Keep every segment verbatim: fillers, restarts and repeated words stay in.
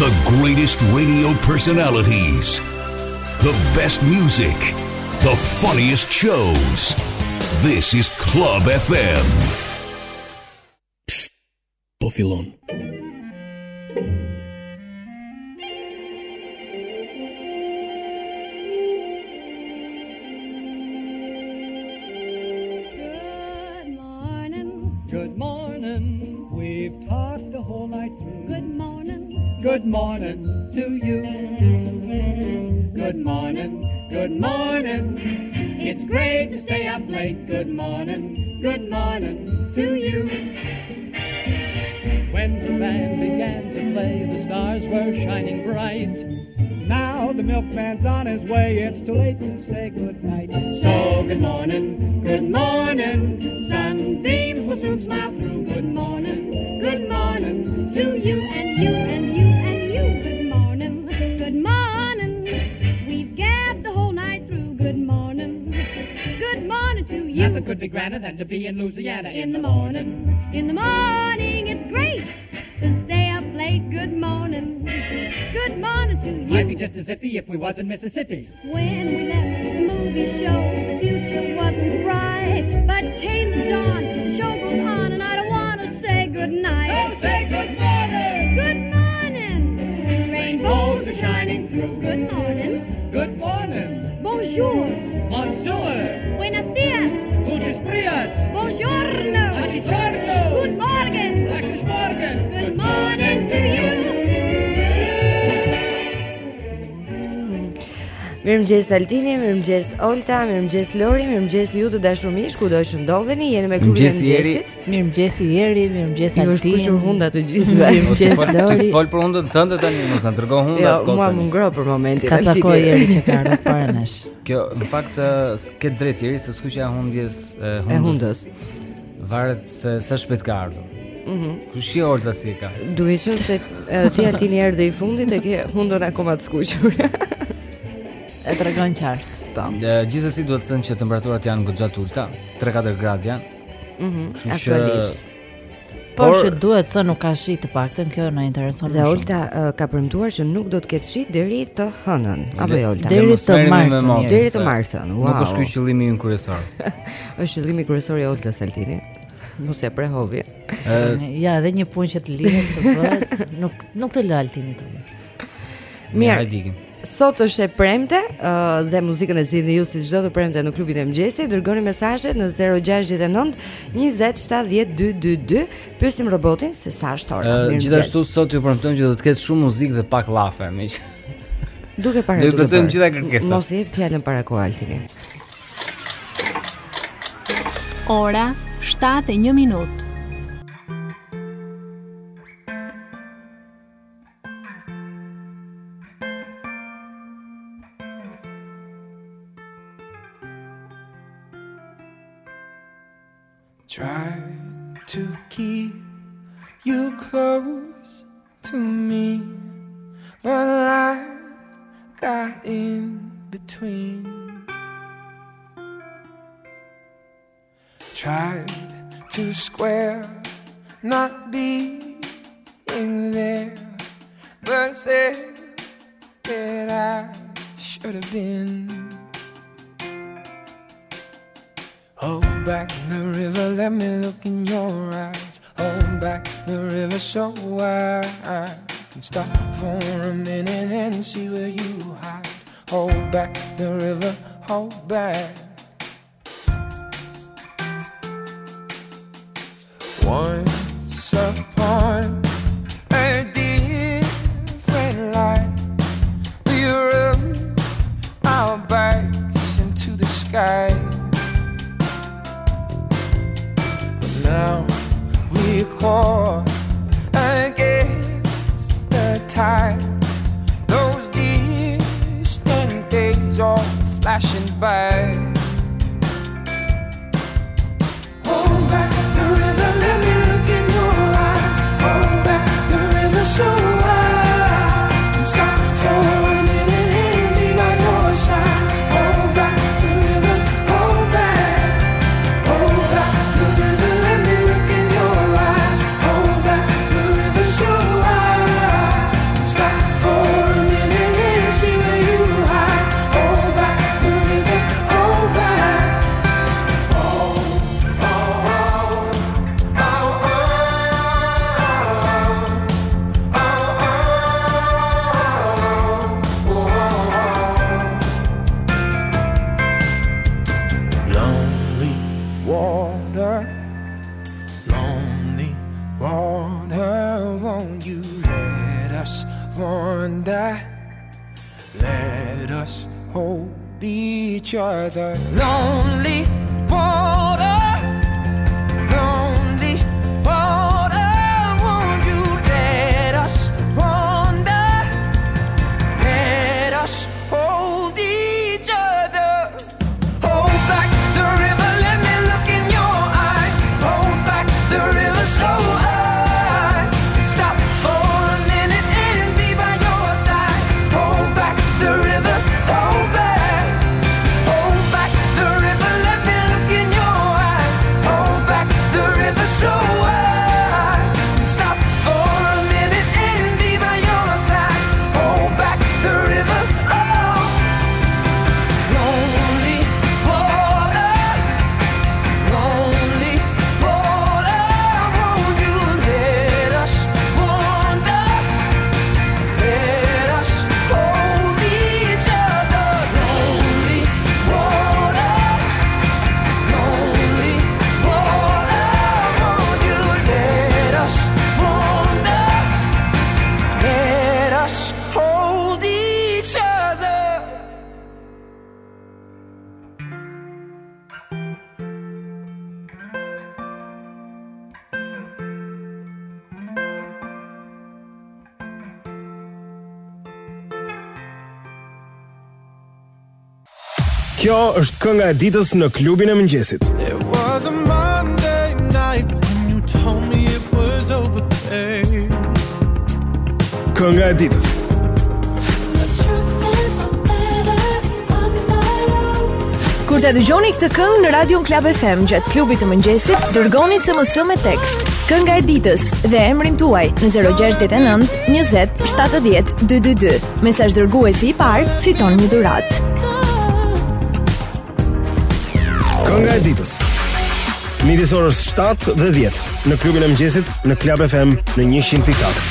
The greatest radio personalities. The best music. The funniest shows. This is Club F M. Psst, po fillon. Good morning, we've talked the whole night through. Good morning, good morning to you. Good morning, good morning, it's great to stay up late. Good morning, good morning to you. When the band began to play, the stars were shining bright. Now the milkman's on his way, it's too late to say goodnight. So good morning, good morning, sunbeams will soon smile through. Good morning, good morning to you and you and you and you. Good morning, good morning, we've gabbed the whole night through. Good morning, good morning to you. Nothing could be grander than to be in Louisiana in, in the morning. morning. In the morning, it's great to stay up late. Good morning, good morning to you. Might be just as zippy if we was in Mississippi. When we left the movie show, the future wasn't bright, but came the dawn, the show goes on, and I don't want to say goodnight. Don't say good morning. Good morning. Rainbows are shining through. Good morning. Good morning. Bonjour. Bonjour. Buenos dias. Muchos días. Buongiorno. Buongiorno. Good morning. Guten Morgen. Good morning to you. Mirëmëngjes Altini, mirëmëngjes Olta, mirëmëngjes Lori, mirëmëngjes ju të dashur miq, kudo që ndodheni, jeni me klubin e mëngjesit. Mirëmëngjes Jeri, mirëmëngjes Altini. Ju është skuqur hunda të gjithëve. Mirëmëngjes Lori. Fol për hundën tënde tani, mos na dërgo hundat jo, kot. Mua më ngro për momentin. Ka takoj Jeri që ka rreth para nesh. Kjo në fakt ke drejt Jeri se skuqja e hundjes e hundës. Varet se sa shpejt ka ardhur. Mhm. Kush i Olta si ka? Duhet të se ti Altini erdhi i fundit e ke hundën akoma të skuqur. E tregon qartë. Po. Gjithsesi duhet të thënë që temperaturat janë goxha të ulta, tre katër gradë janë. Mhm. Aktualisht. Por që duhet të thënë nuk ka shi të paktën, kjo na intereson më shumë. Dhe Olta uh, ka premtuar që nuk do të ketë shi deri të hënën, apo jo Olta? Deri të martën. Deri të martën. Wow. Nuk është ky qëllimi ynë kryesor. Është qëllimi kryesor i Oltës Altini. Mos e prehovi. Ja, edhe një punë që të lihet të bëhet, nuk nuk të lë Altini të bëj. Mirë. Sot është e premte uh, dhe muzikën e zgjidhni ju si çdo të premte në klubin e mëngjesit. Dërgoni mesazhet në zero gjasht nënt njëzet shtatëdhjetë dyqindëdhjetë dy. Pyesim robotin se sa është ora. Uh, gjithashtu sot ju premtojmë që do të ketë shumë muzikë dhe pak llafe, miq. Duke para. Do të bëjmë gjitha kërkesat. Mos i jep fjalën para kohë Altini. Ora shtatë e një minutë. Try to keep you close to me, but life got in between. Tried to square not being there, but said that I should have been. Hold back the river, let me look in your eyes. Hold back the river so I can stop for a minute and see where you hide. Hold back the river, hold back. Once upon a different life, we rubbed our backs into the sky. Now we're caught against the tide. Those distant days are flashing by. Hold back the river, let me look in your eyes. Hold back the river so I can stop for a minute and be by your side. Hold back the river, hold back. Hold back the river, let me look in your eyes. Hold back the river so I can stop us wander. Let us hold each other. Lonely water, lonely water, won't you let us wander? Let us hold each other. Hold back the river, let me look in your eyes. Hold back the river so high. Stop for a minute and be by your side. Hold back the river, hold back. Hold back the river, let me look in your eyes. Hold back the river so high. Stop for a minute and be by your side. Hold back the river, oh. Lonely water, lonely water, won't you let us wander? Let us hold each other. Lonely water, lonely water, won't you let us wander? Let us hold each other. Kjo është kënga e ditës në klubin e mëngjesit. It was a Monday night when you told me it was over, babe. Kënga e ditës. Kur të dëgjoni këtë këngë në Radion Klab F M gjatë klubit të mëngjesit, dërgoni S M S me tekst kënga e ditës dhe emrin tuaj në zero gjasht e nënt njëzet shtatëdhjetë dyëzet e dy. Mesazh dërguesi i parë fiton një dhuratë. Kënga e ditës. Midis orës shtatë dhe dhjetë në klubin e mëngjesit në Klab F M në njëqind pikë katër.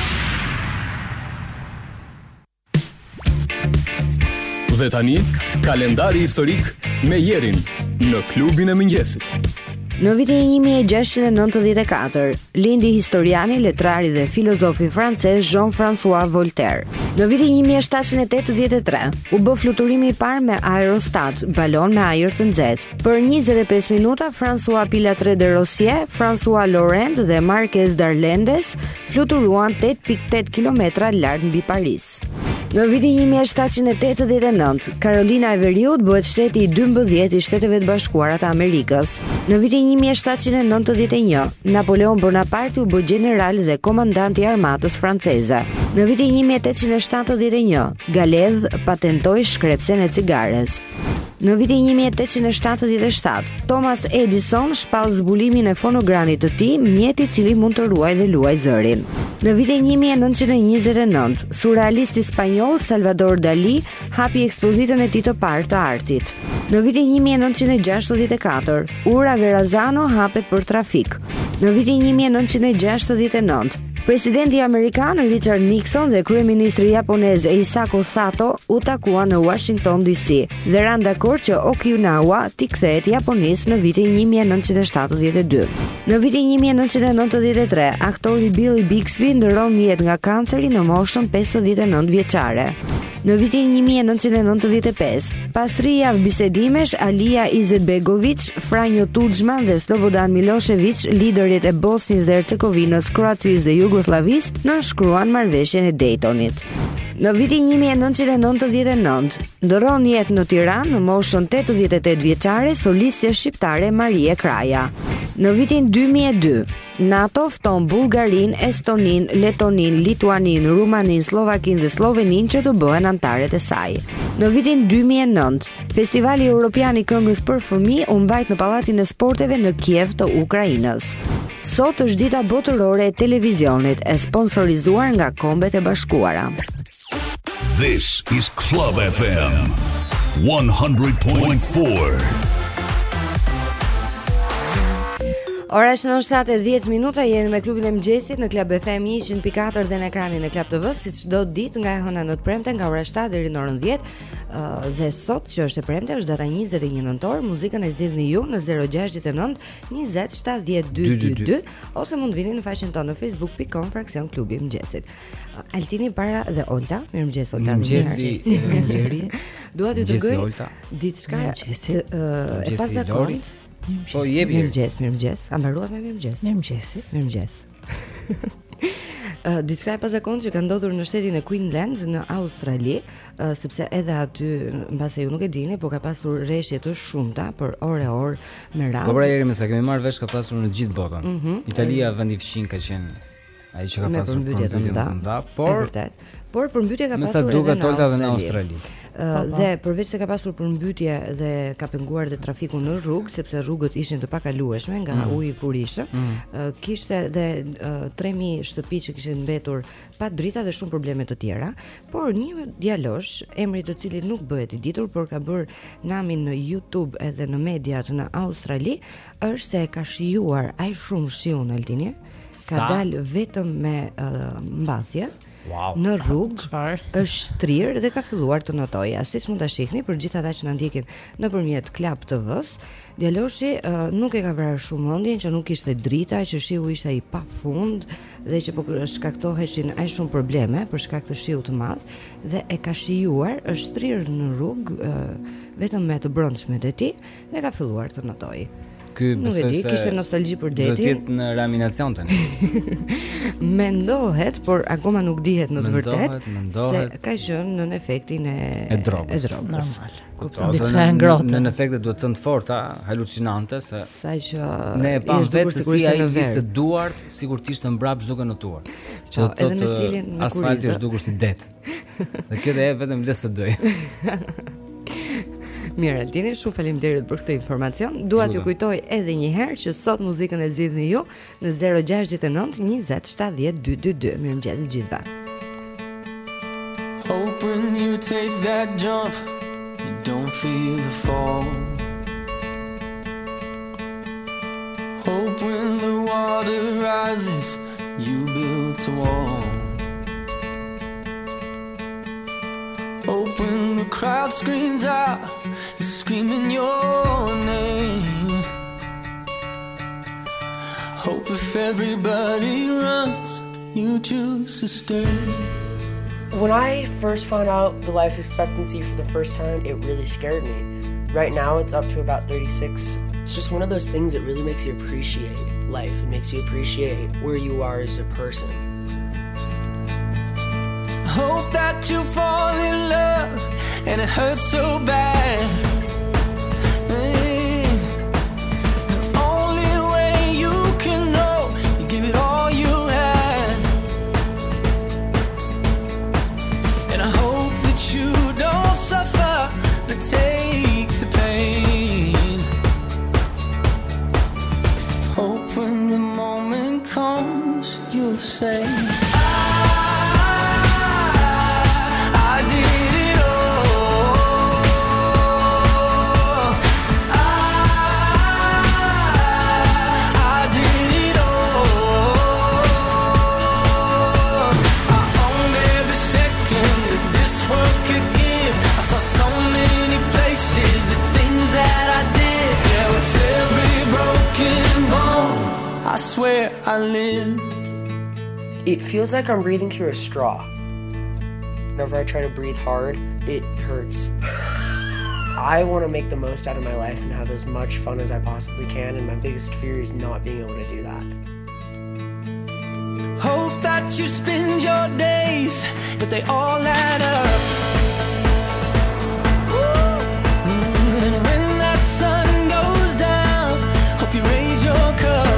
Dhe tani, kalendari historik me Jerin në klubin e mëngjesit. Në vitin një mijë e gjashtëqind e nëntëdhjetë e katër, lindi historiani, letrari dhe filozofi francez Jean-François Voltaire. Në vitin një mijë e shtatëqind e tetëdhjetë e tre, u bë fluturimi i parë me aerostat, balon me ajër të nxehtë. Për njëzet e pesë minuta, François Pilatre de Rossier, François Laurent dhe Marquez d'Arlendes fluturuan tetë pikë tetë kilometra lart mbi Paris. Në vitin një mijë e shtatëqind e tetëdhjetë e nëntë, Carolina e Veriut bëhet shteti i dymbëdhjetë i Shteteve të Bashkuara të Amerikës. Në vitin një mijë e shtatëqind e nëntëdhjetë e një, Napoleon Bonaparte u bë general dhe komandant i armatës franceze. Në vitin një mijë e tetëqind e shtatëdhjetë e një, Galez patentoi shkrepsen e cigares. Në vitin një mijë e tetëqind e shtatëdhjetë e shtatë, Thomas Edison shpall zbulimin e fonogramit të tij, mjet i cili mund të ruajë dhe luajë zërin. Në vitin një mijë e nëntëqind e njëzet e nëntë, surrealisti spanjoll Salvador Dali hapi ekspozitën e tij të parë të artit. Në vitin një mijë e nëntëqind e gjashtëdhjetë e katër, ura Verrazano hapet për trafik. Në vitin një mijë e nëntëqind e gjashtëdhjetë e nëntë, presidenti amerikan Richard Nixon dhe kryeministri japonez Eisaku Sato u takuan në Washington D C dhe ranë dakord që Okinawa t'i kthehet Japonisë në vitin një mijë e nëntëqind e shtatëdhjetë e dy. Në vitin një mijë e nëntëqind e nëntëdhjetë e tre, aktori Billy Bixby ndron jetë nga kanceri në moshën pesëdhjetë e nëntë vjeçare. Në vitin një mijë e nëntëqind e nëntëdhjetë e pesë, pas tri javë bisedimesh, Alija Izetbegović, Franjo Tudjman dhe Slobodan Milošević, liderit e Bosnjës dhe Hercegovinës, Kroacisë dhe Jugosllavisë, nënshkruan marrëveshjen e Daytonit. Në vitin një mijë e nëntëqind e nëntëdhjetë e nëntë, ndron jetë në Tiranë në moshën tetëdhjetë e tetë vjeçare solistja shqiptare Marie Kraja. Në vitin dy mijë e dy, NATO fton Bullgarin, Estonin, Letonin, Lituanin, Rumanin, Slovakin dhe Slovenin që të bëhen anëtarët e saj. Në vitin dy mijë e nëntë, Festivali Europian i Këngës për Fëmijë u mbajt në Pallatin e Sporteve në Kiev të Ukrainës. Sot është dita botërore e televizionit, e sponsorizuar nga Kombet e Bashkuara. This is Club F M one hundred point four. Ora është në shtatë e dhjetë minuta, jeni me klubin e mëngjesit në Club F M një qind pikë katër dhe në ekranin e Club T V, siç çdo ditë nga e hëna në të premte nga ora shtatë deri në orën dhjetë. Uh, dhe sot që është e premte është data njëzet e një nëntor. Muzikën e zgjidhni ju në zero gjasht e nëntë njëzet shtatëdhjetë dy dy dy ose mund vini në faqen tonë në facebook punkt com fraksion klubi i mëngjesit. Uh, Altini para dhe Olta, mirëmëngjes Olta. Mirëmëngjes. Dua t'ju tregoj diçka e pazakontë. Po jepi. Mirëmëngjes, mirëmëngjes. A mbaruat me mirëmëngjes? Mirëmëngjes. Mirëmëngjes. Uh, diçka e pazakontë që ka ndodhur në shtetin e Queensland në Australi, uh, sepse edhe aty mbase ju nuk e dini, po ka pasur rreshje të shumta për orë e orë me radhë. Po pra jeri më sa kemi marrë vesh ka pasur në gjithë botën. Mm -hmm. Italia vendi fqin ka qenë ai që ka pasur përmbytje të mëdha, por vërtet. Por përmbytje ka pasur edhe në Australi. Në Australi. Uh, dhe përveç se ka pasur përmbytje dhe ka penguar dhe trafiku në rrugë, sepse rrugët ishin të pakalueshme nga mm. uji i furishëm, mm. uh, kishte dhe uh, tre mijë shtëpi që kishin mbetur pa drita dhe shumë probleme të tjera, por një djalosh, emri të cilit nuk bëhet i ditur, por ka bërë namin në YouTube edhe në mediat në Australi, është se ka shijuar aq shumë shiu në Altini, ka dalë vetëm me uh, mbathje. Wow. Në rrugë është shtrirë dhe ka filluar të notojë. Siç mund ta shihni për gjithë ata që na ndjekin nëpërmjet Club T V-s, djaloshi uh, nuk e ka vrarë shumë mendjen që nuk ishte drita, që shiu ishte i pafund dhe që po shkaktoheshin aq shumë probleme për shkak të shiut të madh dhe e ka shijuar, është shtrirë në rrugë uh, vetëm me të brendshmet e tij dhe ka filluar të notojë. Ky besoj se kishte nostalgji për detin. Do të jetë në laminacion tani. Mendohet, por akoma nuk dihet në të vërtetë se ka qenë në efektin e e drogës. Normal. Kupton. Diçka e ngrohtë. Në efekte duhet të thënë forta, halucinante se saqë ne e pam vetë se si ai viste duart, sigurt ishte mbrapsht duke notuar. Që do të thotë asfalti është dukur si det. Dhe kjo dhe e vetëm L S D. Mirë, Altini, shumë faleminderit për këtë informacion. Dua t'ju kujtoj edhe një herë që sot muzikën e zgjidhni ju në zero gjasht e nëntë njëzet shtatëdhjetë dy dy dy. Mirëmëngjes të gjithëve. Hope when you take that jump, you don't feel the fall. Hope when the water rises, you build a wall. Hope when the crowd screams out, you're screaming your name. Hope if everybody runs, you choose to stay. When I first found out the life expectancy for the first time, it really scared me. Right now it's up to about thirty-six. It's just one of those things that really makes you appreciate life. It makes you appreciate where you are as a person. Hope that you fall in love and it hurts so bad. Hey, the only way you can know, you give it all you had. And I hope that you don't suffer, but take the pain. Hope when the moment comes, you'll say, I live. It feels like I'm breathing through a straw. Whenever I try to breathe hard, it hurts. I want to make the most out of my life and have as much fun as I possibly can, and my biggest fear is not being able to do that. Hope that you spend your days, but they all add up. And when that sun goes down, hope you raise your cup.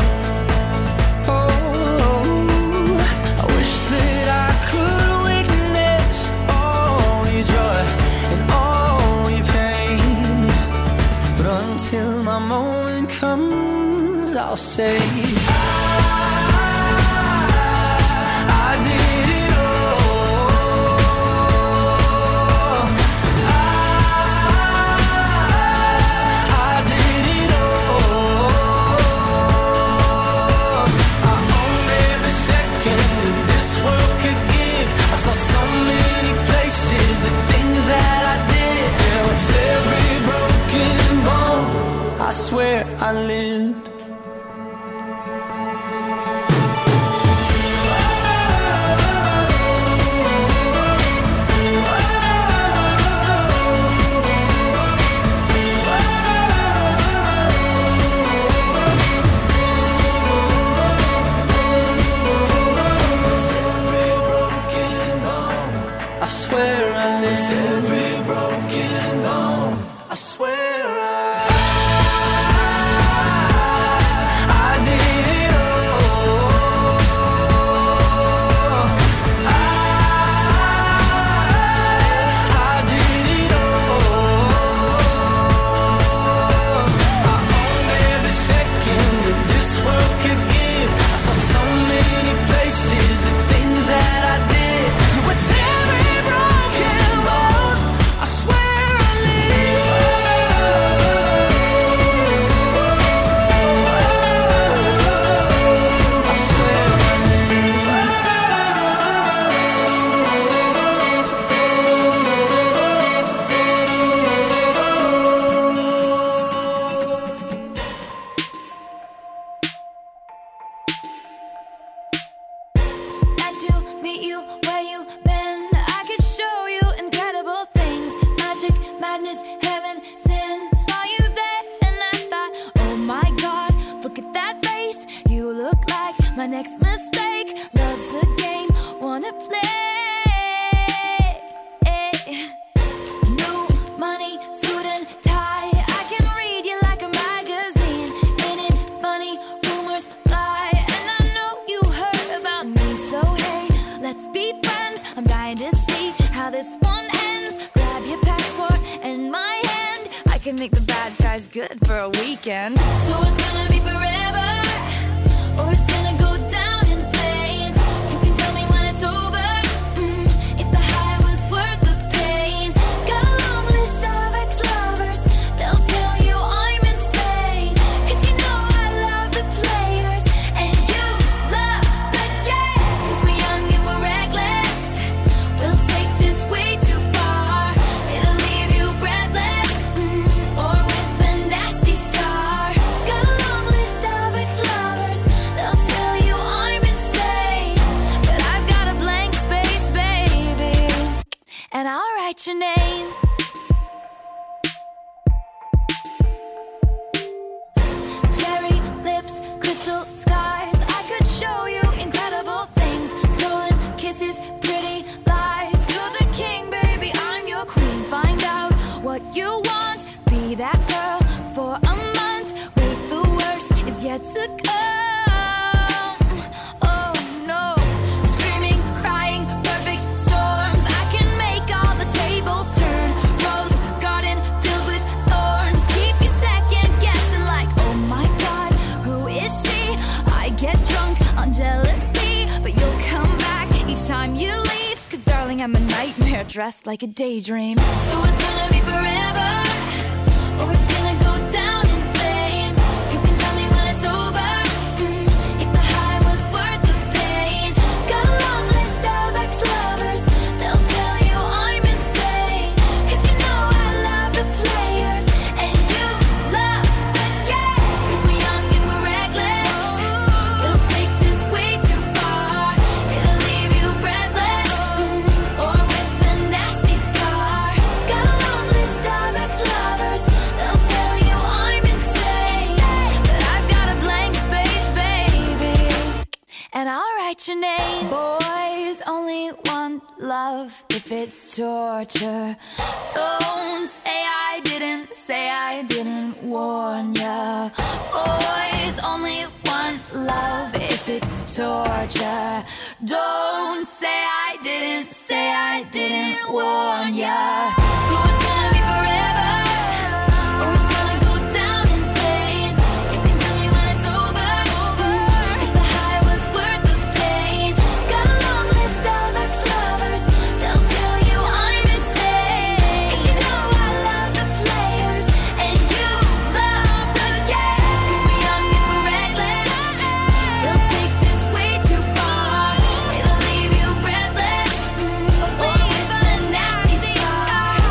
I'll say I lived. I swear I live every broken bone. I swear I, I did it all. I, I did it all. I owned every second that this world could give. I saw so many places, the things that I did. With every broken bone, I swear I I swear I Nice to meet you where you been. I could show you incredible things. Magic, madness, heaven, sin. Saw you there and I thought, oh my God, look at that face. You look like my next mistake. Love's a game, wanna play. New money, suit and tie. I can read you like a magazine. Ain't it funny? Rumors fly. And I know you heard about me. So hey, let's be friends. I'm dying to see how this one ends. Grab your passport and my hand. I can make the bad guys good for a weekend. So it's gonna be forever, or it's gonna go down in flames. You can tell me when it's over, mm, if the high was worth the pain. Got a long list of ex-lovers, they'll tell you I'm insane. Cause you know I love the players, and you love the game. Cause we're young and we're reckless, we'll take this way too far. It'll leave you breathless, mm, or with a nasty scar. Got a long list of ex-lovers, they'll tell you I'm insane. But I've got a blank space, baby, and I'll write your name. Cherry lips, crystal skies. I could show you incredible things. Stolen kisses, pretty lies. You're the king, baby, I'm your queen. Find out what you want, be that girl for a month. Wait, the worst is yet to come. Oh no, screaming, crying, perfect storms. I can make all the tables turn. Rose garden filled with thorns. Keep you second guessing like, oh my God, who is she? I get drunk on jealousy, but you'll come back each time you leave. Cause darling, I'm a nightmare dressed like a daydream. So it's gonna be forever, or it's gonna go down in flames. You can tell me when it's over, mm, if the high was worth the pain. Got a long list of ex-lovers, they'll tell you I'm insane. Cause you know I love the players, and you love the game. Cause we're young and we're reckless, we'll take this way too far. It'll leave you breathless, mm, or with a nasty scar. Got a long list of ex-lovers, they'll tell you I'm insane. But I've got a blank space, baby, and I'll write your name. Boys only want love if it's torture. Don't say I didn't, say I didn't warn ya. Boys only want love if it's torture. Don't say I didn't, say I didn't warn ya. So it's gonna be forever, or it's gonna go down in flames. You can tell me when it's over, mm, if the high was worth the pain. Got a long list of ex-lovers, they'll tell you I'm insane. Cause you know I love the players, and you love the game. Cause we're young and we're reckless, they'll take this way too far. It'll leave you breathless, mm, or with a nasty scar.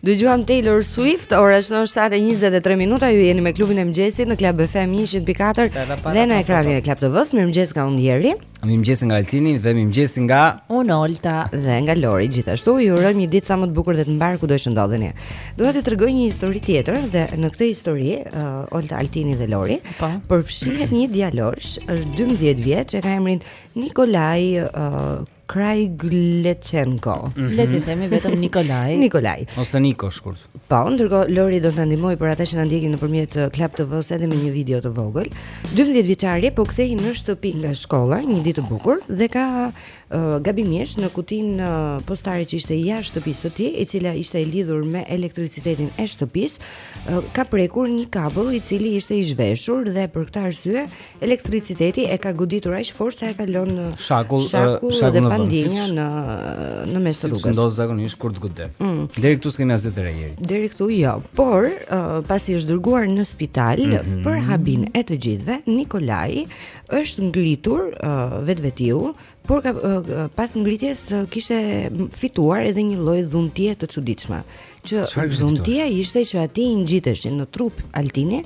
Dëgjuam Taylor Swift, ora është në shtatë e njëzet e tre minuta, ju jeni me klubin e mëngjesit në Club F M njëqind pikë katër dhe në ekranin e Club T V-s. Mirëmëngjes nga unë Jeri. Mirëmëngjes nga Altini dhe mirëmëngjes nga unë Olta dhe nga Lori. Gjithashtu ju urojmë një ditë sa më të bukur dhe të mbar kudo që ndodheni. Dua t'ju tregoj një histori tjetër dhe në këtë histori uh, Olta, Altini dhe Lori përfshihet një djalosh, është dymbëdhjetë vjeç, e ka emrin Nikolaj uh, Krajglechenko. Mm-hmm. Le të themi vetëm Nikolaj. Nikolaj. Ose Niko shkurt. Po, ndërkohë Lori do të na ndihmoj për ata që na ndjekin nëpërmjet Club T V-s edhe me një video të vogël. dymbëdhjetë vjeçari po kthehej në shtëpi nga shkolla një ditë të bukur dhe ka uh, gabimisht në kutinë uh, postare që ishte jashtë shtëpisë së tij, e cila ishte e lidhur me elektricitetin e shtëpisë, uh, ka prekur një kabull i cili ishte i zhveshur dhe për këtë arsye elektriciteti e ka goditur aq fort sa e ka lënë shakull shakull shakull dhe pandinja në në mes të rrugës. Si ndodh zakonisht kur të godet. Mm. Deri këtu s'kemi asgjë të re ieri. Deri këtu jo, por uh, pasi është dërguar në spital mm-hmm. për habin e të gjithëve, Nikolaj është ngritur uh, vetvetiu, por ka, uh, pas ngritjes uh, kishte fituar edhe një lloj dhuntie të çuditshme. Që dhuntia ishte që atij i ngjiteshin në trup Altini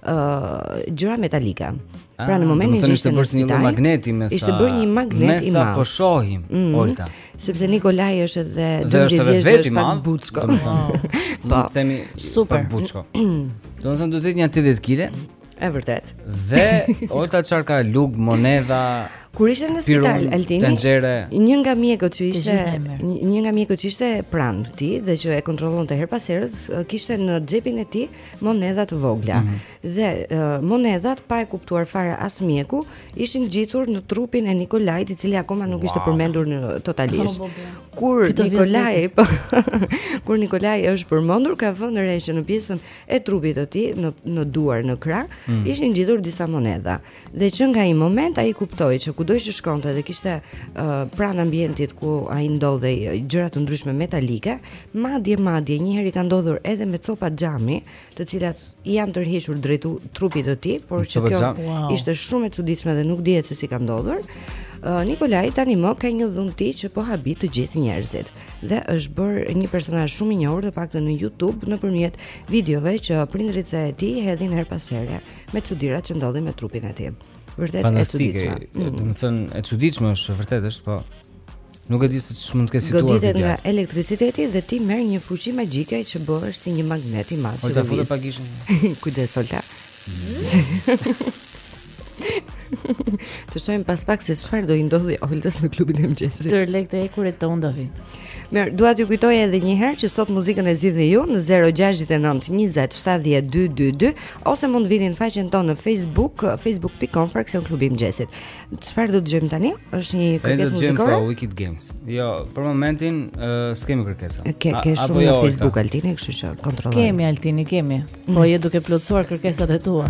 Uh, gjëra metalike. Ah, pra në momentin që ishte bërë një magneti me sa ishte bërë një magnet i madh. Me sa po shohim, mm, Olta. Sepse Nikolaj është edhe dhe është edhe vetë i madh. Buçko. Po, themi super buçko. Domethënë do të jetë një tetëdhjetë kilogramë. E vërtet. Dhe Olta çfarë ka lug, monedha. Kur ishte në spital Altini, tenxhere, një nga mjekët që ishte një nga mjekët që ishte pranë tij dhe që e kontrollonte her pas herës, kishte në xhepin e tij monedha të vogla. Mm-hmm. Dhe uh, monedhat pa e kuptuar fare as mjeku, ishin ngjitur në trupin e Nikolajt, i cili akoma nuk wow. ishte përmendur në totalisht. Oh, kur Nikolaj, kur Nikolaj është përmendur, ka vënë re që në pjesën e trupit të tij, në në duar, në krah, mm. ishin ngjitur disa monedha. Dhe që nga ai moment ai kuptoi që kudo që shkonte dhe kishte uh, pranë ambientit ku ai ndodhej gjëra të ndryshme metalike, madje madje një herë i ka ndodhur edhe me copa xhami, të cilat janë tërhequr drejt trupit të tij, por që kjo wow. ishte shumë e çuditshme dhe nuk dihet se si ka ndodhur. Uh, Nikolaj tani më ka një dhunti që po habit të gjithë njerëzit dhe është bërë një personazh shumë i njohur, të paktën në YouTube, nëpërmjet videove që prindrit e tij hedhin her pas here me çudirat që ndodhin me trupin e tij. Vërtet e çuditshme. Do të thënë e çuditshme është, vërtet është, po. Nuk e di se ç'mund të ketë fituar. Goditet nga elektriciteti dhe ti merr një fuqi magjike që bëhesh si një magnet i madh. Olta futet pa gishtin. Kujdes Olta. Të shohim pas pak se çfarë do i ndodhi Oltës në klubin e mëngjesit. Tër lekë e kurit të undovin. Mirë, dua t'ju kujtoj edhe një herë që sot muzikën e zgjidhni ju në zero gjasht nënt njëzet shtatëdhjetë dy dy dy ose mund vini në faqen tonë në Facebook, facebook dot com fraksion klubi i mëngjesit. Çfarë do të dëgjojmë tani? Është një kërkesë muzikore? Po Wicked Games. Jo, për momentin uh, s'kemi kërkesa. Ke ke shumë në Facebook Altini, kështu që kontrolloj. Kemi Altini, kemi. Po je duke plotësuar kërkesat e tua.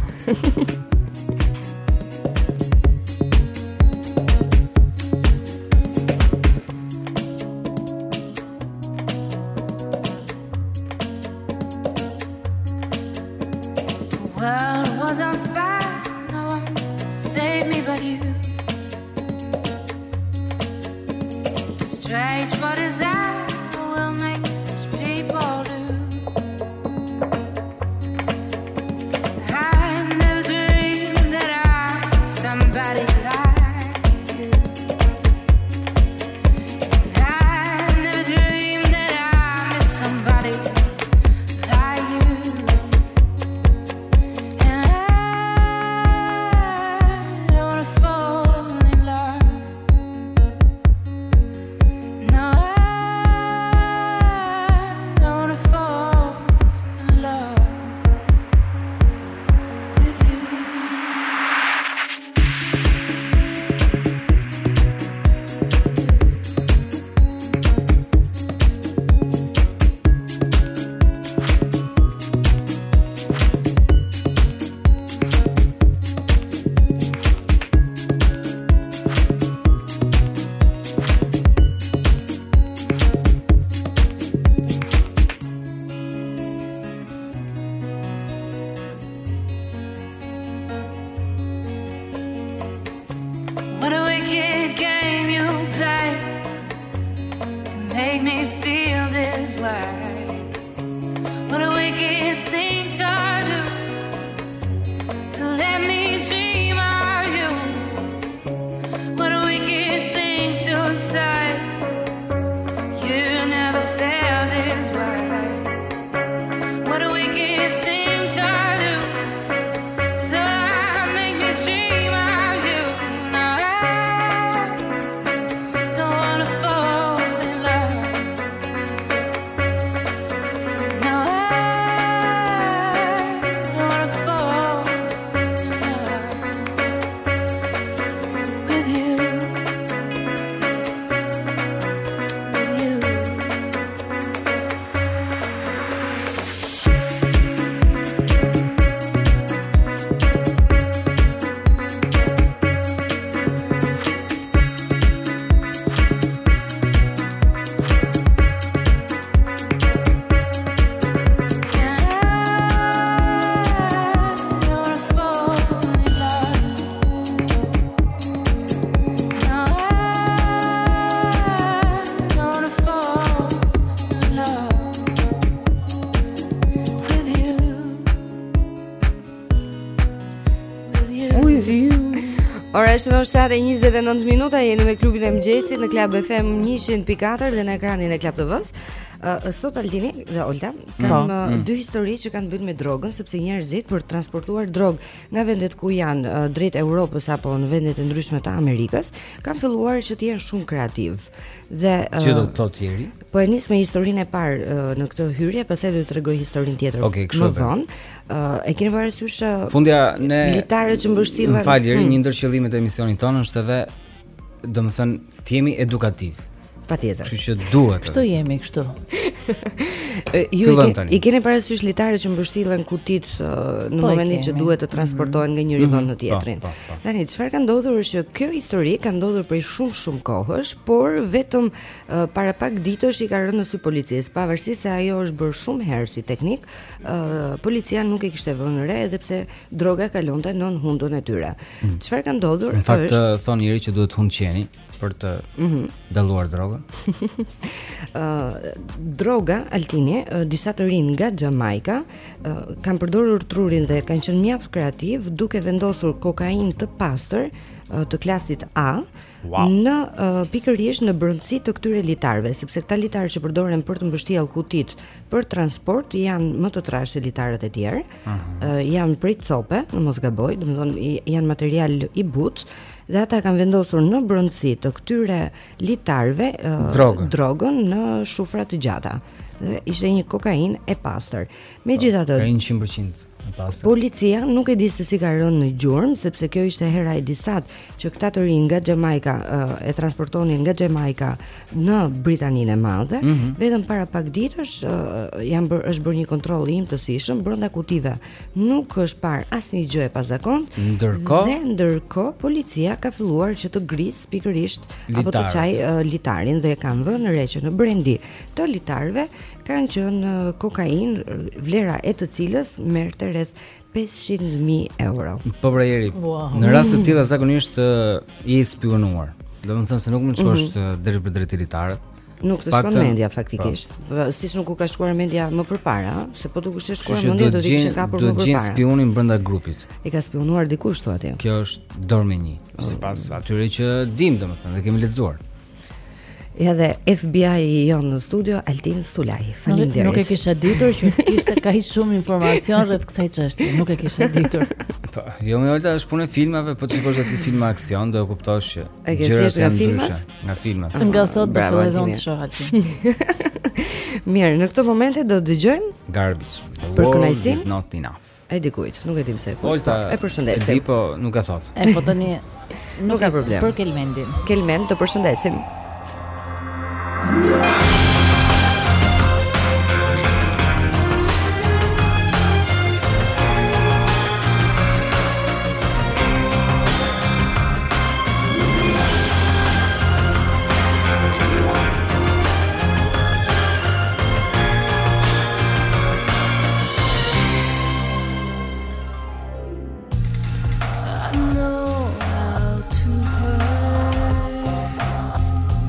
Ora është në shtatë e njëzet e nëntë minuta, jeni me klubin e mëngjesit në Klab F M njëqind pikë katër dhe në ekranin e Klab T V-s. Uh, sot Altini dhe Olta kam mm. uh, dy histori që kanë bënë me drogën, sepse njerëzit për të transportuar drogë nga vendet ku janë uh, drejt Europës apo në vendet e ndryshme të Amerikës, kanë filluar që të jenë shumë kreativ. Dhe uh, që do të thotë tjerë? Po e nis me historinë e parë uh, në këtë hyrje, pastaj do t'ju tregoj historinë tjetër okay, më vonë. Uh, e keni parasysh uh, fundja ne litarët që mbështillen. Falëri, hmm. një ndër qëllimet e emisionit tonë është edhe domethënë të jemi edukativ. Patjetër. Kështu që duhet. Kështu jemi, kështu. Ju i keni parasysh litarët që mbështillen kutit uh, në po momentin që duhet të transportohen nga njëri vend në tjetrin. Tani çfarë ka ndodhur është që kjo histori ka ndodhur prej shumë shumë kohësh, por vetëm uh, para pak ditësh i ka rënë në sy policisë, pavarësisht se ajo është bërë shumë herë si teknik, uh, policia nuk e kishte vënë re edhe pse droga kalonte nën hundën e tyre. Çfarë mm. ka ndodhur? Në fakt është... thonë njëri që duhet hund qeni për të mm -hmm. dalluar drogën. uh, droga Altini, uh, disa të rinë nga Jamaica uh, kanë përdorur trurin dhe kanë qenë mjaft kreativ duke vendosur kokainë të pastër uh, të klasit A. Wow. Në uh, pikërisht në brendësi të këtyre litarëve, sepse këta litarë që përdoren për të mbështjellë kutit për transport janë më të trashë se litarët e tjerë. Uh -huh. uh, janë prej cope, në mos gaboj, domethënë janë material i butë. Dhe ata kanë vendosur në brendësi të këtyre litarëve uh, drogën. drogën në shufra të gjata. Dhe ishte një kokainë e pastër. Megjithatë, kokainë njëqind përqind e pastër. Policia nuk e di se si ka rënë në gjurmë, sepse kjo ishte hera e disat që këta të rinë nga Jamaica uh, e transportonin nga Jamaica në Britaninë e Madhe. Mm -hmm. Vetëm para pak ditësh uh, janë bër, është bërë një kontroll i imtësishëm brenda kutive. Nuk është parë asnjë gjë e pazakont. Ndërkohë, dhe ndërkohë policia ka filluar që të grisë pikërisht apo të çaj uh, litarin dhe kanë vënë re që në brendi të litarëve kanë qenë uh, kokainë, vlera e të cilës merrte rreth pesëqind mijë euro. Po brejeri. Wow. Në rast të tilla zakonisht uh, i spionuar. Domethënë se nuk mund të shkosh mm -hmm. deri për drejt litarët. Nuk të shkon mendja faktikisht. Po. Siç nuk u ka shkuar mendja më përpara, se po dukesh të shkuar mendja do të kishin kapur më përpara. Do të gjejnë spionin brenda grupit. I ka spionuar dikush thotë. Kjo është dorëmënjë, oh. sipas atyre që dim domethënë dhe kemi lexuar. Ja dhe F B I jonë në studio, Altin Sulaj. Faleminderit. Nuk e kisha ditur që kishte kaq shumë informacion rreth kësaj çështje. Nuk e kisha ditur. Po, jo më volta është punë e filmave, po shikosh aty filma aksion do e kuptosh që gjërat janë ndryshe nga filmat. Nga sot do filloj dhon të shoh Altin. Mirë, në këtë momente do dëgjojmë Garbage. Për kënaqësi is not enough. E di kujt, nuk e dim se kujt. Volta, e përshëndesim. E di, po nuk e thot. E po tani nuk, nuk ka problem. Për Kelmendin. Kelmend, të përshëndesim. I know how to hurt.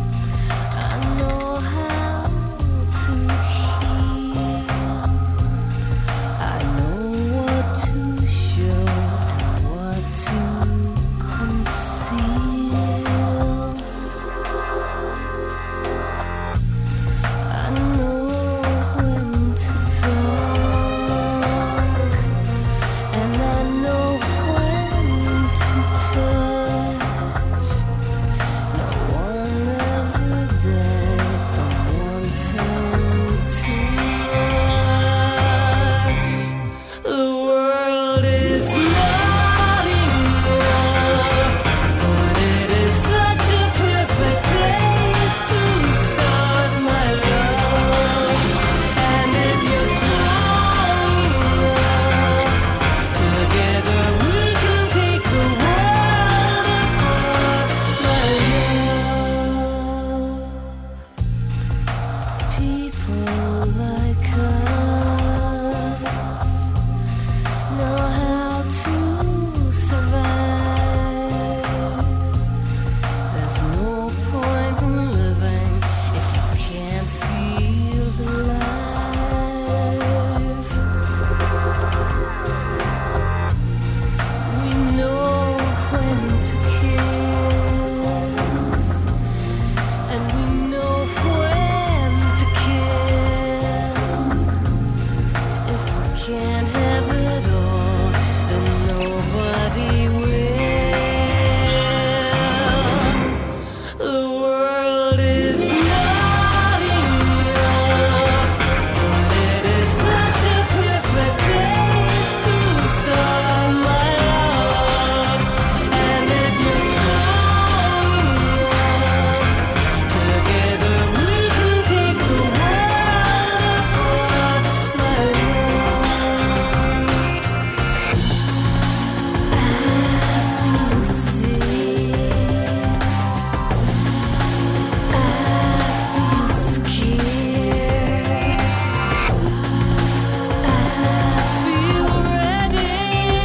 can't have it all, and nobody will. The world is not enough, but it is such a perfect place to start my love. And if you're strong enough, together we can take the world apart, my love. I feel sick, I feel scared, I feel ready,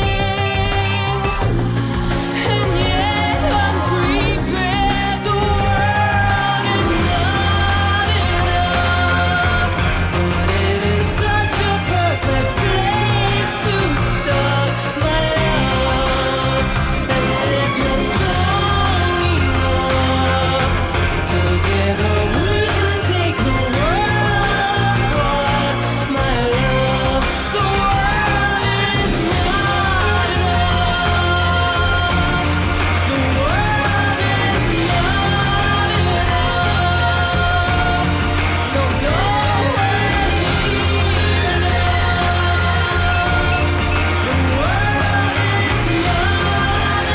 and yet I'm prepared. The world is not enough, but it is such a perfect place to start my love. And if you're strong enough, together we can take the world apart, my love. The world is not enough, the world is not enough, no, nowhere near enough. The world is not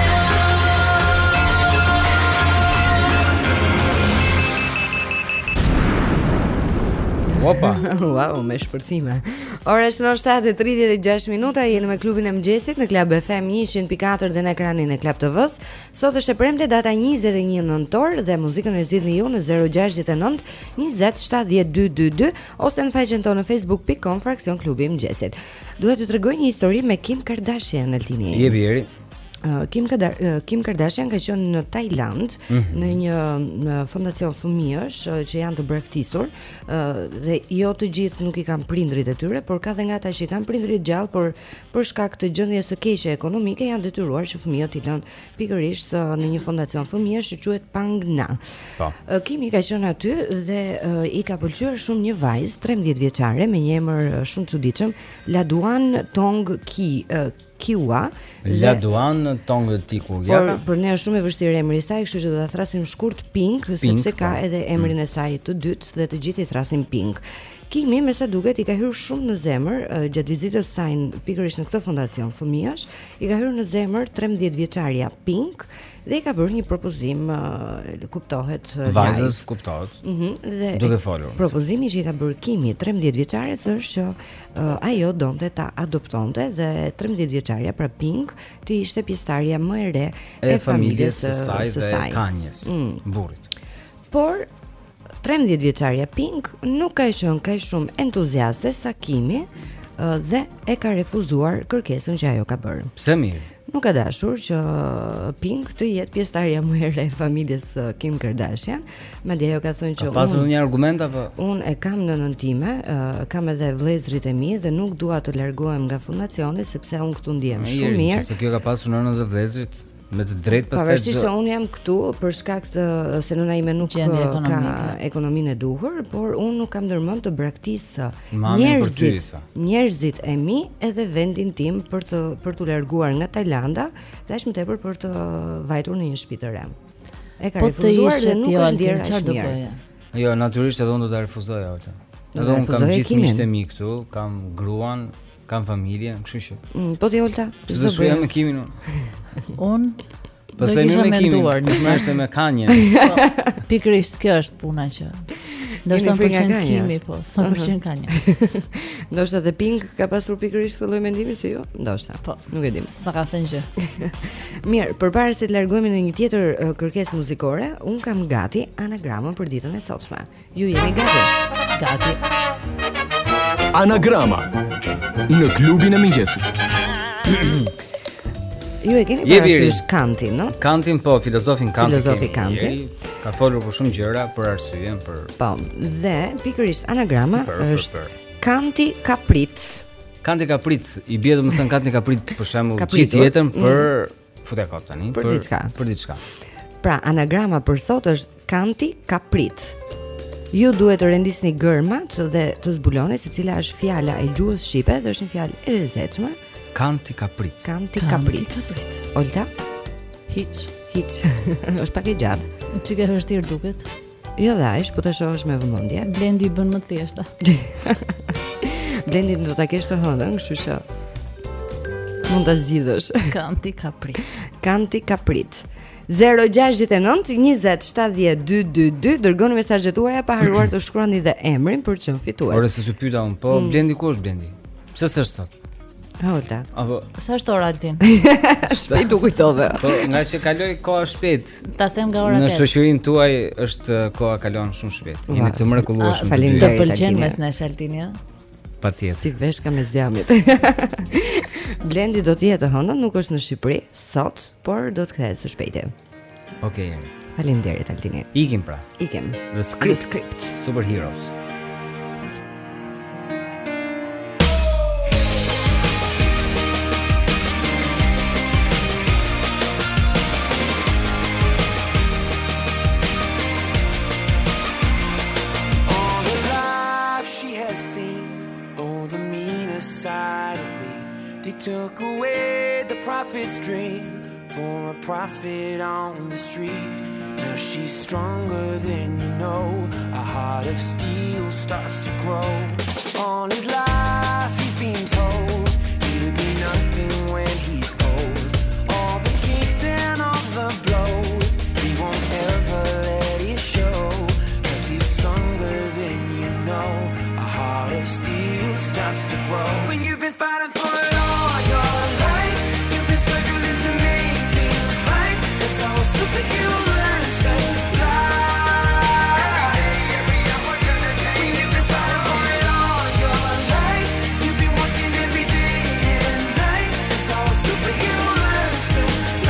Opa. Wow, me shpërthime. Ora është në shtatë e tridhjetë e gjashtë minuta, jeni me klubin e mëngjesit në Club F M njëqind pikë katër dhe në ekranin e Club T V-s. Sot është e premte data njëzet e një nëntor dhe muzikën e zgjidhni ju në zero gjasht nënt njëzet shtatëdhjetë dy dy dy ose në faqen tonë në facebook dot com fraksion klubi i mëngjesit. Duhet t'ju tregoj një histori me Kim Kardashian në Altini. Jepi eri. Uh, Kim, Kadar, uh, Kim Kardashian ka qenë në Tajland Mhm. në një në fondacion fëmijësh uh, që janë të braktisur uh, dhe jo të gjithë nuk i kanë prindrit e tyre, por ka dhe nga ata që i kanë prindrit gjallë, por për shkak të gjendjes së keqe ekonomike janë detyruar që fëmijët i lënë pikërisht uh, në një fondacion fëmijësh që quhet Pangna. Po. Uh, Kimi ka qenë aty dhe uh, i ka pëlqyer shumë një vajzë tremdhjetë vjeçare me një emër uh, shumë çuditshëm, Laduan Tong Ki uh, Kiwa. Laduan Tong Tiku. Por për ne është shumë e vështirë emri i saj, kështu që do ta thrasim shkurt Pink, Pink, sepse ka po. edhe emrin e saj të dytë dhe të gjithë i thrasin Pink. Kimi, me sa duket, i ka hyrë shumë në zemër uh, gjatë vizitës saj pikërisht në këtë fondacion fëmijësh, i ka hyrë në zemër tremdhjetë vjeçaria Pink dhe i ka bërë një propozim, uh, kuptohet uh, Vajzës live. kuptohet. Mhm, dhe Duke folur. Propozimi që i ka bërë Kimi tremdhjetë vjeçares është që uh, ajo donte ta adoptonte dhe tremdhjetë vjeçaria pra Pink të ishte pjesëtarja më e re E familjes së saj së dhe saj. kanjes, Mm. burrit. Por tremdhjetë vjeçaria Pink nuk ka qenë kaq shumë entuziaste sa Kimi uh, dhe e ka refuzuar kërkesën që ajo ka bërë. Pse mirë? Nuk ka dashur që Pink të jetë pjesëtarja më e re e familjes së Kim Kardashian. Madje ajo ka thënë që Ka pasur unë- një argument apo? Unë e kam në nënën time, uh, kam edhe vëllezërit e mi dhe nuk dua të largohem nga fondacioni sepse unë këtu ndihem shumë mirë. Se kjo ka pasur nënën dhe vëllezërit me të drejtë pastaj. Pavarësisht se unë jam këtu për shkak të se nëna ime nuk Gjendje ka ekonomike. ekonominë e duhur, por unë nuk kam ndërmend të braktisë Mamin për ty, njerëzit, tha. njerëzit e mi edhe vendin tim për të për t'u larguar nga Tajlanda, dhe aq më tepër për të vajtur në një shtëpi të re. E ka Po të refuzuar ishe dhe nuk ti, është Altin, ndjerë çfarë aq do mirë. bëje? Jo, natyrisht edhe unë do ta refuzoja atë. Do Edhe ta unë kam refuzoje gjithë Kimin? miqtë e mi këtu, kam gruan, kam familje, kështu që. Mm, po ti Olta, Se ç'do do shkoja bëje? me Kimin unë. Unë Pas do të kisha mirë me Kimin, menduar një më është me kanjen. Pikërisht kjo është puna që ndoshta më frikë nga pëlqen kanja? Kimi, po, s'më Aha. pëlqen kanja. Ndoshta dhe Pink ka pasur pikërisht këtë lloj mendimi si ju? Ndoshta. Po, nuk e dim. S'na ka thënë gjë. Mirë, përpara se të largohemi në një tjetër uh, kërkesë muzikore, un kam gati anagramën për ditën e sotme. Ju jeni gati? Gati. Anagrama në klubin e mëngjesit. Ju e keni Jepi, parasysh Iri. Kantin, no? Kantin po, filozofin Kantin. Filozofi kemi. Kanti. Njeri Ka folur për shumë gjëra, për arsyeën, për Po, dhe pikërisht anagrama Për, për, është për. Kanti ka prit. Kanti ka prit, i bie domethënë Kanti ka prit për shembull Ka gjithë pritur. jetën për Mm. futa kop tani, Për diçka. Për diçka. Pra, anagrama për sot është Kanti ka prit. Ju duhet të rendisni gërmat dhe të zbuloni se cila është fjala e gjuhës shqipe dhe është një fjalë e lezetshme. Kanti kaprit. Kanti kaprit. Olta? Hiç. Hiç. Është pak e gjatë. Çike vështirë duket. Jo dash, po ta shohësh me vëmendje. Blendi bën më të thjeshta. Blendi do ta kesh të hëndën, kështu që mund ta zgjidhësh. Kanti kaprit. Kanti kaprit. zero gjasht nëntë njëzet shtatëdhjetë dyqindëdhjetë dy dërgoni mesazhet tuaja pa haruar të shkruani dhe emrin për të qenë fitues. Ore se s'u pyeta unë, po mm. Blendi ku është Blendi? Pse s'është sot? Holta. Apo sa është ora Altin? Shpejt u kujtove. Po nga që kaloi koha shpejt. Ta them nga ora Në tetë. shoqërinë tuaj është koha kalon shumë shpejt. Jeni të mrekullueshëm. Faleminderit. Të pëlqen mes nesh Altin, ja? Patjetër. Si veshka me zjamit. Blendi do të jetë hënën, nuk është në Shqipëri sot, por do të kthehet së shpejti. Okej. Okay. Faleminderit Altini. Ikim pra. Ikim. The Script, The Script. Superheroes. Took away the prophet's dream for a prophet on the street. Now she's stronger than you know. A heart of steel starts to grow. All his life he's been told he'll be nothing when he's old. All the kicks and all the blows, he won't ever let it show. Cause he's stronger than you know. A heart of steel starts to grow. When you've been fighting for it all your life, you've been struggling to make things right. That's how a superhero learns to fly. When you've been fighting for it all your life, you've been working every day and night. That's how a superhero learns to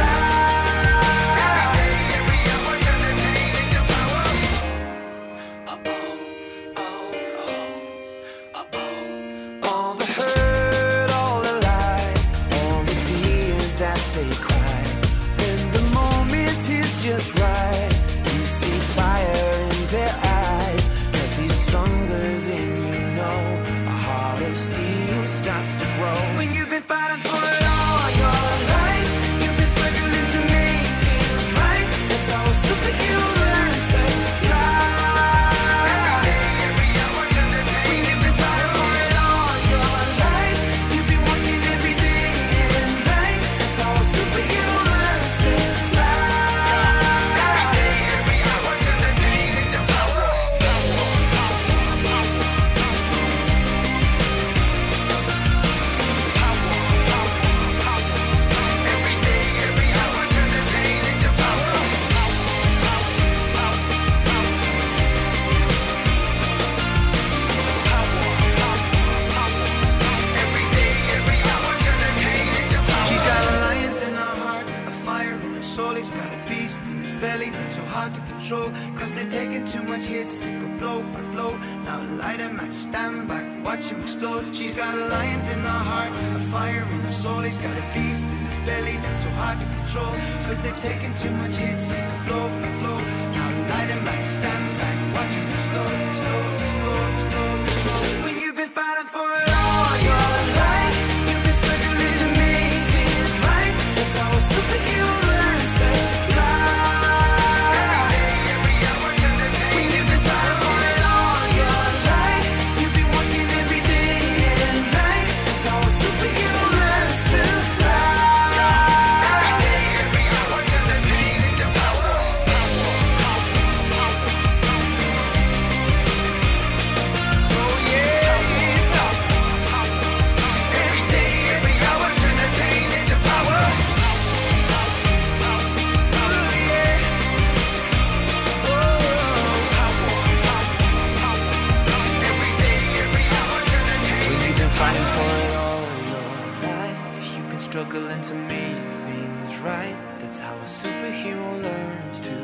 all the hurt, all the lies, all the tears that they cry. When the moment is just right, you see fire in their eyes. Cause he's stronger than you know. A heart of steel starts to grow. When you've been fighting for it all your life, you've been struggling to make things right. That's how a superhero learns to fly. Cause they've taken too much hits, they go blow by blow. Now light him at stand back, watch him explode. She's got a lion in her heart, a fire in her soul. He's got a beast in his belly that's so hard to control. Cause they've taken too much hits, they go blow by blow. Now light him at stand back, watch him explode, explode, explode, explode, explode. When you've been fighting for it all your life, you've been struggling to make things right. That's how a superhero learns to fly. Struggling to make things right. That's how a superhero learns to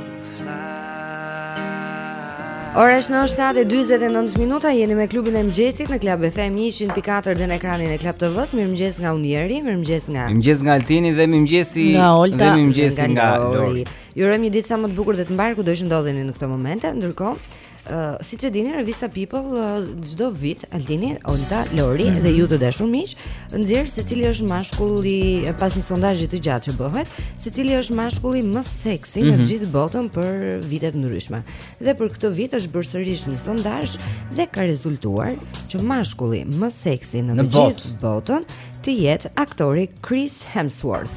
fly. Ora është në shtatë e dyzet e nëntë minuta, jeni me klubin e mëngjesit në Club F M një ciento katër dhe në ekranin e Club T V-s. Mirëmëngjes nga Unieri, mirëmëngjes nga Mirëmëngjes nga Altini dhe mirëmëngjesi nga Olta dhe mirëmëngjesi nga Lori. Ju urojmë një ditë sa më të bukur dhe të mbar kudo që ndodheni në këtë moment. Ndërkohë, Uh, siç e dini, revista People çdo uh, vit Altini, Olta, Lori mm -hmm. dhe ju të dashur miq, nxjerr se cili është mashkulli pas një sondazhi të gjatë që bëhet, se cili është mashkulli më seksi mm -hmm. në gjithë botën për vite të ndryshme. Dhe për këtë vit është bërë sërish një sondazh dhe ka rezultuar që mashkulli më seksi në, në bot. gjithë botën të jetë aktori Chris Hemsworth.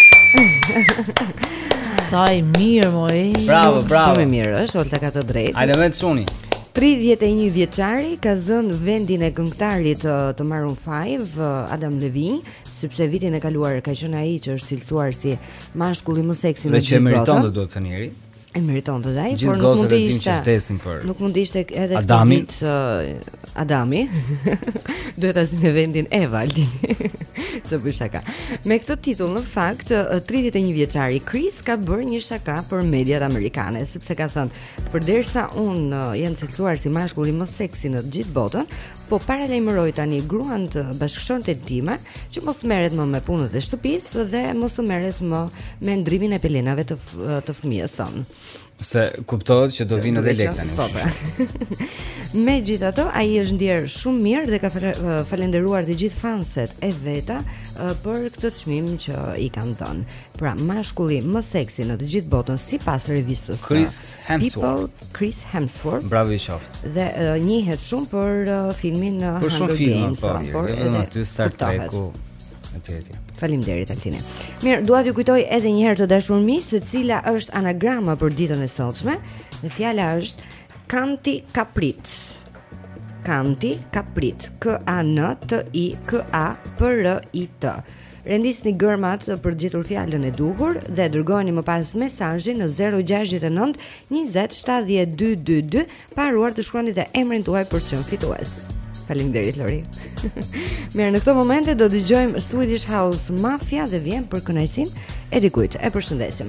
Sa i mirë, moj. Bravo, bravo. Shumë i mirë është, Olta ka të drejtë. Hajde me të suni. tridhjetë e një vjeçari ka zënë vendin e këngëtarit të, të Maroon five, Adam Levine, sepse vitin e kaluar ka qenë ai që është cilësuar si mashkulli më seksi në gjithë botën. Dhe që meriton të duhet të njëri. E meriton të dhaj, por nuk mund të ishte nuk mund të ishte edhe këtë vit uh, Adami. Duhet as në vendin Eva Altini. Se bëj shaka. Me këtë titull në fakt tridhjetë e një vjeçari Chris ka bërë një shaka për mediat amerikane, sepse ka thënë, përderisa unë uh, jam cilësuar si mashkulli më seksi në gjithë botën, po paralajmëroj tani gruan të bashkëshortet time që mos merret më me punët e shtëpisë dhe mos të merret më me ndrimin e pelenave të të fëmijës tonë. Se kuptohet që do vinë edhe lek tani. Po po. Megjithatë, ai është ndier shumë mirë dhe ka falenderuar të gjithë fanset e veta për këtë çmim që i kanë dhënë. Pra, mashkulli më seksi në të gjithë botën sipas revistës Chris Hemsworth. People, Chris Hemsworth. Bravo i qoftë. Dhe uh, njihet shumë për uh, filmin uh, për Hunger Games, po, por edhe aty Star Trek-u. Faleminderit Altini. Mirë, dua t'ju kujtoj edhe një herë të dashur miq se cila është anagrama për ditën e sotme. Dhe fjala është Kanti Kaprit. Kanti Kaprit. K A N T I K A P R I T. Rendisni gërmat për gjetur fjalën e duhur dhe dërgojeni më pas mesazhin në zero gjasht e nënt njëzet shtatëdhjetë dy dy dy pa haruar të shkruani dhe emrin tuaj për të qenë fitues. Faleminderit Lori. Mirë, në këtë momente do dëgjojmë Swedish House Mafia dhe vjen për kënaqësinë e dikujt. E përshëndesim.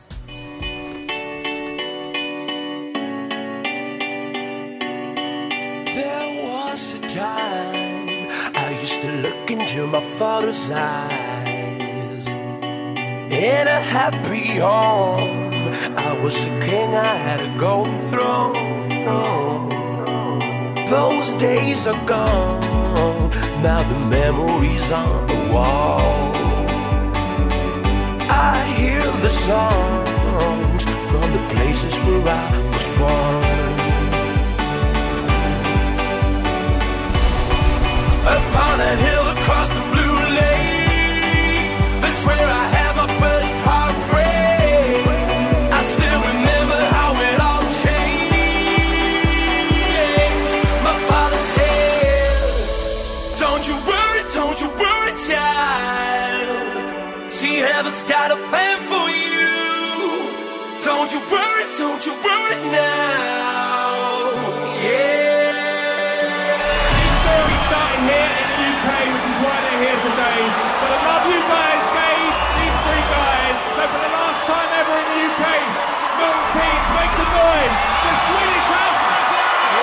There was a time I used to look into my father's eyes. In a happy home, I was a king, I had a golden throne. Those days are gone, now the memories on the wall. I hear the songs from the places where I was born. Upon that hill across the blue lake, that's where I had my first heartbreak. I still remember how it all changed. My father said, don't you worry, don't you worry, child. She heaven's got a plan for you. Don't you worry, don't you worry now. Starting here in the U K, which is why they're here today. But the love you guys gave these three guys. So for the last time ever in the U K, Milton Keynes, make some noise. The Swedish House Mafia.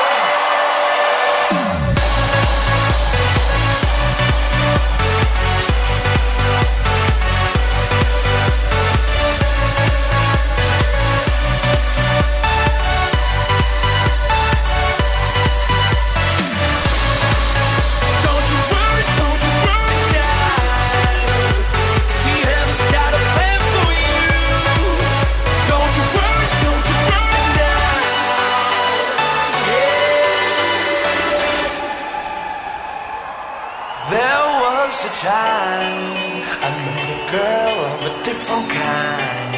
A time I met a girl of a different kind.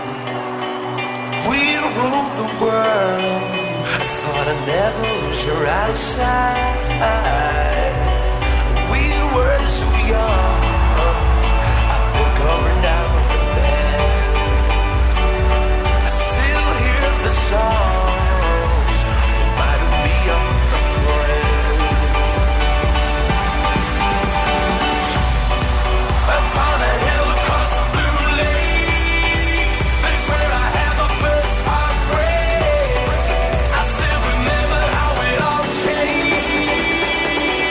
We ruled the world. I thought I'd never lose her outside. We were so young. I think of her now and then. I still hear the songs reminding me of a friend. Upon a hill across the blue lake, that's where I had my first heartbreak. I still remember how it all changed.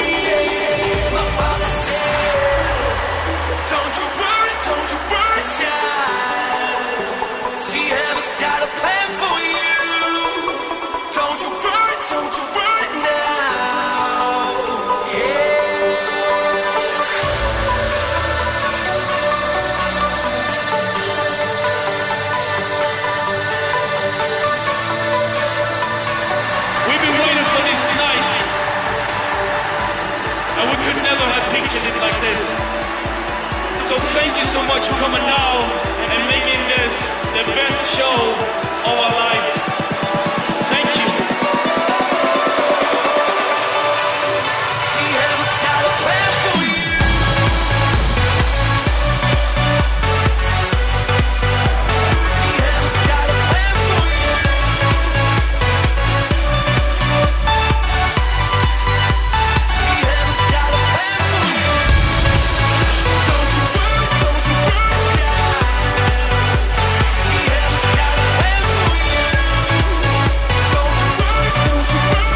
could never have pictured it like this. So thank you so much for coming now and making this the best show of our life. Thank you. She has got a plan for you. She has got a plan for you. She has got a plan for you. Don't you worry, don't you worry, child. She has got a plan for you. Don't you worry, don't you worry,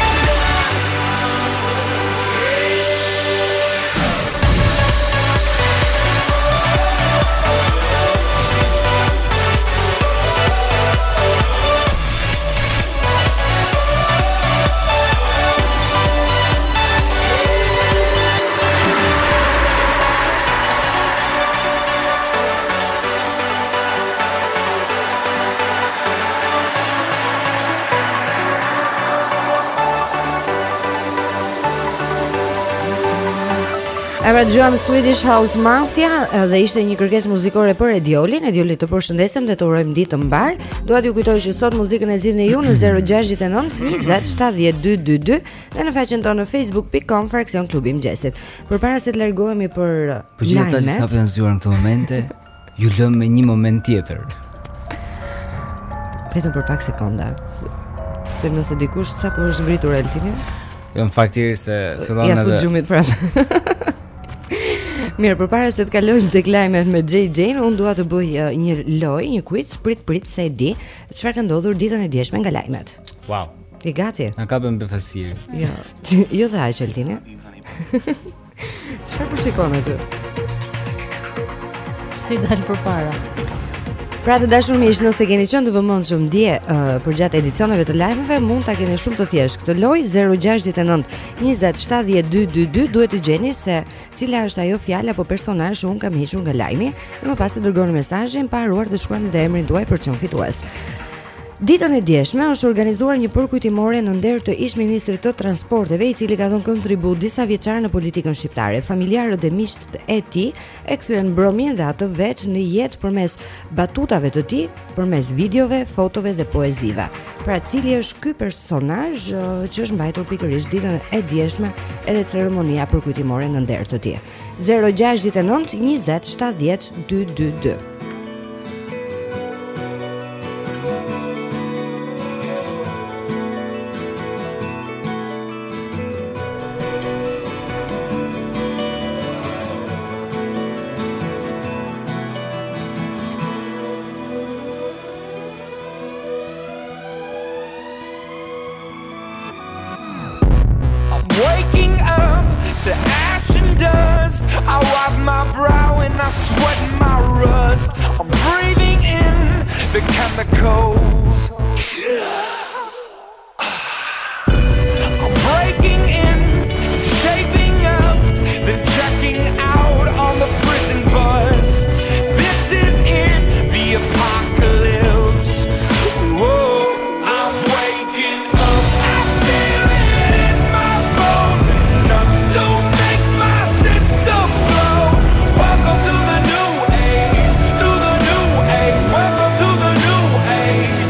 E pra dëgjojmë Swedish House Mafia dhe ishte një kërkesë muzikore për Ediolin. Edioli, të përshëndesem dhe të urojmë ditë të mbar. Dua t'ju kujtoj që sot muzikën e zgjidhni ju në zero gjasht e nënt njëzet shtatëdhjetë dyaqindici e dyqindë dhe në faqen tonë në facebook dot com fraksion klubi i mëngjesit. Përpara se të largohemi për Për gjithë ata që sapo janë zgjuar në këtë momente, ju lëm me një moment tjetër. Vetëm për pak sekonda. Se nëse dikush sapo është ngritur Altini, Jo, në fakt thjesht se fillon ja edhe fut gjumit pranë. Mirë, përpara se të kalojmë tek lajmet me J J, unë dua të bëj uh, një lojë, një quiz, prit prit se e di çfarë ka ndodhur ditën e djeshme nga lajmet. Wow. Je gati? Na kapëm befasir. Jo, jo dha aq Altini. Çfarë po shikon aty? S'ti dal përpara. Pra të dashur miq, nëse keni qenë të vëmendshëm dje uh, përgjatë edicioneve të lajmeve, mund ta keni shumë të thjeshtë këtë lojë zero gjasht e nënt njëzet shtatëdhjetë dyaqindici e dyqindë. Duhet të gjeni se cila është ajo fjalë apo personazh që un kam hequr nga lajmi dhe më pas të dërgoni mesazhin pa haruar të shkruani dhe emrin tuaj për të qenë fitues. Ditën e djeshme është organizuar një përkujtimore në nder të ish-ministrit të transporteve, i cili ka dhënë kontribut disa vjeçar në politikën shqiptare. Familjarët dhe miqtë e tij e kthyen mbrëmjen dhe atë vet në jetë përmes batutave të tij, përmes videove, fotove dhe poezive. Pra, cili është ky personazh uh, që është mbajtur pikërisht ditën e djeshme edhe ceremonia përkujtimore në nder të tij. zero gjasht e nënt njëzet shtatëdhjetë dyaqindici. waking up to ash and dust. I wipe my brow and I sweat my rust. I'm breathing in the chemicals. I'm breaking in, shaping up, then checking out on the prison bus. This is it, the apocalypse. Whoa, I'm waking up. I feel it in my bones, enough to make my system blow. Welcome to the new age, to the new age. Welcome to the new age.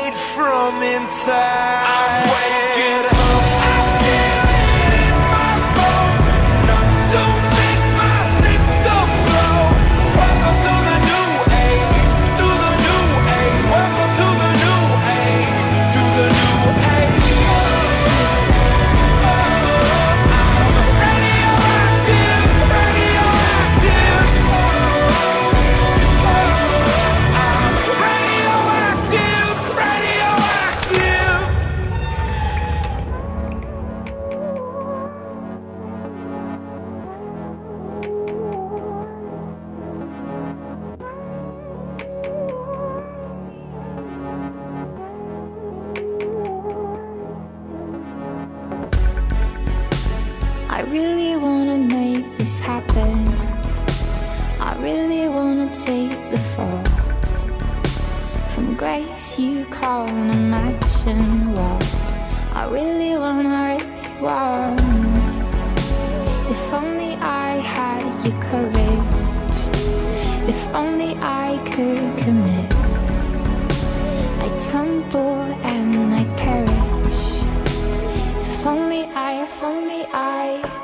beat from inside. I'm waking up. I feel it in my bones. Enough to make my system blow. Welcome to the new age, to the new age. Welcome to the new age, to the new age. I really wanna make this happen. I really wanna take the fall. From grace you call an imagination wall. I really wanna, really want. If only I had your courage. If only I could commit. I tumble and I perish. If only I, if only I.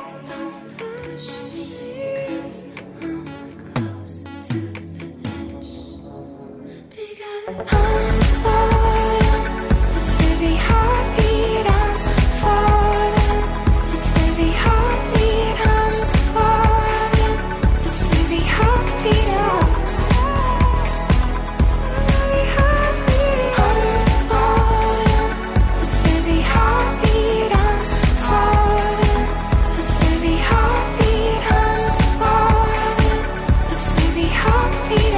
I'm falling with every heartbeat. I'm falling with every heartbeat. I'm falling with every heartbeat. Every heartbeat. I'm falling with every heartbeat. I'm falling with every heartbeat. I'm falling with every heartbeat.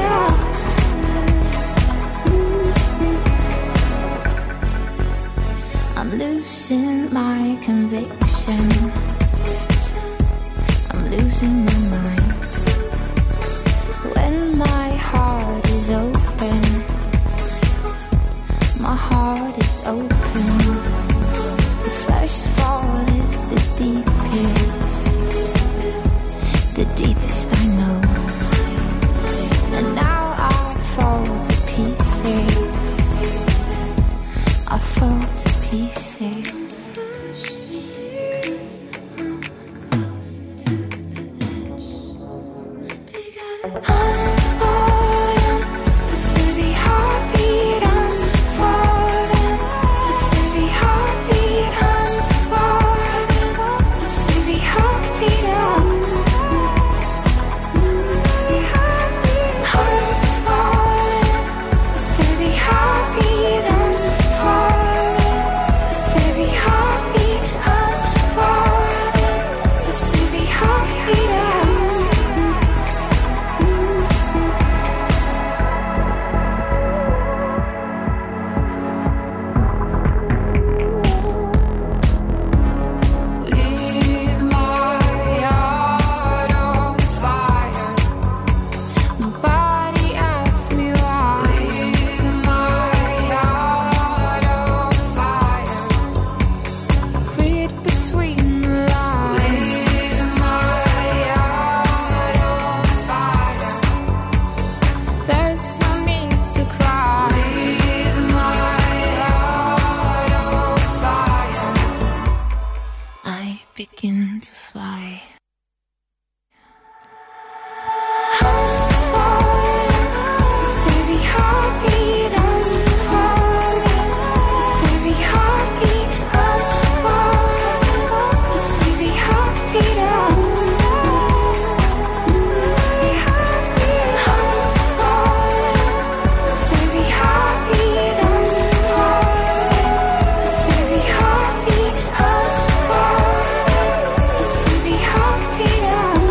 I'm losing my conviction. I'm losing my mind. When my heart is open, my heart is open. The first fall is the deepest, the deepest I know. And now I fall to pieces. I fall to pieces. I'm falling with every heartbeat. I'm falling with every heartbeat. I'm falling with every heartbeat. I'm falling with every heartbeat. I'm falling with every heartbeat. I'm falling with every heartbeat. With my heart on fire, nobody asked me why. With my heart on fire, read between the lines. With my heart on fire, there's no need to cry. With my heart on fire, I begin to fly. I'm falling with every heartbeat. I'm falling with every heartbeat. I'm falling with every heartbeat. I'm falling with every heartbeat. I'm falling with every heartbeat. I'm falling with every heartbeat.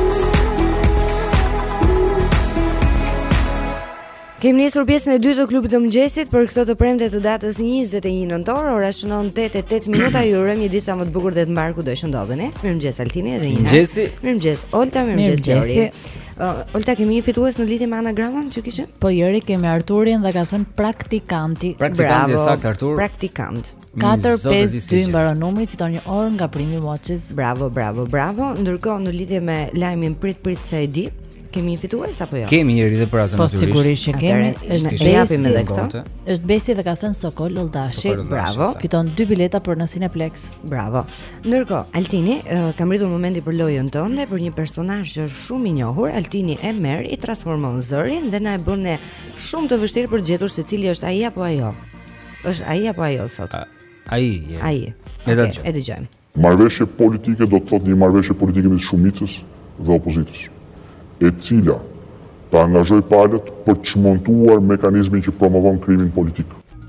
Kemi nisur pjesën e dytë të klubit të mëngjesit për këtë të premte të datës njëzet e një nëntor, ora shënon tetë e tetë minuta. Ju urojmë një ditë sa më të bukur dhe të mbar kudo që ndodheni. Mirëmëngjes Altini edhe një herë. Mirëmëngjesi. Mirëmëngjes Olta, mirëmëngjes Lori. Mirëmëngjesi. Uh, Olta, kemi një fitues në lidhje me anagramën që kishe? Po Jeri, kemi Arturin dhe ka thënë praktikanti. Praktikanti, sakt Artur. Praktikant. katër pesë dy mbaron numri, fiton një orë nga Primi Watches. Bravo, bravo, bravo. Ndërkohë në lidhje me lajmin prit prit se e di, kemi një fitues apo jo? Kemi njëri dhe për atë Po natyrisht. sigurisht që kemi. Është e japim edhe këtë. Është Besi dhe ka thënë Sokol Oldashi. Bravo. Fiton dy bileta për në Cineplex. Bravo. Ndërkohë, Altini, uh, kam rritur momenti për lojën tënde për një personazh që është shumë i njohur. Altini e merr, i transformon zërin dhe na e bën ne shumë të vështirë për gjetur se cili është ai apo ajo. Është ai apo ajo sot? Ai. Ai. Le ta E dëgjojmë. Marrëveshje politike do të thotë një marrëveshje politike mes shumicës dhe opozitës, e cila ta angazhoj palët për të çmontuar mekanizmin që promovon krimin politik.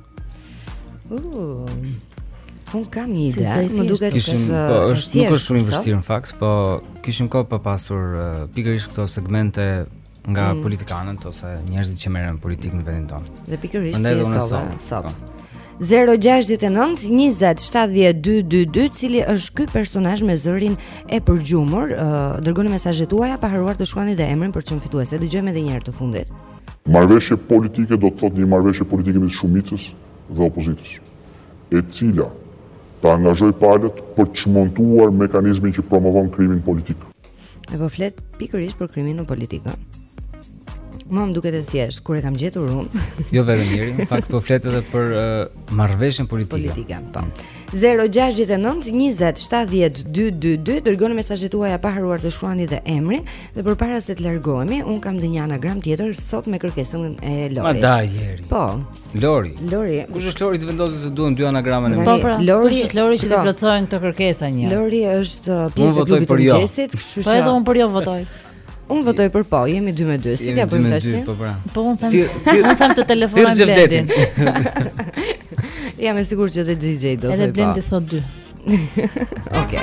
Uh, un kam një Si ide, sa i më duket Kishim, se po, është nuk është shumë i vështirë në fakt, po kishim kohë pa pasur uh, pikërisht këto segmente nga Mm. politikanët ose njerëzit që merren me politikë në vendin tonë. Dhe pikërisht Prandaj ti dhe unë e sova sova, sot. po. zero gjasht nënt njëzet shtatëdhjetë dy dy dy, cili është ky personazh me zërin e përgjumur. Uh, dërgoni mesazhet tuaja pa haruar të shkruani dhe emrin për të qenë fituese. Dëgjojmë edhe një herë të fundit. Marrëveshje politike do të thotë një marrëveshje politike mes shumicës dhe opozitës, e cila ta angazhoj palët për të çmontuar mekanizmin që promovon krimin politik. E po flet pikërisht për krimin në politikë. Mua më duket e thjesht kur e kam gjetur unë. Jo vetëm njëri, në fakt po flet edhe për uh, marrëveshjen politike. Politike, po. zero gjasht nënt njëzet shtatëdhjetë dy dy dy, dërgoni mesazhet tuaja pa haruar të shkruani dhe emrin dhe përpara se të largohemi, un kam dhe një anagram tjetër sot me kërkesën e Lorit. Ma daj jeri. Po. Lori. Lori. Kush është Lori të vendosë se duhen dy anagrama në Po pra, Lori, kush është Lori që të shiko. plotsojnë këtë kërkesa një. Lori është uh, Unë pjesë e votoj klubit për të jo. mëngjesit, kështu Po edhe unë për jo votoj. Unë votoj për po, jemi dy me dy. Si t'ja bëjmë tash? Po pra. Po unë them, Thirr- thirr- unë them të telefonojmë thirr Blendin. Jam e sigurt që edhe G J do Edhe thoj po. Blendi thot dy. Okej.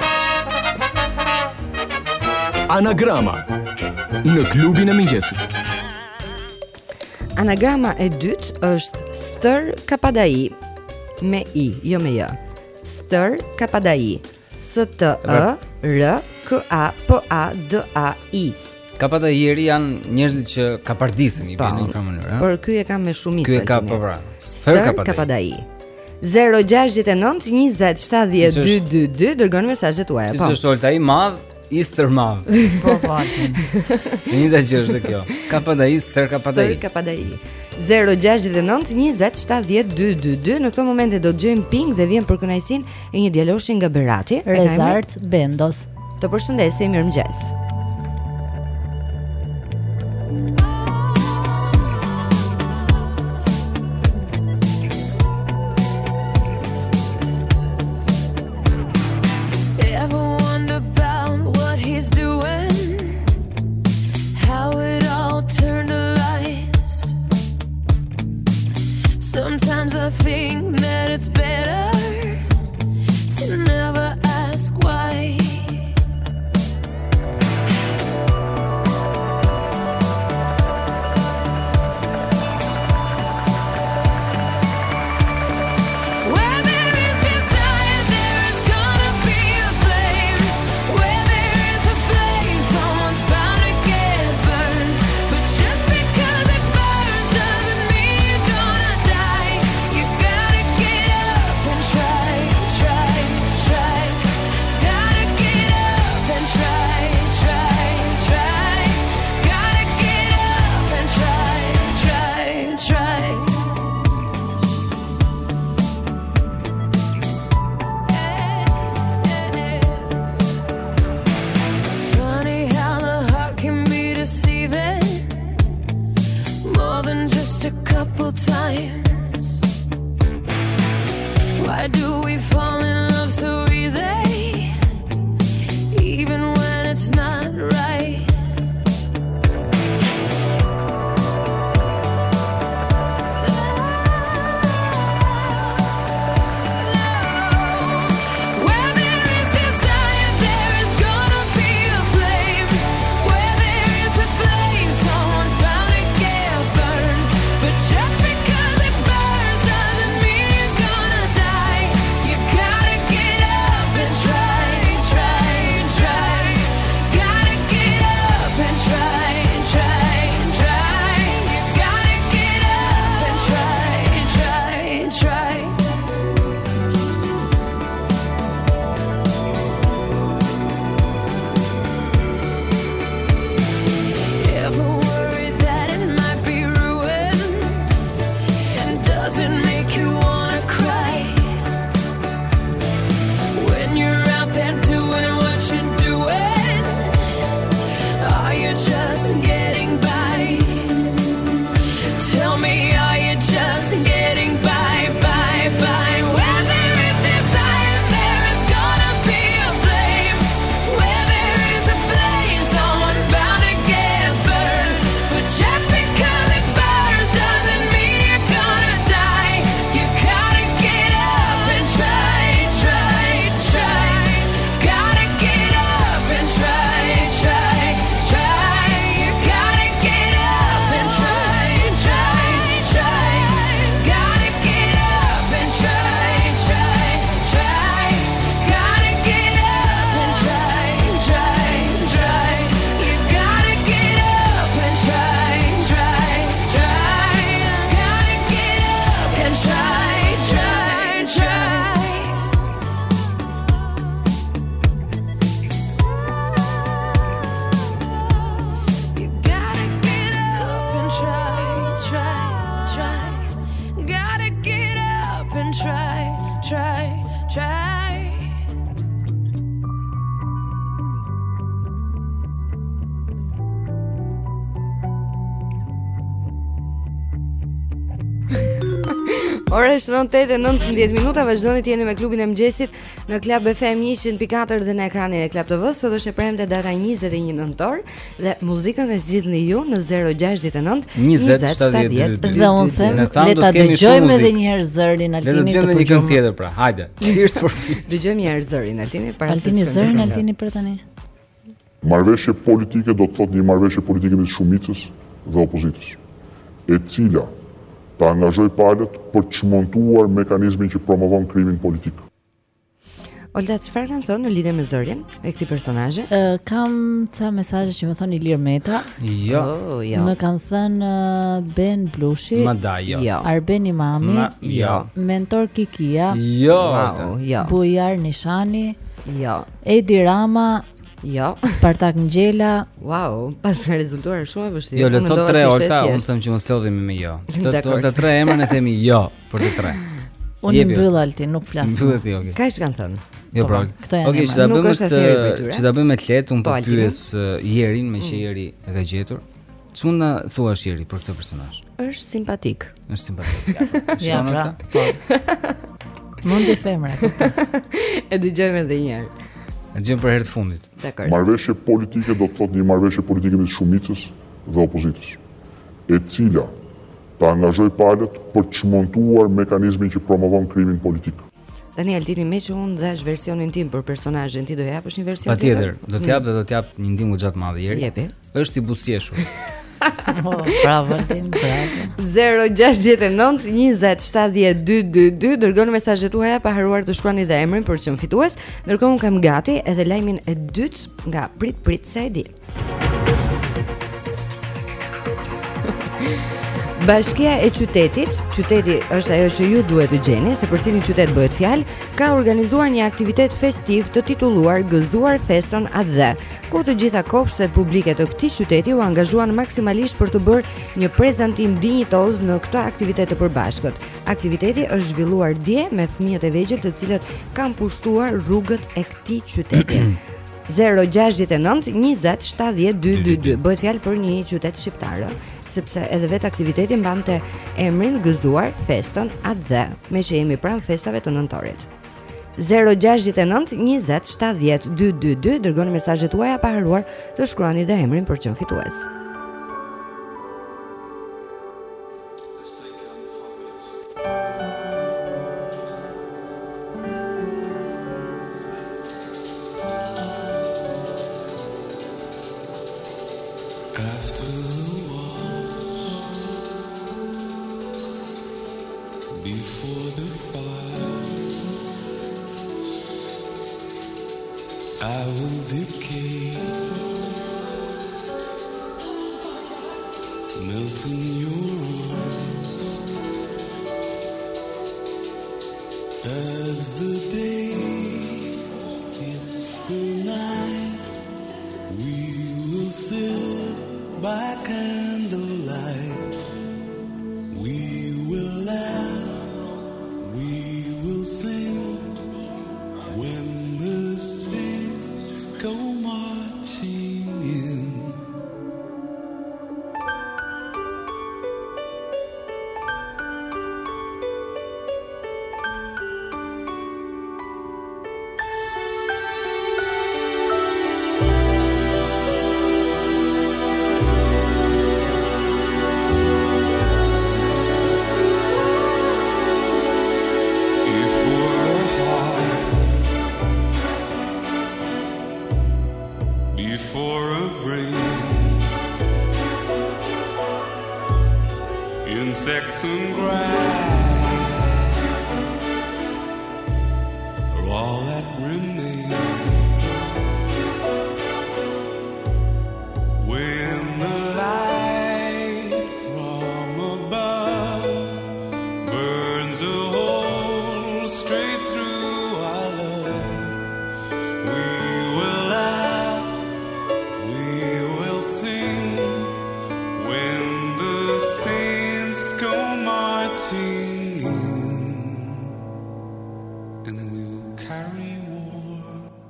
Anagrama në klubin e mëngjesit. Anagrama e dytë është Stër Kapadai me i, jo me j. Stër Kapadai. S T E R K A P A D A I. Kapadajeri janë njerëzit që kapardisën i vjen në një mënyrë, ëh. Por ky e ka me shumicë. Ky e ka po pra. Stër Kapadai. Kapadai. zero gjasht nënt njëzet shtatëdhjetë dy dy dy, dërgoni mesazhet tuaja. Si është Olta i madh, i stër madh. Po po. Një njëta gjë është kjo. Kapadai, stër Kapadai. Stër Kapadai. zero gjasht nënt njëzet shtatëdhjetë dy dy dy. Në këtë moment do të gjejmë Pink dhe vjen për kënaqësinë e një djaloshi nga Berati. Rezart Bendos. Të përshëndesim, mirëmëngjes. Ever wonder about what he's doing? How it all turned to lies? Sometimes I think that it's better to never ask why. Where there is desire, there is gonna be a flame. Where there is a flame, someone's bound to get burned. But just because it burns doesn't mean you're gonna die. You gotta get up and try, try, try. Gotta get up and try, try, try. Gotta get up and try, try, try. Funny how the heart can be deceiving more than just a couple times. Why do we fall in love so easy, even when it's not right? Where there is desire, there is gonna be a flame. Where there is a flame, someone's bound to get burned. But just because it burns doesn't mean you're gonna die. You gotta try, try. Ora është nëntë e tetë e nëntëmbëdhjetë minuta, vazhdoni të jeni me klubin e mëngjesit në Club F M njëqind e katër dhe në ekranin e Club T V. Sot është e premte data njëzet e një nëntor dhe muzikën e zgjidhni ju në zero gjasht e nëntë njëzet shtatëdhjetë. Dhe unë them, le ta dëgjojmë edhe një herë zërin Altinit. Le të dëgjojmë një këngë tjetër pra. Hajde. Tears for Fears. Dëgjojmë një herë zërin Altinit para se. Altini zërin Altini për tani. Marrëveshje politike do të thotë një marrëveshje politike mes shumicës dhe opozitës, e cila ta angazhoj palët për të çmontuar mekanizmin që promovon krimin politik. Olda, çfarë kanë thënë në lidhje me zërin e këtij personazhi? Uh, kam ca mesazhe që më thonë Ilir Meta. Jo. Oh, jo. Më kanë thënë uh, Ben Blushi. Madaj, jo. Jo. Arben Imami. Ma, jo. Mentor Kikia. Jo. Wow, jo. Bujar Nishani. Jo. Edi Rama. Jo. Spartak Ngjela. Wow, pas ka rezultuar shumë e vështirë. Jo, le të thotë tre Olta, unë them që mos lodhemi me jo. Të Olta tre emrin e themi jo për të tre. Unë i mbyll Altin, nuk flas. Mbyll ti, okay. Kaq kanë thënë. Jo, pra. Okej, çfarë bëjmë këtë? Çfarë bëjmë me Tlet? Unë po pyes Jerin, me që Jeri e ka gjetur. Ç'mund na thuash Jeri për këtë personazh? Është simpatik. Është simpatik. Ja, pra. Mund të femra. E dëgjojmë edhe një herë. E gjëm për herë të fundit. Dakor. Marrëveshje politike do të thotë një marrëveshje politike mes shumicës dhe opozitës, e cila ta angazhoj palët për të çmontuar mekanizmin që promovon krimin politik. Tani Altini, me që unë dhash versionin tim për personazhin, ti do japësh një version tjetër? Patjetër, do të jap dhe do të jap një ndihmë gjatë madhe Jeri. Jepi. Është i buzëqeshur. Oh, bravo Altin, bravo. zero gjasht e nëntë njëzet shtatëdhjetë dyqindë e mbydllëdhjetë dërgoni mesazhet tuaja pa haruar të shkruani dhe emrin për të qenë fitues. Ndërkohë un kam gati edhe lajmin e dytë nga Prit Prit se e di. Bashkia e qytetit, qyteti është ajo që ju duhet të gjeni, se për cilin qytet bëhet fjalë, ka organizuar një aktivitet festiv të titulluar Gëzuar festën atë dhe, ku të gjitha kopshtet publike të këtij qyteti u angazhuan maksimalisht për të bërë një prezantim dinjitoz në këtë aktivitet të përbashkët. Aktiviteti është zhvilluar dje me fëmijët e vegjël të cilët kanë pushtuar rrugët e këtij qyteti. zero gjasht e nëntë njëzet shtatëdhjetë dyqindë e mbydllëdhjetë bëhet fjalë për një qytet shqiptar, sepse edhe vetë aktiviteti mbante emrin Gëzuar festën atë dhe, me që jemi pranë festave të nëntorit. zero gjasht e nëntë njëzet shtatëdhjetë dyqindë e mbydllëdhjetë dërgoni mesazhet tuaja pa haruar të shkruani dhe emrin për të qenë fitues. and we will carry war.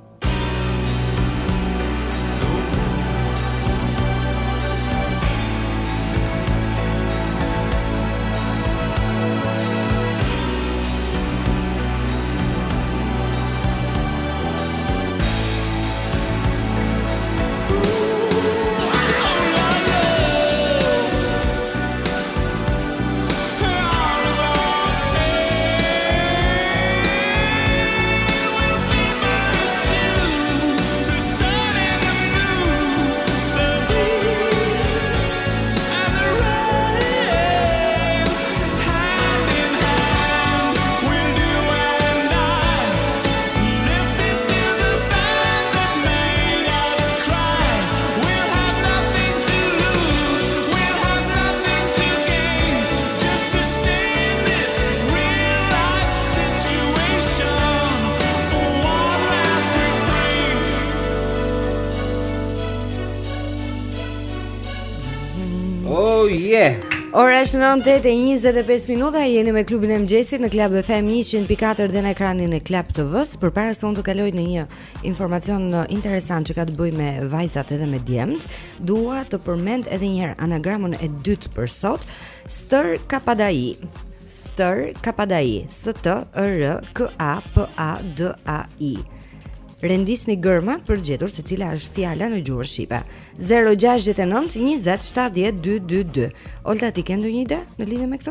Ora është nëntë e njëzet e pesë minuta, jeni me klubin e mëngjesit në Club F M njëqind pikë katër dhe në ekranin e Club T V-s. Përpara se unë të kaloj në një informacion interesant që ka të bëjë me vajzat edhe me djemt, dua të përmend edhe një herë anagramën e dytë për sot, Stër Kapadai. Stër Kapadai, S T E R K A P A D A I. Rendisni gërmat për gjetur se cila është fjala në gjuhën shqipe. zero gjasht nëntë njëzet shtatëdhjetë dy dy dy. Olta, ti ke ndonjë ide në lidhje me këto?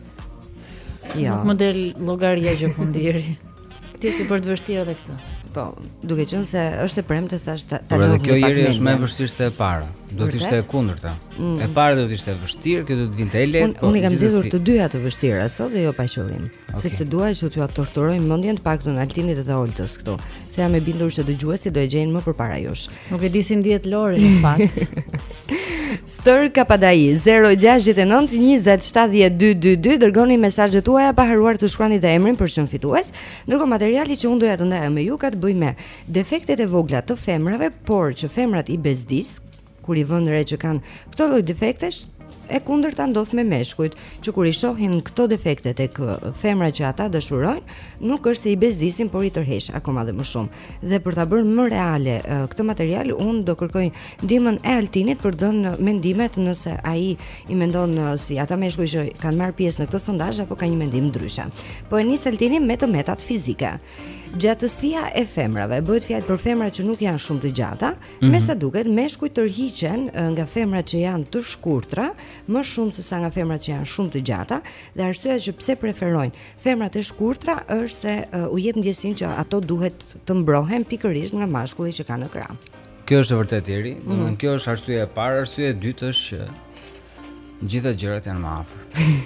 Jo. Nuk më del llogaria që mundiri. Ti ke për të vështirë edhe këtë. Po, duke qenë se është e premte thash ta ta. Por edhe kjo ieri është më e vështirë se e para. Duhet të ishte e kundërta. Mm. E para do të ishte e vështirë, kjo do të vinte e lehtë, po. Unë kam zgjedhur të dyja të vështira sot dhe jo pa qëllim. Okay. Sepse duaj që t'ju torturoj mendjen të paktën Altinit dhe të Oltës këtu. Se jam e bindur se dëgjuesit do e gjejnë më përpara jush. Nuk e di si ndihet Lori në fakt. Stër Kapadai zero gjasht nëntë njëzet shtatëdhjetë dy dy dy, dërgoni mesazhet tuaja pa haruar të shkruani dhe emrin për çm fitues. Ndërkohë materiali që unë doja të ndaj me ju ka të bëjë me defektet e vogla të femrave, por që femrat i bezdis kur i vënë re që kanë këto lloj defektesh, e kundërta ndodh me meshkujt, që kur i shohin këto defekte tek femrat që ata dashurojnë, nuk është se i bezdisin, por i tërheq akoma dhe më shumë. Dhe për ta bërë më reale këtë material, unë do kërkoj ndihmën e Altinit për të dhënë mendimet nëse ai i mendon si ata meshkuj që kanë marrë pjesë në këtë sondazh apo ka një mendim ndryshe. Po e nis Altini me të metat fizike. Gjatësia e femrave, bëhet fjalë për femrat që nuk janë shumë të gjata, mm -hmm. me sa duket meshkujt tërhiqen nga femrat që janë të shkurtra, më shumë se sa nga femrat që janë shumë të gjata, dhe arsyeja që pse preferojnë femrat e shkurtra është se uh, u jep ndjesinë që ato duhet të mbrohen pikërisht nga mashkulli që ka në krah. Kjo është e vërtetë iri, mm -hmm. domethënë kjo është arsyeja e parë, arsyeja e dytë është që gjitha gjërat janë më afër.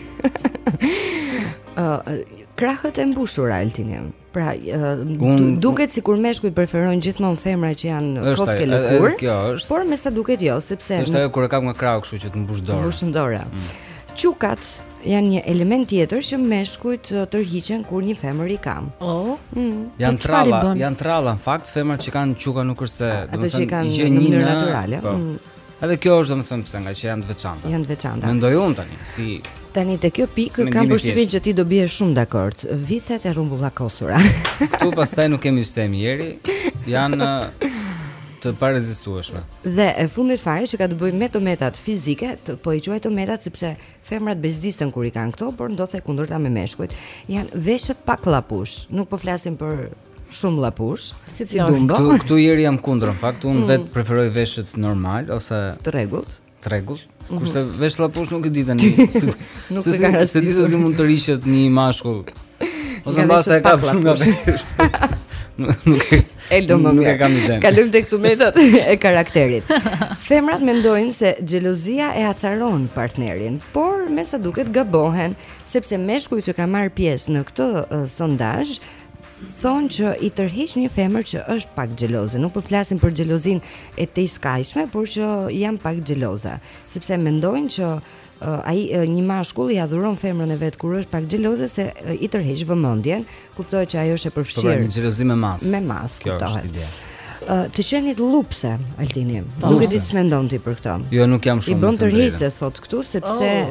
uh, krahët e mbushura Altini. Pra, uh, duket sikur meshkujt preferojnë gjithmonë femra që janë koftë lëkur. Por me sa duket jo, sepse është ajo kur e kap nga krahu, kështu që të mbush dorë. Mbush dorë. Mm. Qukat janë një element tjetër që meshkujt tërhiqen kur një femër i ka. Oh, mm. janë tralla, janë tralla në fakt, femrat që kanë quka nuk është se, domethënë, gjë një natyrale. Po. Mm. Edhe kjo është domethënë pse nga që janë të veçanta. Janë të veçanta. Mendoj unë tani, si Tani te kjo pikë kam përshtypjen që ti do bie shumë dakord. Viset e rrumbullakosura. Ktu pastaj nuk kemi sistem ieri, janë të parezistueshme. Dhe e fundit fare që ka të bëjë me të metat fizike, të, po i quaj të metat sepse femrat bezdisen kur i kanë këto, por ndodhe kundërta me meshkujt. Janë veshët pa llapush. Nuk po flasim për shumë llapush, si, si dumbo. Këtu këtu ieri jam kundër, në fakt unë mm. vet preferoj veshët normal ose të rregullt. Të rregullt. Kurse vesh llapush nuk e di tani. Nuk e ka se di se si mund të rishet një mashkull. Ose mbase e ka shumë nga vesh. Nuk e Eldo më mirë. Kalojmë tek këtu metat e karakterit. Femrat mendojnë se xhelozia e acaron partnerin, por me sa duket gabohen, sepse meshkujt që ka marrë pjesë në këtë uh, sondazh thonë që i tërheq një femër që është pak xheloze. Nuk po flasim për xhelozinë e të skajshme, por që janë pak xheloze, sepse mendojnë që uh, ai uh, një mashkull i adhuron femrën e vet kur është pak xheloze se uh, i tërheq vëmendjen. Kuptohet që ajo është e përfshirë. Po, një xhelozi me mas. Me mas, kjo kuptohet. është ide. Uh, të qenit lupse, Altini. Nuk e di ç'mendon ti për këtë. Jo, nuk jam shumë. I bën tërheqje thot këtu sepse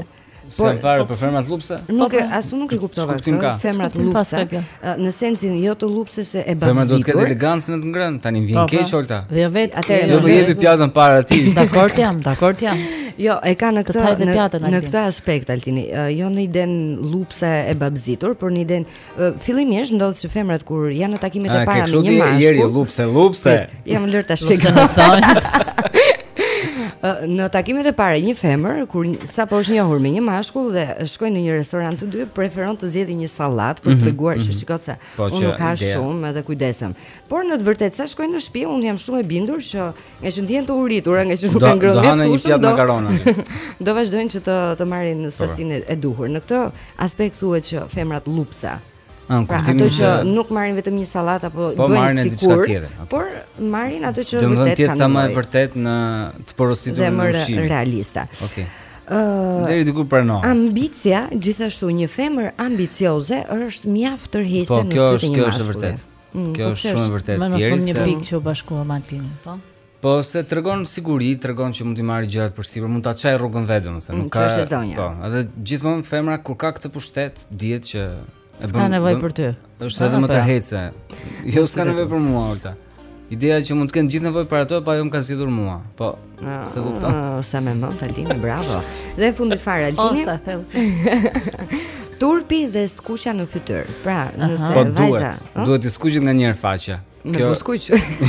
S'kan fare për femrat lupse? Nuk e as unë nuk e kuptova këtë, femrat lupse. Në sensin jo të lupse se e babzitur. Femrat do të ketë elegancën e të ngrënë, tani vjen keq Olta. Dhe jo vetë, atëherë jo më jepi pjatën para ti. Dakord jam, dakord jam. Jo, e ka në këtë në, në këtë aspekt Altini. Uh, jo në iden lupse e babzitur, por në iden uh, fillimisht ndodh që femrat kur janë në takimet e para me një mashkull. Jeri lupse, lupse. Jam lër ta shpjegoj. Në takimet e para një femër kur sapo është njohur me një mashkull dhe shkojnë në një restorant të dy, preferon të zgjedhë një sallatë për treguar mm -hmm. që shikoj se po, unë nuk ha shumë edhe kujdesem. Por në të vërtetë sa shkojnë në shtëpi, unë jam shumë e bindur që nga që ndjen të uritura, nga që nuk kanë ngrënë fushën, do një pjatë makarona. Do vazhdojnë që të të marrin sasinë e duhur. Në këtë aspekt thuhet që femrat lupsa. Pra, ato që nuk marrin vetëm një sallatë apo po, bëjnë sikur, okay. por marrin ato që vërtet kanë. Domethënë tjetë sa më e vërtet në të porositur në ushqim. Dhe më realista. Okej. Uh, Deri diku pranohet. Ambicia, gjithashtu një femër ambicioze është mjaft tërheqëse po, në sytë e një mashkulli. Po, kjo është vërtet. Mm, kjo është shumë e vërtet. Më në fund një pikë që u bashkua Martini, po. Po se tregon siguri, tregon që mund t'i marrë gjërat përsipër, mund ta çaj rrugën vetë, domethënë, nuk ka. Po, edhe gjithmonë femra kur ka këtë pushtet, dihet që s'ka nevojë për ty. Është edhe më tërheqëse. Jo s'ka nevojë për mua Olta. Ideja që mund të kenë gjithë nevojë për ato, pa jo më ka zgjedhur mua. Po, se kupton. Sa më mend Altini, bravo. Dhe fundit fare Altini. Osta thell. Turpi dhe skuqja në fytyr. Pra, nëse po, vajza, duhet, duhet të skuqet nga njëherë faqja. Kjo me skuq.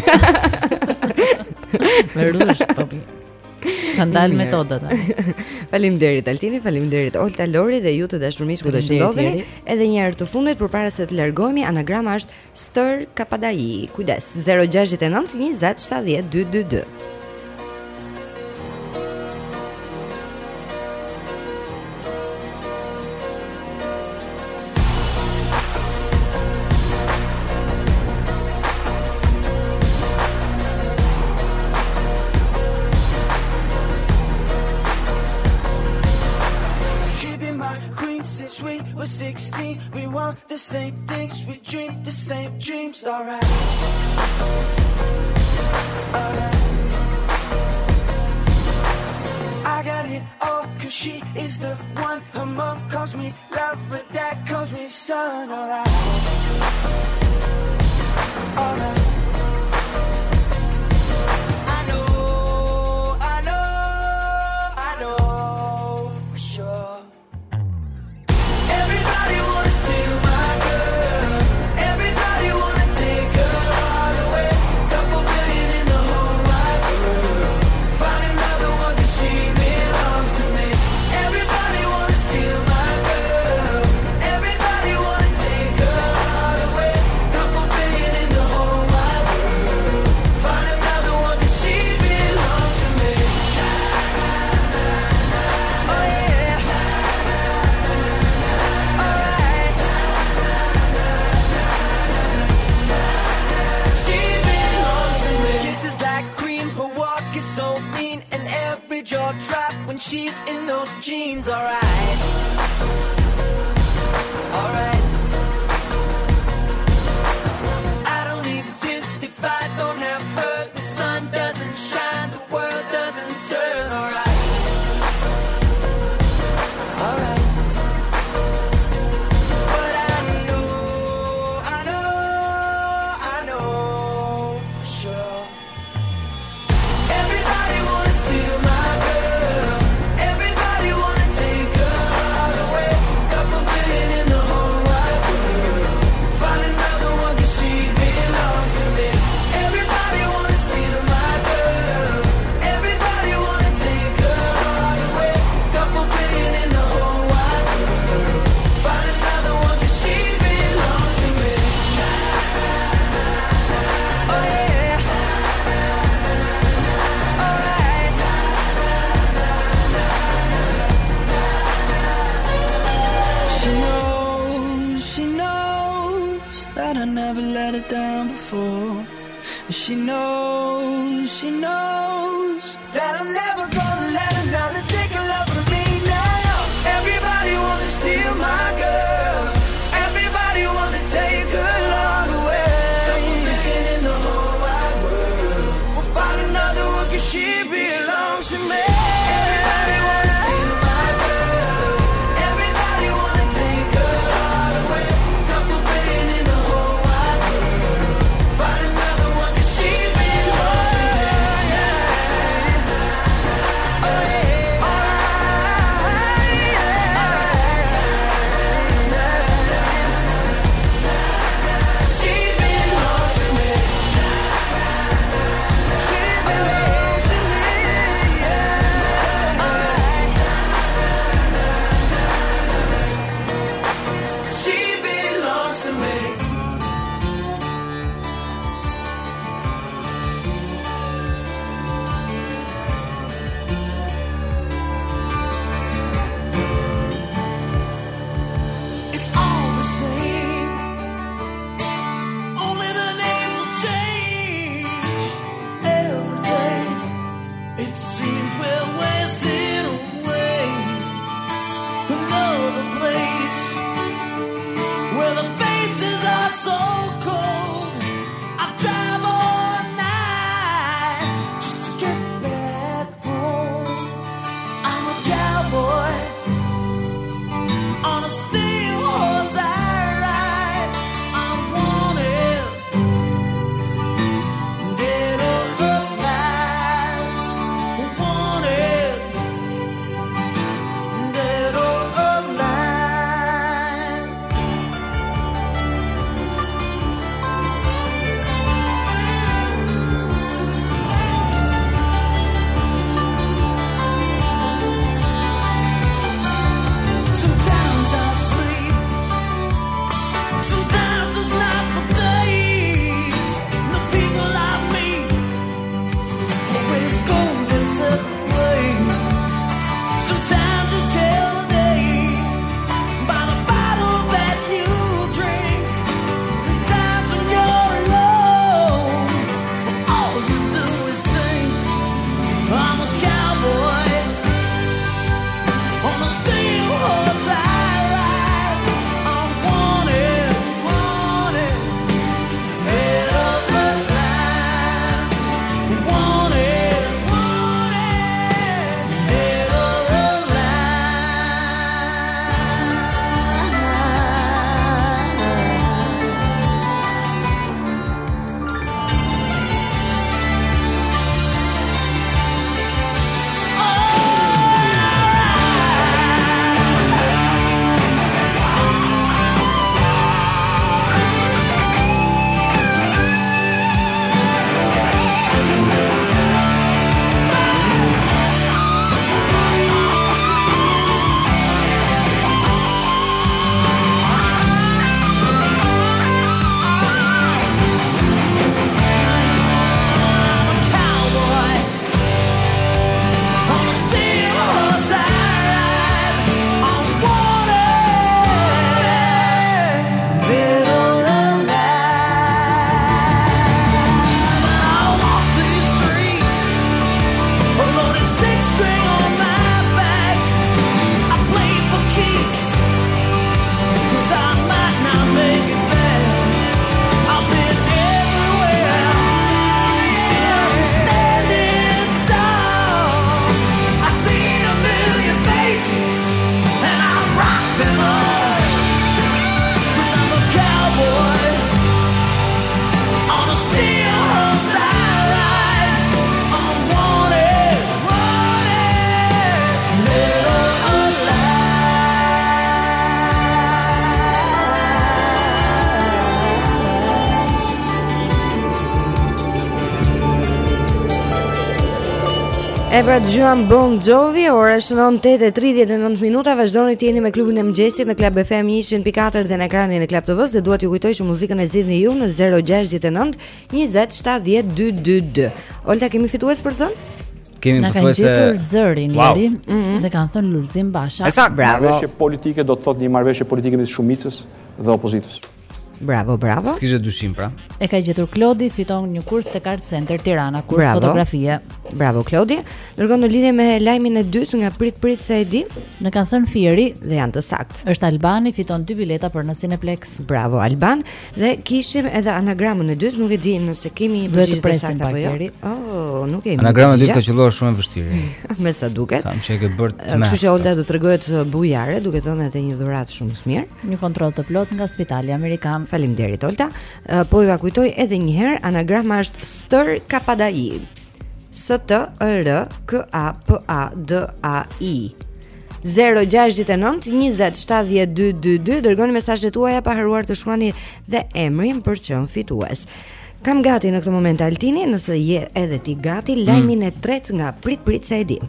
Me rrush, po. Kan dalë metodat. Faleminderit Altini, faleminderit Olta, Lori dhe ju të dashur miq ku do të ndodheni. Edhe një herë të fundit përpara se të largohemi, anagrama është Stër Kapadai. Kujdes, zero gjasht e nëntë njëzet shtatëdhjetë dy dy dy. The same things, we dream the same dreams, alright. Alright. I got it all, cause she is the one. Her mom calls me love, but dad calls me son, alright. Alright. I know, I know, I know for sure. Everybody wanna steal my girl. Everybody wanna take her all away. Couple billion in the whole wide world. Find another one 'cause she belongs to me. Everybody wanna steal my girl. Everybody wanna take her all away. Couple billion in the whole wide world. Find another one 'cause she belongs to me. Oh yeah. So mean, and every jaw drop when she's in those jeans. Alright, alright. I don't exist if I don't have her. The sun doesn't shine, the world doesn't turn. Alright, alright. But I know, I know, I know for sure. Everybody wanna steal my girl. Everybody wanna take her all away. Couple billion in the whole wide world. Find another one 'cause she belongs to me. Everybody wanna steal my girl. Everybody wanna take her all away. Couple billion in the whole wide world. Find another one 'cause she belongs to me. Oh yeah. She knows, she knows that I never let her down before. She knows, she knows that I'm never gonna let another take a love from me now. Everybody wants to steal my girl. Everybody wants to take her love away. Couple million in the whole wide world. We'll find another one 'cause she belongs to me. Everybody wants to steal my girl. E pra dëgjuam Bon Jovi, ora shënon tetë e tridhjetë e nëntë minuta, vazhdoni të jeni me klubin e mëngjesit në Club F M njëqind pikë katër dhe në ekranin e Club T V-s, dhe dua t'ju kujtoj që muzikën e zgjidhni ju në zero gjasht e nëntë njëzet shtatëdhjetë dyqindëdhjetë. Olta, kemi fitues për të thënë? Kemi Na kanë gjetur zërin Leri dhe kanë thënë Lulzim Basha. Ësakt, bravo. Marrëveshje politike do të thotë një marrëveshje politike mes shumicës dhe opozitës. Bravo, bravo. S'kishte dyshim pra. E ka gjetur Klodi, fiton një kurs tek Art Center Tirana, kurs Bravo. fotografie. Bravo Klodi. Ndërkohë në lidhje me lajmin e dytë nga prit prit se e di, Në kanë thënë Fieri dhe janë të saktë. Është Albani, fiton dy bileta për në Cineplex. Bravo Alban. Dhe kishim edhe anagramën e dytë, nuk e di nëse kemi Duhet të përgjigje presim saktë pak, apo jo. Eri. Oh, nuk kemi. Anagrama e dytë përgjigje. ka qelluar shumë e vështirë. Me sa duket. Sa më që e ke bërë të Kështu që Olda do t'rregohet bujare, duke thënë edhe një dhuratë shumë të mirë. Një kontroll të plot nga Spitali Amerikan. Faleminderit Olta. Uh, po ju kujtoj edhe një herë, anagrama është Stër Kapadai. S T E R K A P A D A I. zero gjasht e nëntë njëzet shtatëdhjetë dyqindëdhjetë, dërgoni mesazhet tuaja pa haruar të shkruani dhe emrin për të qenë fitues. Kam gati në këtë moment Altini, nëse je edhe ti gati, lajmin mm. e tretë nga prit prit se e di.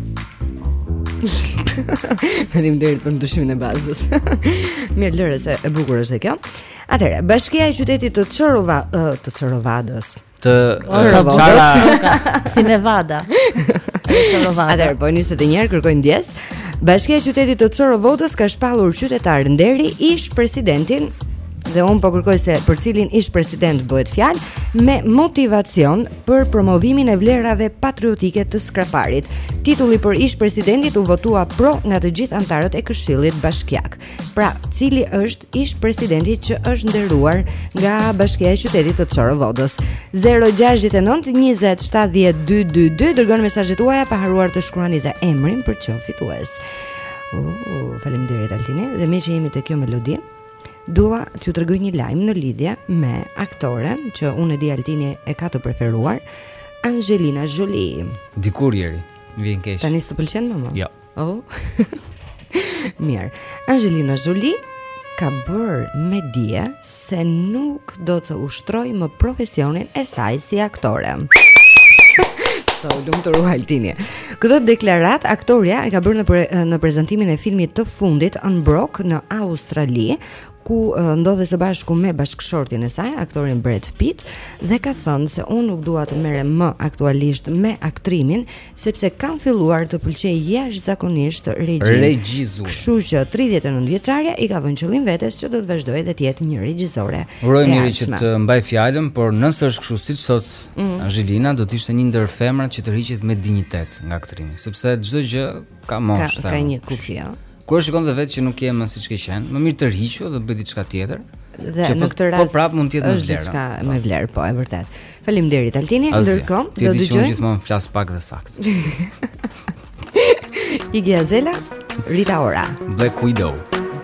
Faleminderit për ndryshimin e bazës. Mirë, lëre se e bukur është kjo. Atëherë, Bashkia e qytetit të Çorova, uh, të Çorovadës. Të Çorovadës. Si Nevada. Çorovada. Atëherë, po niset e njerë, kërkoj ndjes. Bashkia e qytetit të Çorovodës ka shpallur qytetar nderi ish presidentin, dhe unë po kërkoj se për cilin ish president bëhet fjalë, me motivacion për promovimin e vlerave patriotike të skraparit. Titulli për ish presidentit u votua pro nga të gjithë antarët e Këshillit Bashkiak. Pra, cili është ish presidenti që është nderuar nga Bashkia e qytetit të Çorovodës? zero gjasht e nëntë njëzet shtatëdhjetë dyqindëdhjetë, dërgoni mesazhet tuaja pa haruar të shkruani dhe emrin për të qenë fitues. Oh, faleminderit Altini, dhe me që jemi te kjo melodi, dua t'ju tregoj një lajm në lidhje me aktoren që unë e di Altini e ka të preferuar, Angelina Jolie. Dikur ieri, vjen keq. Tani s'të pëlqen më? Jo. Oh. Mirë. Angelina Jolie ka bërë me dije se nuk do të ushtroj më profesionin e saj si aktore. So, lumtur Altini. Këtë deklarat aktoria e ka bërë në, pre, në prezantimin e filmit të fundit Unbroke në Australi, ku uh, ndodhe së bashku me bashkëshortin e saj, aktorin Brad Pitt, dhe ka thënë se unë nuk dua të merrem më aktualisht me aktrimin, sepse kam filluar të pëlqej jashtëzakonisht regjin. Regjizur. Kështu që tridhjetë e nëntë vjeçaria i ka vënë qëllim vetes që do të vazhdojë dhe të jetë një regjizore. Uroj mirë që të mbaj fjalën, por nëse është kështu siç thot mm. Angelina, do të ishte një ndër femrat që të rriqet me dinjitet nga aktrimi, sepse çdo gjë ka moshë. Ka, ka një kufi, ja. Kur shikon dhe vetë që nuk je më siç ke qenë, më mirë të rriqu dhe bëj diçka tjetër. Dhe në këtë rast po prap mund të jetë më vlerë. Është diçka me vlerë, po, e vërtet. Faleminderit Altini, ndërkohë do dëgjoj. Ti gjithmonë flas pak dhe saktë. Iggy Azalea, Rita Ora. Black Widow.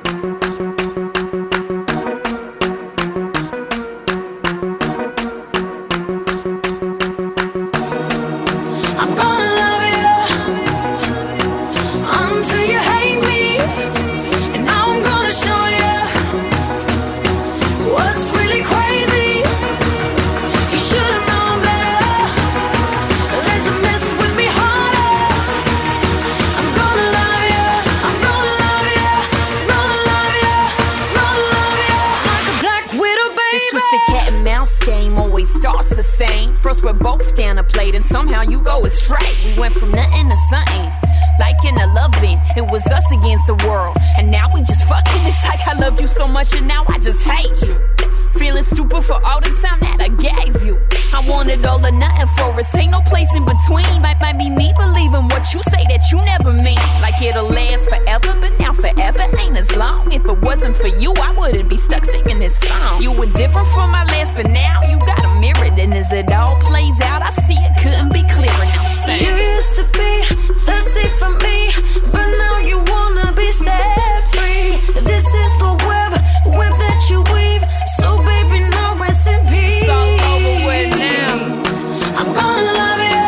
First we're both down a plate and somehow you go astray. We went from nothing to something, like in a loving. It was us against the world, and now we just fucking. It's like I loved you so much and now I just hate you. Feeling stupid for all the time that I gave you. I wanted all or nothing for us, ain't no place in between. Might, might be me believing what you say that you never mean. Like it'll last forever, but now forever ain't as long. If it wasn't for you, I wouldn't be stuck singing this song. You were different from my last, but now you got a mirror. And as it all plays out, I see it couldn't be clearer. Now sing. You used to be thirsty for me, but now you wanna be set free. This is the web, web that you weave. So baby, now rest in peace. It's all over with now. I'm gonna love you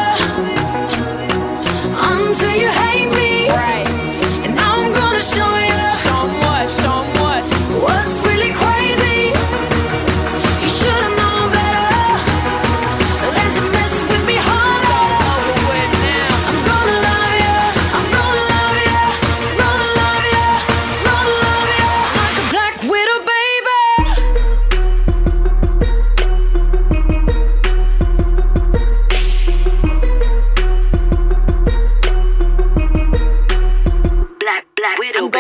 until you hate me. Right. And now I'm gonna show you. Show 'em what, show 'em what. What's really crazy. You should've known better.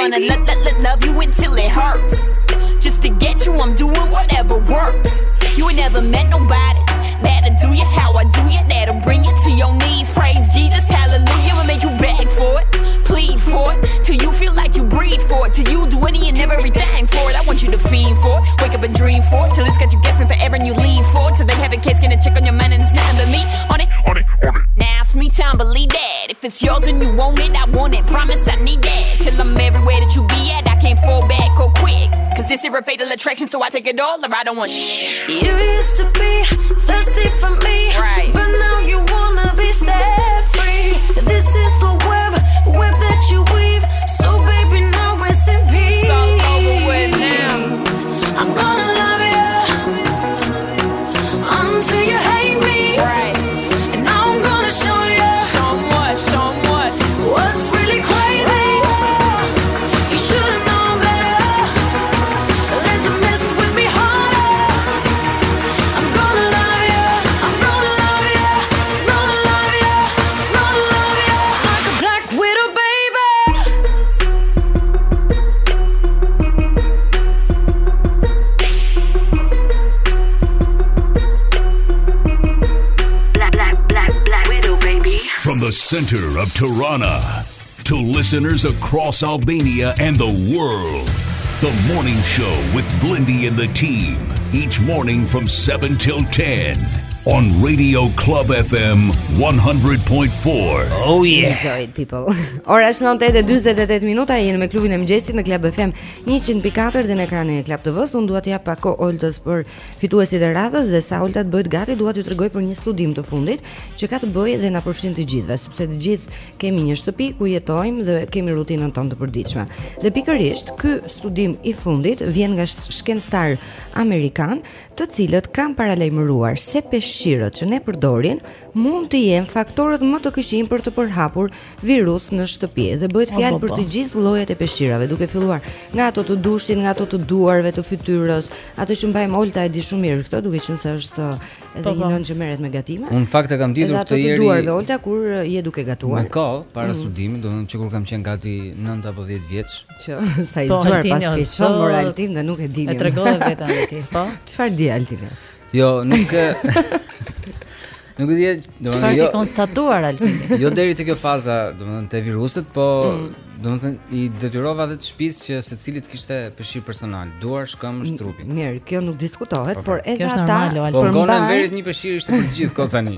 gonna lo- lo- lo- love you until it hurts. Just to get you, I'm doing whatever works. You ain't never met nobody that'll do you how I do you, that'll bring you to your knees. Praise Jesus, hallelujah. I'ma make you beg for it, plead for it, till you feel like you breathe for it, till you do any and everything for it. I want you to fiend for it, wake up and dream for it, till it's got you guessing forever and you lean for it, till they have a case, get a check on your mind and it's nothing but me on it, on it, on it. Now it's me time, believe that. If it's yours and you want it, I want it. Promise I need that, till I'm everywhere that you be at. I can't fall back or quick, cause this is a fatal attraction, so I take it all or I don't want shit. You used to be thirsty for me, right? But now you wanna be set free. This is the web, web that you weave. So baby, now rest in peace. It's all over with now. I'm gonna love you until you hate me, right? And now I'm gonna show you, show 'em what, show 'em what, what's really crazy. You should've known better than to mess with me harder. I'm gonna love you, I'm gonna love you, gonna love you, gonna love you like a black widow, baby. black, black, black, black widow, baby. From the center of Tirana to listeners across Albania and the world, the morning show with Blendi and the team, each morning from seven till ten on Radio Club F M one hundred point four. Oh yeah. Enjoy it, people. Ora është nëntë e dyzet e tetë minuta, jeni me klubin e mëngjesit në Club F M njëqind pikë katër dhe në ekranin e Club T V-s. Unë dua të jap pak kohë Oltës për fituesit e radhës dhe sa Olta të bëhet gati, dua t'ju tregoj për një studim të fundit që ka të bëjë dhe na përfshin të gjithëve, sepse të gjithë kemi një shtëpi ku jetojmë dhe kemi rutinën tonë të përditshme. Dhe pikërisht ky studim i fundit vjen nga shkencëtar amerikan, të cilët kanë paralajmëruar se peshqirët që ne përdorin mund të jenë faktorët më të këqij për të përhapur virus në shtëpi. Dhe bëhet fjalë për të gjithë llojet e peshqirave, duke filluar nga ato të dushit, nga ato të duarve, të fytyrës, ato që mbajmë. Olta e di shumë mirë këtë, duke qenë se është edhe një nën që merret me gatime. Unë fakt e kam ditur këtë ieri. Ato të ieri. duarve, Olta, kur je duke gatuar. Me kohë para studimit, domethënë që kur kam qenë gati nëntë apo dhjetë vjeç. Që sa i zuar pas ke çon moraltin dhe nuk e dinim. E tregove vetë ti, po? Çfarë di Altini? Jo, nuk e Nuk e di, domethënë jo. Çfarë ke konstatuar Altini? Jo deri te kjo faza, domethënë te viruset, po domethënë i detyrova edhe të shtëpisë që secili të kishte peshqir personal, duar, shkëmbësh, trupi. Mirë, kjo nuk diskutohet, por edhe ata po ngon në verit një peshqir ishte për të gjithë kohë tani.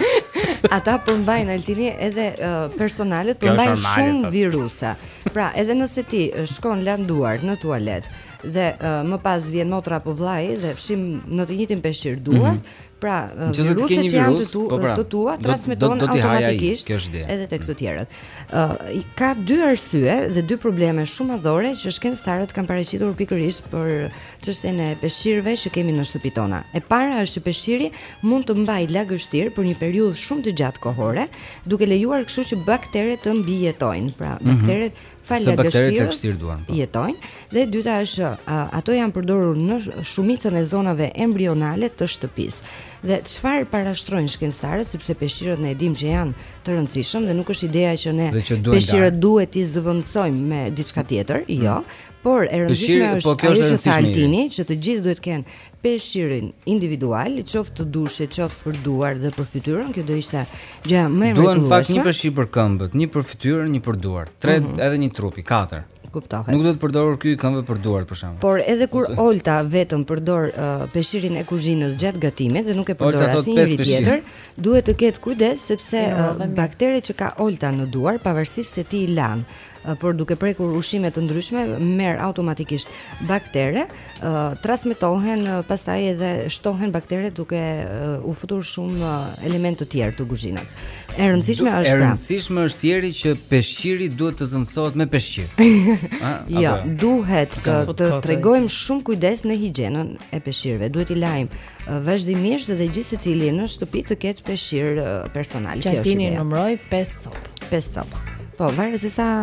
Ata përmbajnë Altini edhe uh, personalet përmbajnë shumë virusa. Pra, edhe nëse ti shkon landuar në tualet dhe uh, më pas vjen motra apo vllai dhe fshim në të njëjtin peshqir duar, mm -hmm. Pra, viruset që janë të, tu, po pra, të tua transmetohen automatikisht edhe tek të tjerët. Uh, ka dy arsye dhe dy probleme shumë madhore që shkencëtarët kanë paraqitur pikërisht për çështjen e peshqirëve që kemi në shtëpitë tona. E para është që peshqiri mund të mbajë lagështir për një periudhë shumë të gjatë kohore, duke lejuar kështu që bakteret të mbijetojnë. Pra, bakteret fal lagështirës jetojnë. Dhe e dyta është uh, ato janë përdorur në shumicën e zonave embrionale të shtëpisë. Dhe çfarë parashtrojnë shkencëtarët, sepse peshqirët ne e dimë që janë të rëndësishëm dhe nuk është ideja që ne peshqirët duhet t'i zëvendësojmë me diçka tjetër, mm. jo, por e rëndësishme është po ajo që tha Altini, që të gjithë duhet kenë peshqirin individual, qoftë të dushit, qoftë për duar dhe për fytyrën, kjo do ishte gjë më e rëndësishme. Duan në fakt një peshqir për këmbët, një për fytyrën, një për duar, tre mm -hmm. edhe një trupi, katër. Kuptohet. Nuk do të përdorur ky këmbë për duar për shembull. Por edhe kur Olta vetëm përdor uh, peshqirin e kuzhinës gjatë gatimit dhe nuk e përdor asnjëri tjetër, duhet të ketë kujdes sepse uh, bakteret që ka Olta në duar, pavarësisht se ti i lan, por duke prekur ushqime të ndryshme merr automatikisht baktere, uh, transmetohen uh, pastaj edhe shtohen bakteret duke uh, u futur shumë uh, elementë të tjerë të kuzhinës. E rëndësishme është pra. E rëndësishme është tjerë që peshqiri duhet të zëvendësohet me peshqir. Jo, duhet të, të tregojmë shumë kujdes në higjienën e peshqirëve. Duhet i lajmë uh, vazhdimisht dhe gjithë secili në shtëpi të ketë peshqir uh, personal. Kjo është ideja. Numëroj pesë copë. pesë copë. Po, varet se sa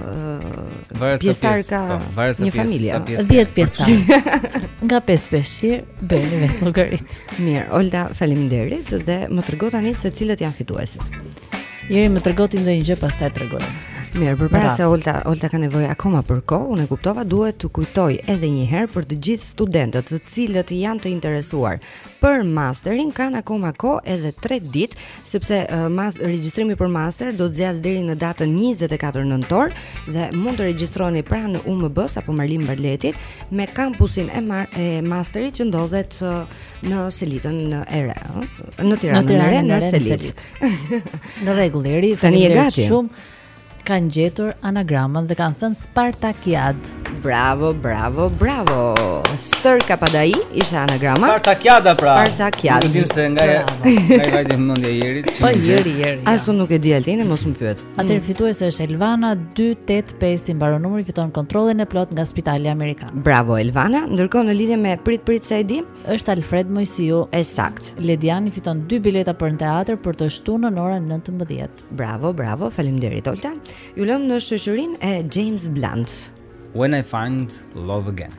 uh, pjesëtar ka po, një familje. dhjetë pjesëtar. Nga pesë peshqir bëni vetë llogarit. Mirë, Olta, faleminderit dhe më trego tani se cilët janë fituesit. Jeri më tregoti ndonjë gjë pastaj tregoj. Mirë, përpara se Olta, Olta ka nevojë akoma për kohë, unë e kuptova, duhet të kujtoj edhe një herë për të gjithë studentët të cilët janë të interesuar për masterin, kanë akoma kohë edhe tre ditë, sepse uh, mas regjistrimi për master do të zgjas deri në datën njëzet e katër nëntor dhe mund të regjistroni pranë U M B-s apo Marlim Barletit me kampusin e, mar e masterit që ndodhet uh, në Selitën e Re, në Tiranën e Re, në Selit. Në rregull, Eri, faleminderit shumë. Kanë gjetur anagramën dhe kanë thënë Spartakiad. Bravo, bravo, bravo. Stër Kapadai isha anagrama. Spartakiada pra. Spartakiad. Nuk e dim se nga nga i vajte mendja e Jerit. Po Jeri, Jeri. Asu nuk e di Altini, mos më pyet. Atëherë fituese është Elvana dy tetë pesë i mbaron numri, fiton kontrollin e plot nga Spitali Amerikan. Bravo Elvana. Ndërkohë në lidhje me prit prit se e di, është Alfred Mojsiu. Ësakt. Lediani fiton dy bileta për në teatr për të shtunë në orën nëntëmbëdhjetë. Bravo, bravo. Faleminderit Olta. Ju lëm në shoqërinë e James Blunt. When I Find Love Again.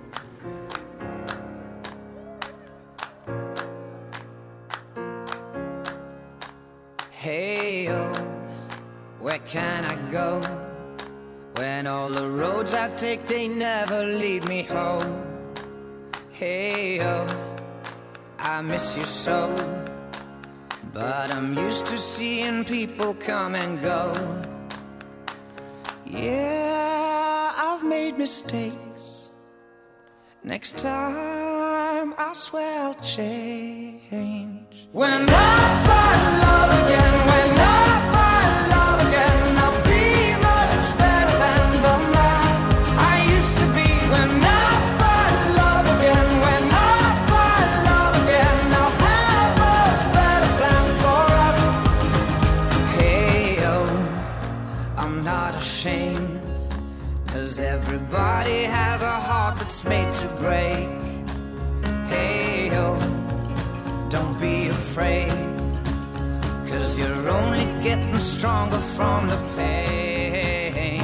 Hey, oh, where can I go when all the roads I take, they never lead me home? Hey, oh, I miss you so, but I'm used to seeing people come and go. Yeah, I've made mistakes. Next time, I swear I'll change. When I find love again, when I find love again, I'll be much better than the man I used to be. When I find love again, when I find love again, I'll have a better plan for us. Hey, oh, I'm not ashamed, 'cause everybody has a heart that's made to break. Hey, oh, don't be afraid, 'cause you're only getting stronger from the pain.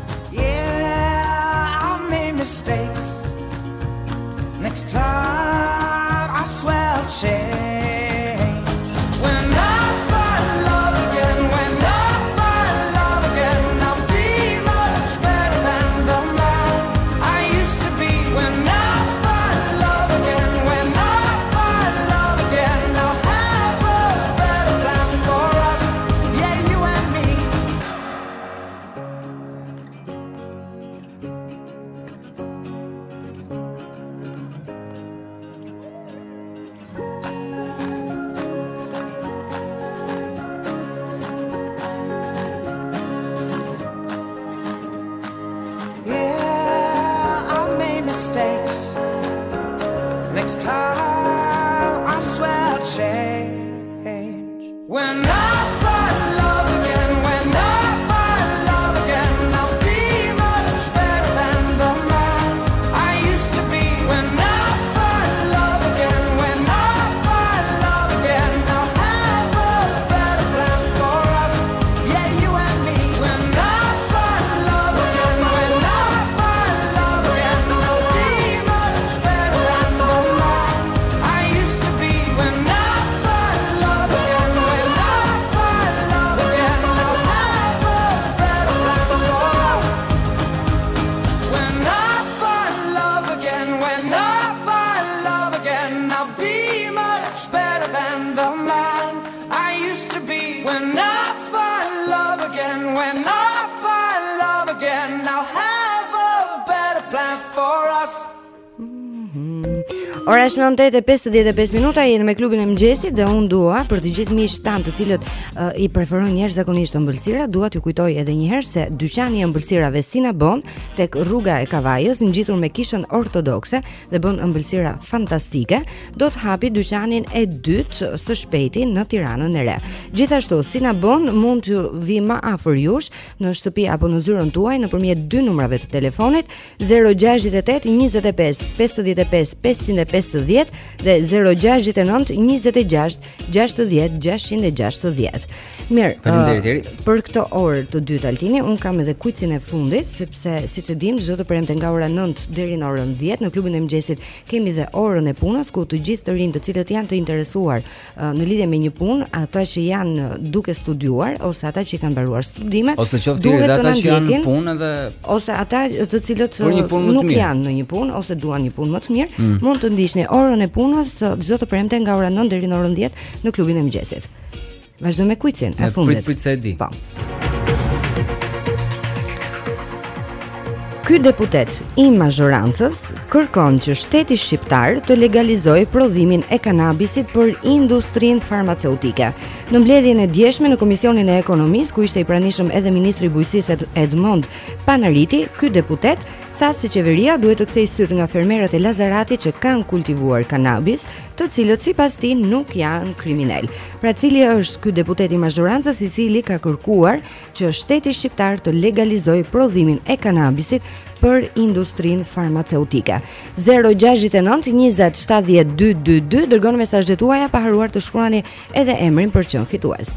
Yeah, I made mistakes. Next time, I swear I'll change. When I find love again, when I find love again, I'll be much better than the man I used to be. When I find love again, when I find love again, I'll have a better plan for us. Yeah, you and me. Yeah, I made mistakes. Next time, I swear I'll change. When I find love again, when I find love again, I'll be much better than the man I used to be. When I find love again, when I find love again, I'll have a better plan for us. Yeah, you and me. When I find love again, when I find love again, I'll be much better than the man I used to be. When I find love again, when I find love again, I'll have a better plan for us. When I find love again, when I find love again, I'll be much better than the man I used to be. When I find love again, when I find love again, I'll have a better plan for us. Ora është nëntë e pesëdhjetë e pesë minuta, jeni me klubin e mëngjesit dhe unë dua për të gjithë miqtë tanë të cilët uh, i preferojnë jashtëzakonisht ëmbëlsira, dua t'ju kujtoj edhe një herë se dyqani i ëmbëlsirave Sinabon tek rruga e Kavajës, ngjitur me kishën ortodokse dhe bën ëmbëlsira fantastike, do të hapi dyqanin e dytë së shpejti në Tiranën e Re. Gjithashtu Sinabon mund t'ju vi më afër jush në shtëpi apo në zyrën tuaj nëpërmjet dy numrave të telefonit zero gjashtëdhjetë e tetë njëzet e pesë pesëdhjetë e pesë pesëqind e pesë pesëdhjetë dhe zero gjasht e nëntë njëzet e gjasht gjashtëdhjetë gjashtëdhjetë. Mirë, faleminderit. Uh, për këtë orë të dytë Altini, un kam edhe kuicin e fundit, sepse siç e dim çdo të premte nga ora nëntë deri në orën dhjetë në klubin e mëngjesit kemi dhe orën e punës ku të gjithë të rinj të cilët janë të interesuar uh, në lidhje me një punë, ata që janë duke studiuar ose ata që kanë mbaruar studimet, ose qoftë edhe ata që janë në punë edhe ose ata të cilët nuk janë në një punë ose duan një punë më të mirë, mm. mund të ndiqni orën e punës çdo të premte nga ora nëntë deri në orën dhjetë në klubin e mëngjesit. Vazhdo me kuicin e fundit. Prit prit se e di. Po. Ky deputet i mazhorancës kërkon që shteti shqiptar të legalizojë prodhimin e kanabisit për industrinë farmaceutike. Në mbledhjen e djeshme në Komisionin e Ekonomisë, ku ishte i pranishëm edhe ministri i Bujqësisë Edmond Panariti, ky deputet tha se qeveria duhet të kthejë syt nga fermerët e Lazaratit që kanë kultivuar kanabis, të cilët sipas tij nuk janë kriminal. Pra cili është ky deputet i mazhorancës i cili ka kërkuar që shteti shqiptar të legalizojë prodhimin e kanabisit për industrinë farmaceutike. zero gjasht e nëntë njëzet shtatëdhjetë dytë dytë dy dërgoni mesazhet tuaja pa haruar të shkruani edhe emrin për qenë fitues.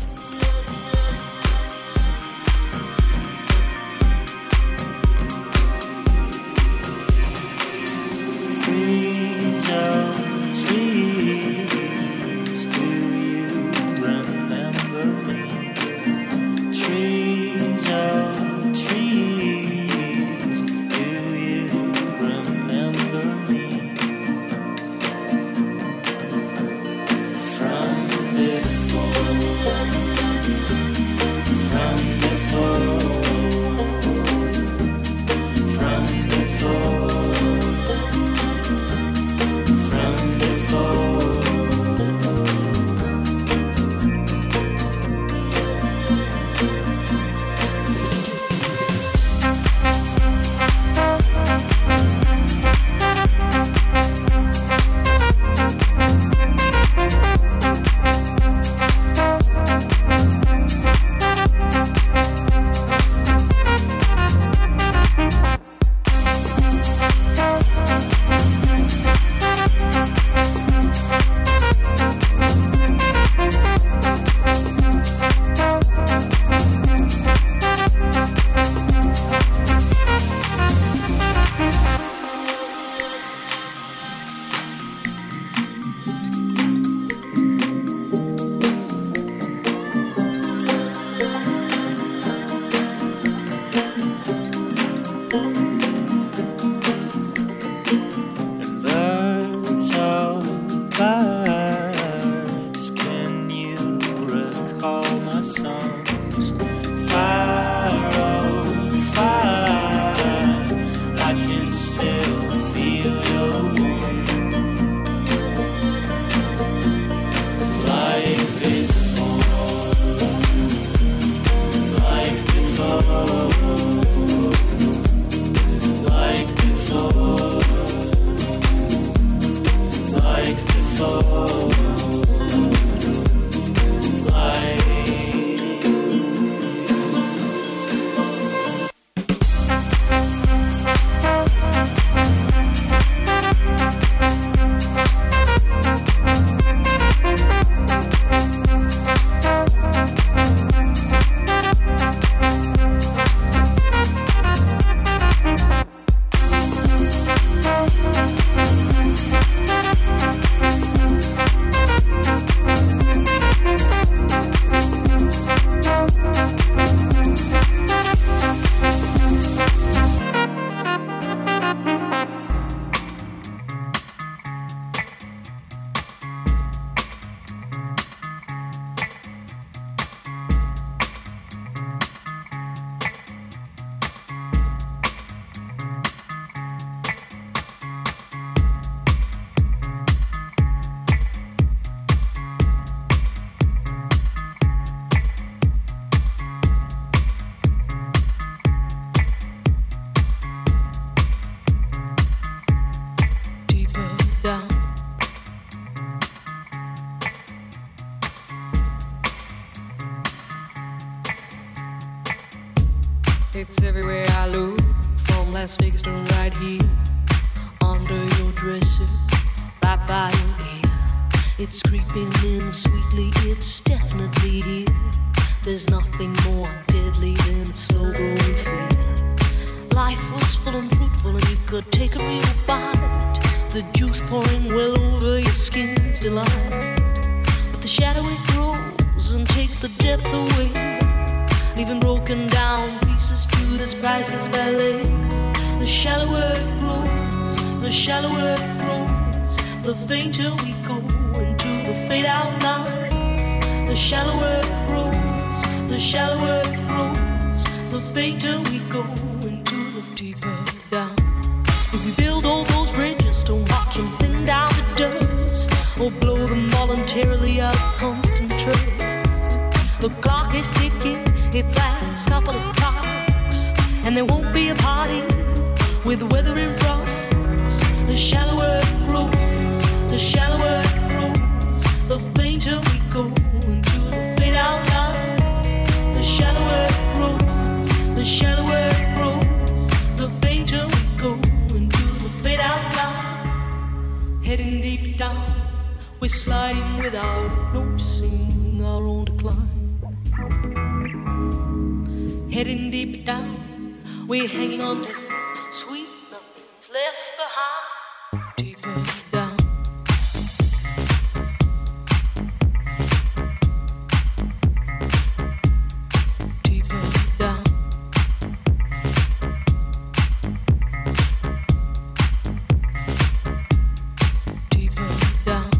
It's everywhere I look, from Las Vegas to right here, under your dresser, right by your ear. It's creeping in sweetly, it's definitely here. There's nothing more deadly than a slow growing fear. Life was full and fruitful and you could take a real bite. The juice pouring well over your skin's delight. But the shadow it grows and takes the depth away, leaving broken down pieces to this priceless ballet. The shallower it grows, the shallower it grows, the fainter we go into the fade out line. The shallower it grows, the shallower it grows, the fainter we go into the deeper down. If we build all those bridges, don't watch them thin down to dust, or blow them voluntarily out of constant trust. The clock is ticking, its last couple of clocks, and there won't be a party with the weather in front. The shallower it grows, the shallower it grows, the fainter we go into the fade out line. The shallower it grows, the shallower it grows, the fainter we go into the fade out line. Heading deep down, we're sliding without noticing our own decline. Heading deep down, we're hanging on to sweet nothing's left behind. Deeper down. Deeper down. Deeper down.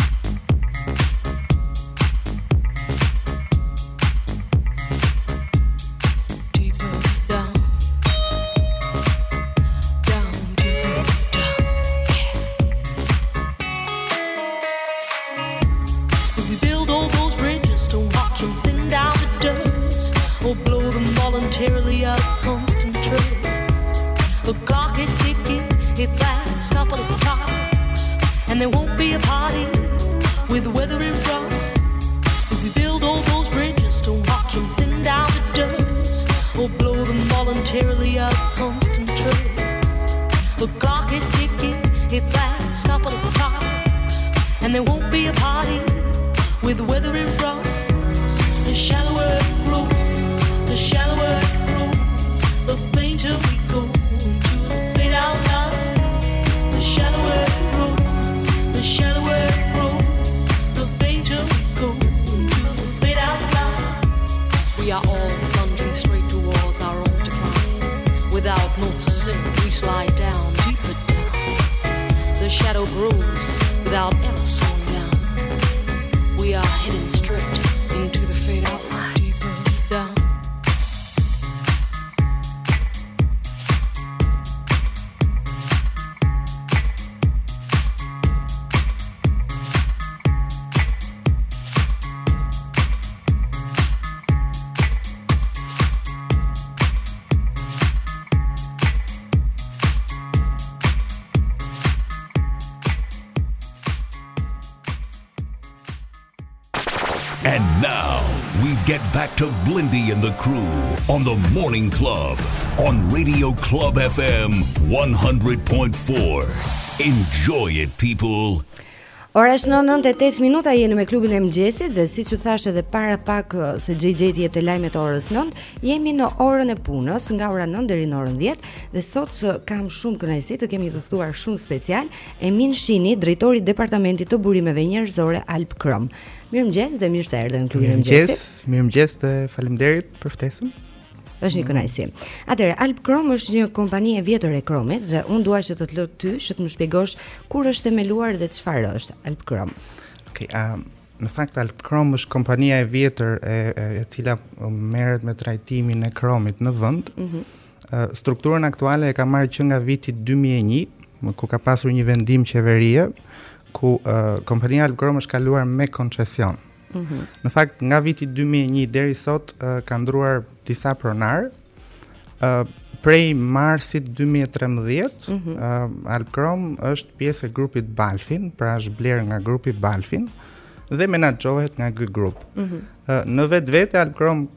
Voluntarily out of constant trust. The clock is ticking, its last couple of clocks, and there won't be a party with the weather in front. If we build all those bridges, don't watch them thin down to dust, or blow them voluntarily out of constant trust. The clock is ticking, its last couple of clocks, and there won't be a party with the weather in front. The shallower it grows, the shallower it grows, the fainter we go into the fade out line. The shallower it grows, the shallower it grows, the fainter we go into the fade out line. We are all plunging straight towards our own decline. Without noticing, we slide down, deeper down. The shadow grows without ever slowing down. We are heading straight into the fade out line. Deeper down. And now we get back to Blindy and the crew on the Morning Club on Radio Club F M one hundred point four. Enjoy it, people. Ora është në nëntë e tetë minuta, jeni me klubin e mëngjesit dhe siç u thash edhe para pak se J J të jepte lajmet orës nëntë, jemi në orën e punës nga ora nëntë deri në orën dhjetë dhe sot kam shumë kënaqësi të kemi të ftuar shumë special Emin Shini, drejtori i departamentit të burimeve njerëzore Alp Krom. Mirëmëngjes dhe mirë se erdhën në klubin e mëngjesit. Mirëmëngjes dhe faleminderit për ftesën. Është një kënaqësi. Atëherë Alp Krom është një kompani e vjetër e kromit dhe unë dua që të të lë ty që të më shpjegosh kur është themeluar dhe çfarë është Alp Krom. Okej, okay, um, në fakt Alp Krom është kompania e vjetër e, e, e cila merret me trajtimin e kromit në vend. Mm-hmm. uh, strukturën aktuale e ka marrë që nga viti dy mijë e një, ku ka pasur një vendim qeverie ku uh, kompania Alp Krom është kaluar me koncesion. Mm-hmm. Në fakt nga viti dy mijë e një deri sot uh, ka ndruar disa pronar. Uh, prej marsit dy mijë e trembëdhjetë, mm-hmm. uh, Alp Krom është pjesë e grupit Balfin, pra është blerë nga grupi Balfin dhe menaxhohet nga ky grup. Mm-hmm. uh, në vetvete Alp Krom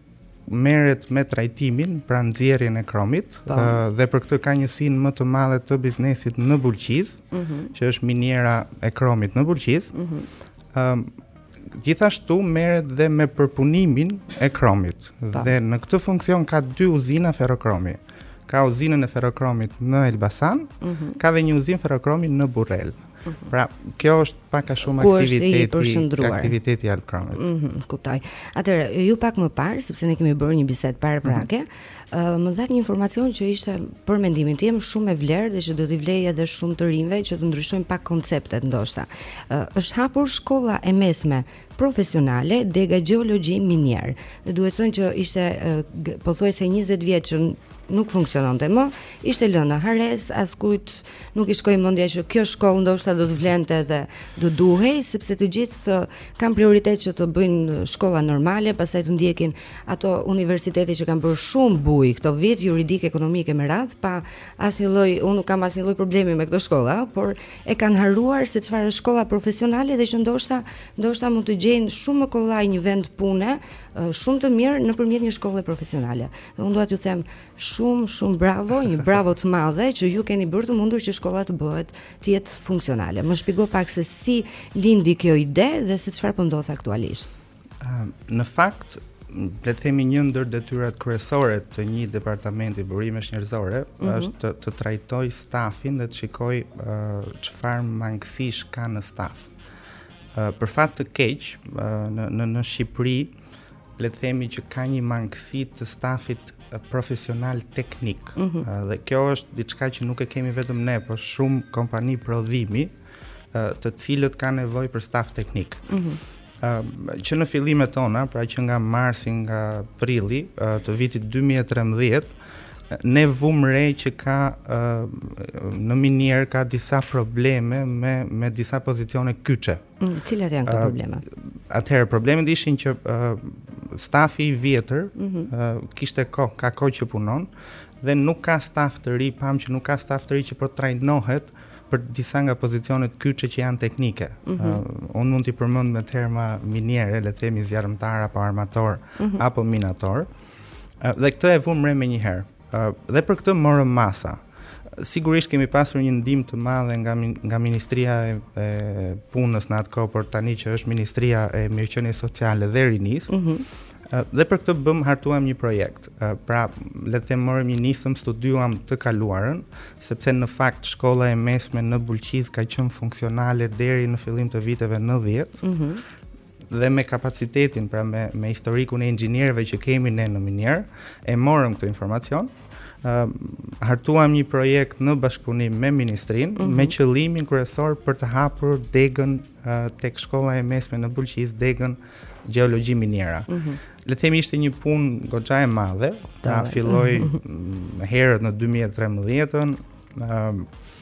merret me trajtimin, pra nxjerrjen e kromit, uh, dhe për këtë ka një sinë më të madhe të biznesit në Bulqiz, mm -hmm. që është miniera e kromit në Bulqiz. Mm -hmm. um, Gjithashtu merret dhe me përpunimin e kromit. Pa. Dhe në këtë funksion ka dy uzina ferrokromi. Ka uzinën e ferrokromit në Elbasan, mm -hmm. ka dhe një uzinë ferrokromi në Burrel. Mm -hmm. Pra, kjo është pak a shumë Ku aktiviteti aktiviteti i Alkromit. Mhm, kuptoj. Atëherë, ju pak më parë, sepse ne kemi bërë një bisedë paraprake, mm -hmm. uh, më dhat një informacion që ishte për mendimin tim shumë e vlerë dhe që do t'i vlej edhe shumë të rinjve që të ndryshojnë pak konceptet ndoshta. Uh, është hapur shkolla e mesme profesionale Dega Gjeologji Minier. Dhe duhet thënë që ishte uh, pothuajse njëzet vjet që nuk funksiononte më, ishte lënë hares, askujt nuk i shkoi mendja që kjo shkollë ndoshta do të vlente dhe do duhej, sepse të gjithë kanë prioritet që të bëjnë shkolla normale, pastaj të ndjekin ato universitete që kanë bërë shumë buj këto vit, juridik, ekonomike me radhë, pa asnjë lloj, unë nuk kam asnjë lloj problemi me këtë shkolla, por e kanë haruar se çfarë është shkolla profesionale dhe që ndoshta ndoshta mund të gjejnë shumë më kollaj një vend pune shumë të mirë nëpërmjet një shkolle profesionale. Dhe unë dua t'ju them shumë shumë bravo, një bravo të madhe që ju keni bërë të mundur që shkolla të bëhet të jetë funksionale. Më shpjego pak se si lindi kjo ide dhe se çfarë po ndodh aktualisht. Uh, në fakt, le të themi një ndër detyrat kryesore të një departamenti burimesh njerëzore mm -hmm. është të, të trajtoj stafin dhe të shikoj çfarë uh, mangësish ka në staf. Uh, për fat të keq, uh, në, në në Shqipëri le të themi që ka një mangësi të stafit profesional teknik. Mm -hmm. uh, dhe kjo është diçka që nuk e kemi vetëm ne, por shumë kompani prodhimi uh, të cilët kanë nevojë për staf teknik. Mm -hmm. uh, që në fillimet tona, pra që nga marsi, nga prilli uh, të vitit dy mijë e trembëdhjetë, ne vum re që ka uh, në minier ka disa probleme me me disa pozicione kyçe. Mm, cilat janë këto probleme? Uh, atëherë problemet ishin që uh, stafi i vjetër mm -hmm. uh, kishte kohë, ka kohë që punon dhe nuk ka staf të ri, pam që nuk ka staf të ri që po trajnohet për disa nga pozicionet kyçe që janë teknike. Mm -hmm. uh, unë mund t'i përmend me terma miniere, le të themi zjarmtar apo armator mm -hmm. apo minator. Uh, dhe këtë e vum re menjëherë. Uh, dhe për këtë morëm masa. Sigurisht kemi pasur një ndihmë të madhe nga nga Ministria e, e Punës në atë kohë, por tani që është Ministria e Mirëqenies Sociale dhe Rinis. Mm -hmm. uh, dhe për këtë bëm hartuam një projekt. Uh, pra, le të them morëm një nisëm, studiuam të kaluarën, sepse në fakt shkolla e mesme në Bulqiz ka qenë funksionale deri në fillim të viteve nëntëdhjetë. Mm -hmm. Dhe me kapacitetin, pra me, me historikun e inxhinierëve që kemi ne në minier, e morëm këtë informacion, uh, hartuam një projekt në bashkëpunim me ministrinë, mm -hmm. me qëllimin kryesor për të hapur degën uh, tek shkolla e mesme në Bulqiz, degën Gjeologji Miniera. Mm -hmm. Le të themi ishte një punë goxha e madhe, ta filloi mm, herët në dy mijë e trembëdhjetën, uh,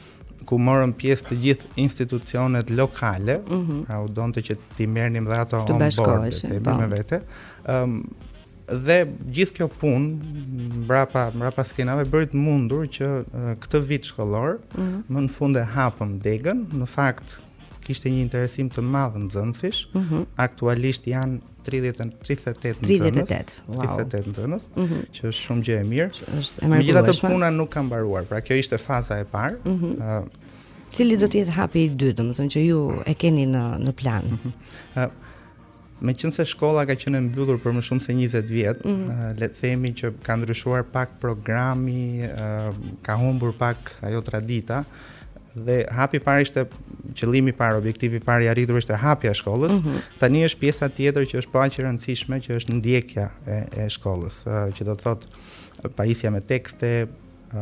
ku morëm pjesë të gjithë institucionet lokale, mm -hmm. pra u donte që t'i merrnim dhe ato on board, të bëjmë vete. Um, dhe gjithë kjo punë mbrapa mbrapa skenave bëri të mundur që uh, këtë vit shkollor, mm -hmm. më në fund e hapëm degën. Në fakt kishte një interesim të madh nxënësish. Mm -hmm. Aktualisht janë tridhjetë e tetë nxënës. tridhjetë e tetë. Wow. tridhjetë e tetë nxënës, mm -hmm. që është shumë gjë e mirë. Është e Megjithatë puna nuk ka mbaruar. Pra kjo ishte faza e parë. Mm -hmm. uh, Cili do të jetë hapi i dytë, domethënë që ju e keni në në plan? Mm -hmm. uh, Meqense shkolla ka qenë mbyllur për më shumë se njëzet vjet, mm -hmm. uh, le të themi që ka ndryshuar pak programi, uh, ka humbur pak ajo tradita. Dhe hapi i parë ishte qëllimi i parë, objektivi i parë i arritur ishte hapja e shkollës. Mm -hmm. Tani është pjesa tjetër që është aq e rëndësishme, që është ndjekja e, e shkollës, uh, që do të thotë pajisja me tekste, uh,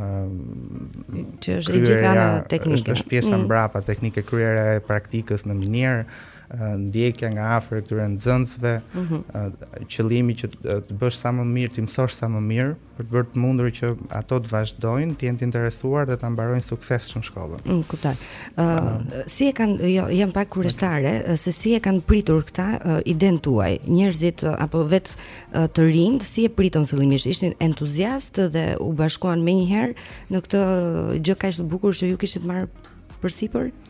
që është e gjitha në teknike. Është, është pjesa mm -hmm. mbrapa teknike, kryerja e praktikës në minier, ndjekja nga afër këtyre nxënësve, mm -hmm. qëllimi që të bësh sa më mirë, të mësosh sa më mirë, për të bërë të mundur që ato të vazhdojnë, të jenë të interesuar dhe ta mbarojnë suksesshëm shkollën. Mm, kuptoj. Uh, uh, si e kanë, jo, jam pak kurioztare, se si e kanë pritur këta uh, idenë tuaj, njerëzit uh, apo vetë uh, të rinj, si e pritën fillimisht? Ishin entuziastë dhe u bashkuan menjëherë në këtë gjë kaq të bukur që ju kishit marrë përsipër?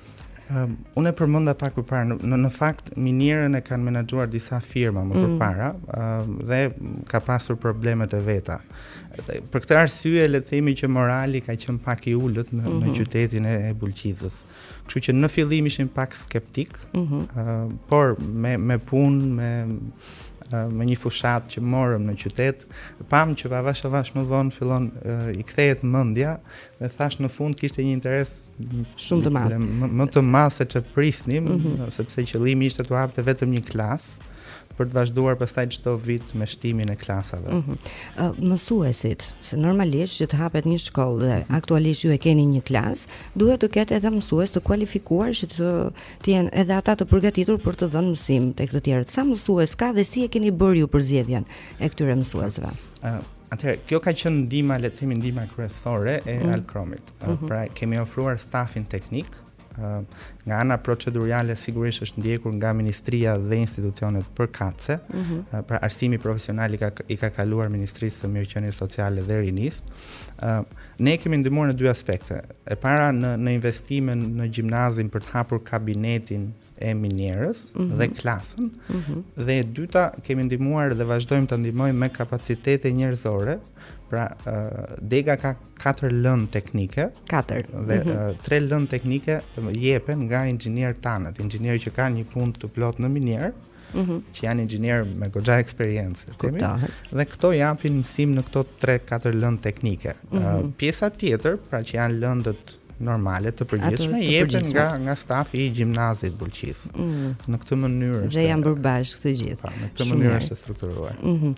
Um, unë e përmenda pak përpara, në, në fakt minierën e kanë menaxhuar disa firma më Mm. përpara uh, dhe ka pasur problemet e veta. Dhe, për këtë arsye le të themi që morali ka qenë pak i ulët në, në Mhm. qytetin e, e Bulqizës. Kështu që në fillim ishin pak skeptik, Mhm. uh, por me me punë, me uh, me një fushat që morëm në qytet, pam që avash avash më vonë fillon uh, i kthehet mendja dhe thash në fund kishte një interes Shumë të madh. më, më të madh se ç'e prisnim, Mhm. sepse qëllimi ishte të hapte vetëm një klasë për të vazhduar pastaj çdo vit me shtimin e klasave. Mhm. Uh, mësuesit, se normalisht që të hapet një shkollë dhe aktualisht ju e keni një klasë, duhet të ketë edhe mësues të kualifikuar që të, të jenë edhe ata të përgatitur për të dhënë mësim tek të tjerët. Sa mësues ka dhe si e keni bërë ju përzgjedhjen e këtyre mësuesve? Uh, Atëherë, kjo ka qenë ndihma, le të themi ndihma kryesore e Mhm. Alkromit. Uh, Mhm. Pra kemi ofruar stafin teknik. Uh, nga ana procedurale sigurisht është ndjekur nga Ministria dhe institucionet përkatëse. Mhm. Uh, pra arsimi profesional i ka i ka kaluar Ministrisë së Mirëqenies Sociale dhe Rinisë. Uh, ne kemi ndihmuar në dy aspekte. E para në në investime në gjimnazin për të hapur kabinetin e minierës Mhm. dhe klasën. Mhm. Dhe e dyta kemi ndihmuar dhe vazhdojmë të ndihmojmë me kapacitete njerëzore. Pra uh, Dega ka katër lëndë teknike. Katër. Dhe Mhm. uh, tre lëndë teknike jepen nga inxhinier tanët, inxhinier që kanë një punë të plotë në minier, Mhm. që janë inxhinier me goxha eksperiencë, themi. Kuptohet. Dhe këto japin mësim në këto tre katër lëndë teknike. Mhm. Uh, pjesa tjetër, pra që janë lëndët normale të përgjithshme, Ato të jepen përgjithshme. nga nga stafi i gjimnazit Bulqis. Mhm. Në këtë mënyrë është. Dhe janë bërë bashkë të gjithë. Pa, në këtë Shumë mënyrë mirë. është e strukturuar. Mhm.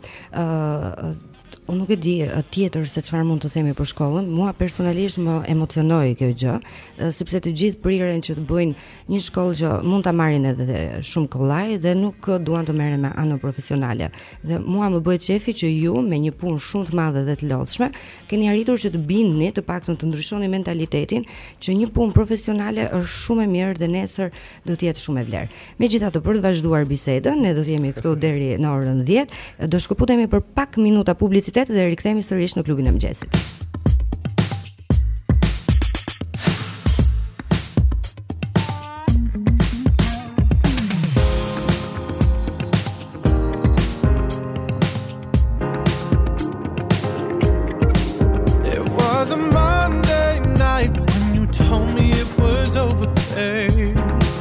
Ë Unë nuk e di uh, tjetër se çfarë mund të themi për shkollën. Mua personalisht më emocionoi kjo gjë, uh, sepse të gjithë prirën që të bëjnë një shkollë që mund ta marrin edhe shumë kollaj dhe nuk uh, duan të merren me anën profesionale. Dhe mua më bëhet qefi që ju me një punë shumë të madhe dhe të lodhshme keni arritur që të bindni, të paktën të ndryshoni mentalitetin që një punë profesionale është shumë e mirë dhe nesër do të jetë shumë e vlerë. Megjithatë, për të vazhduar bisedën, ne do të jemi këtu deri në orën dhjetë, do shkëputemi për pak minuta publicitet dhe rikthehemi sërish në klubin e mëngjesit. It was a Monday night when you told me it was over, babe.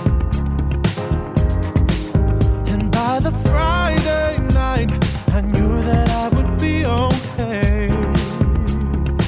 And by the Friday night, I knew that I would be okay.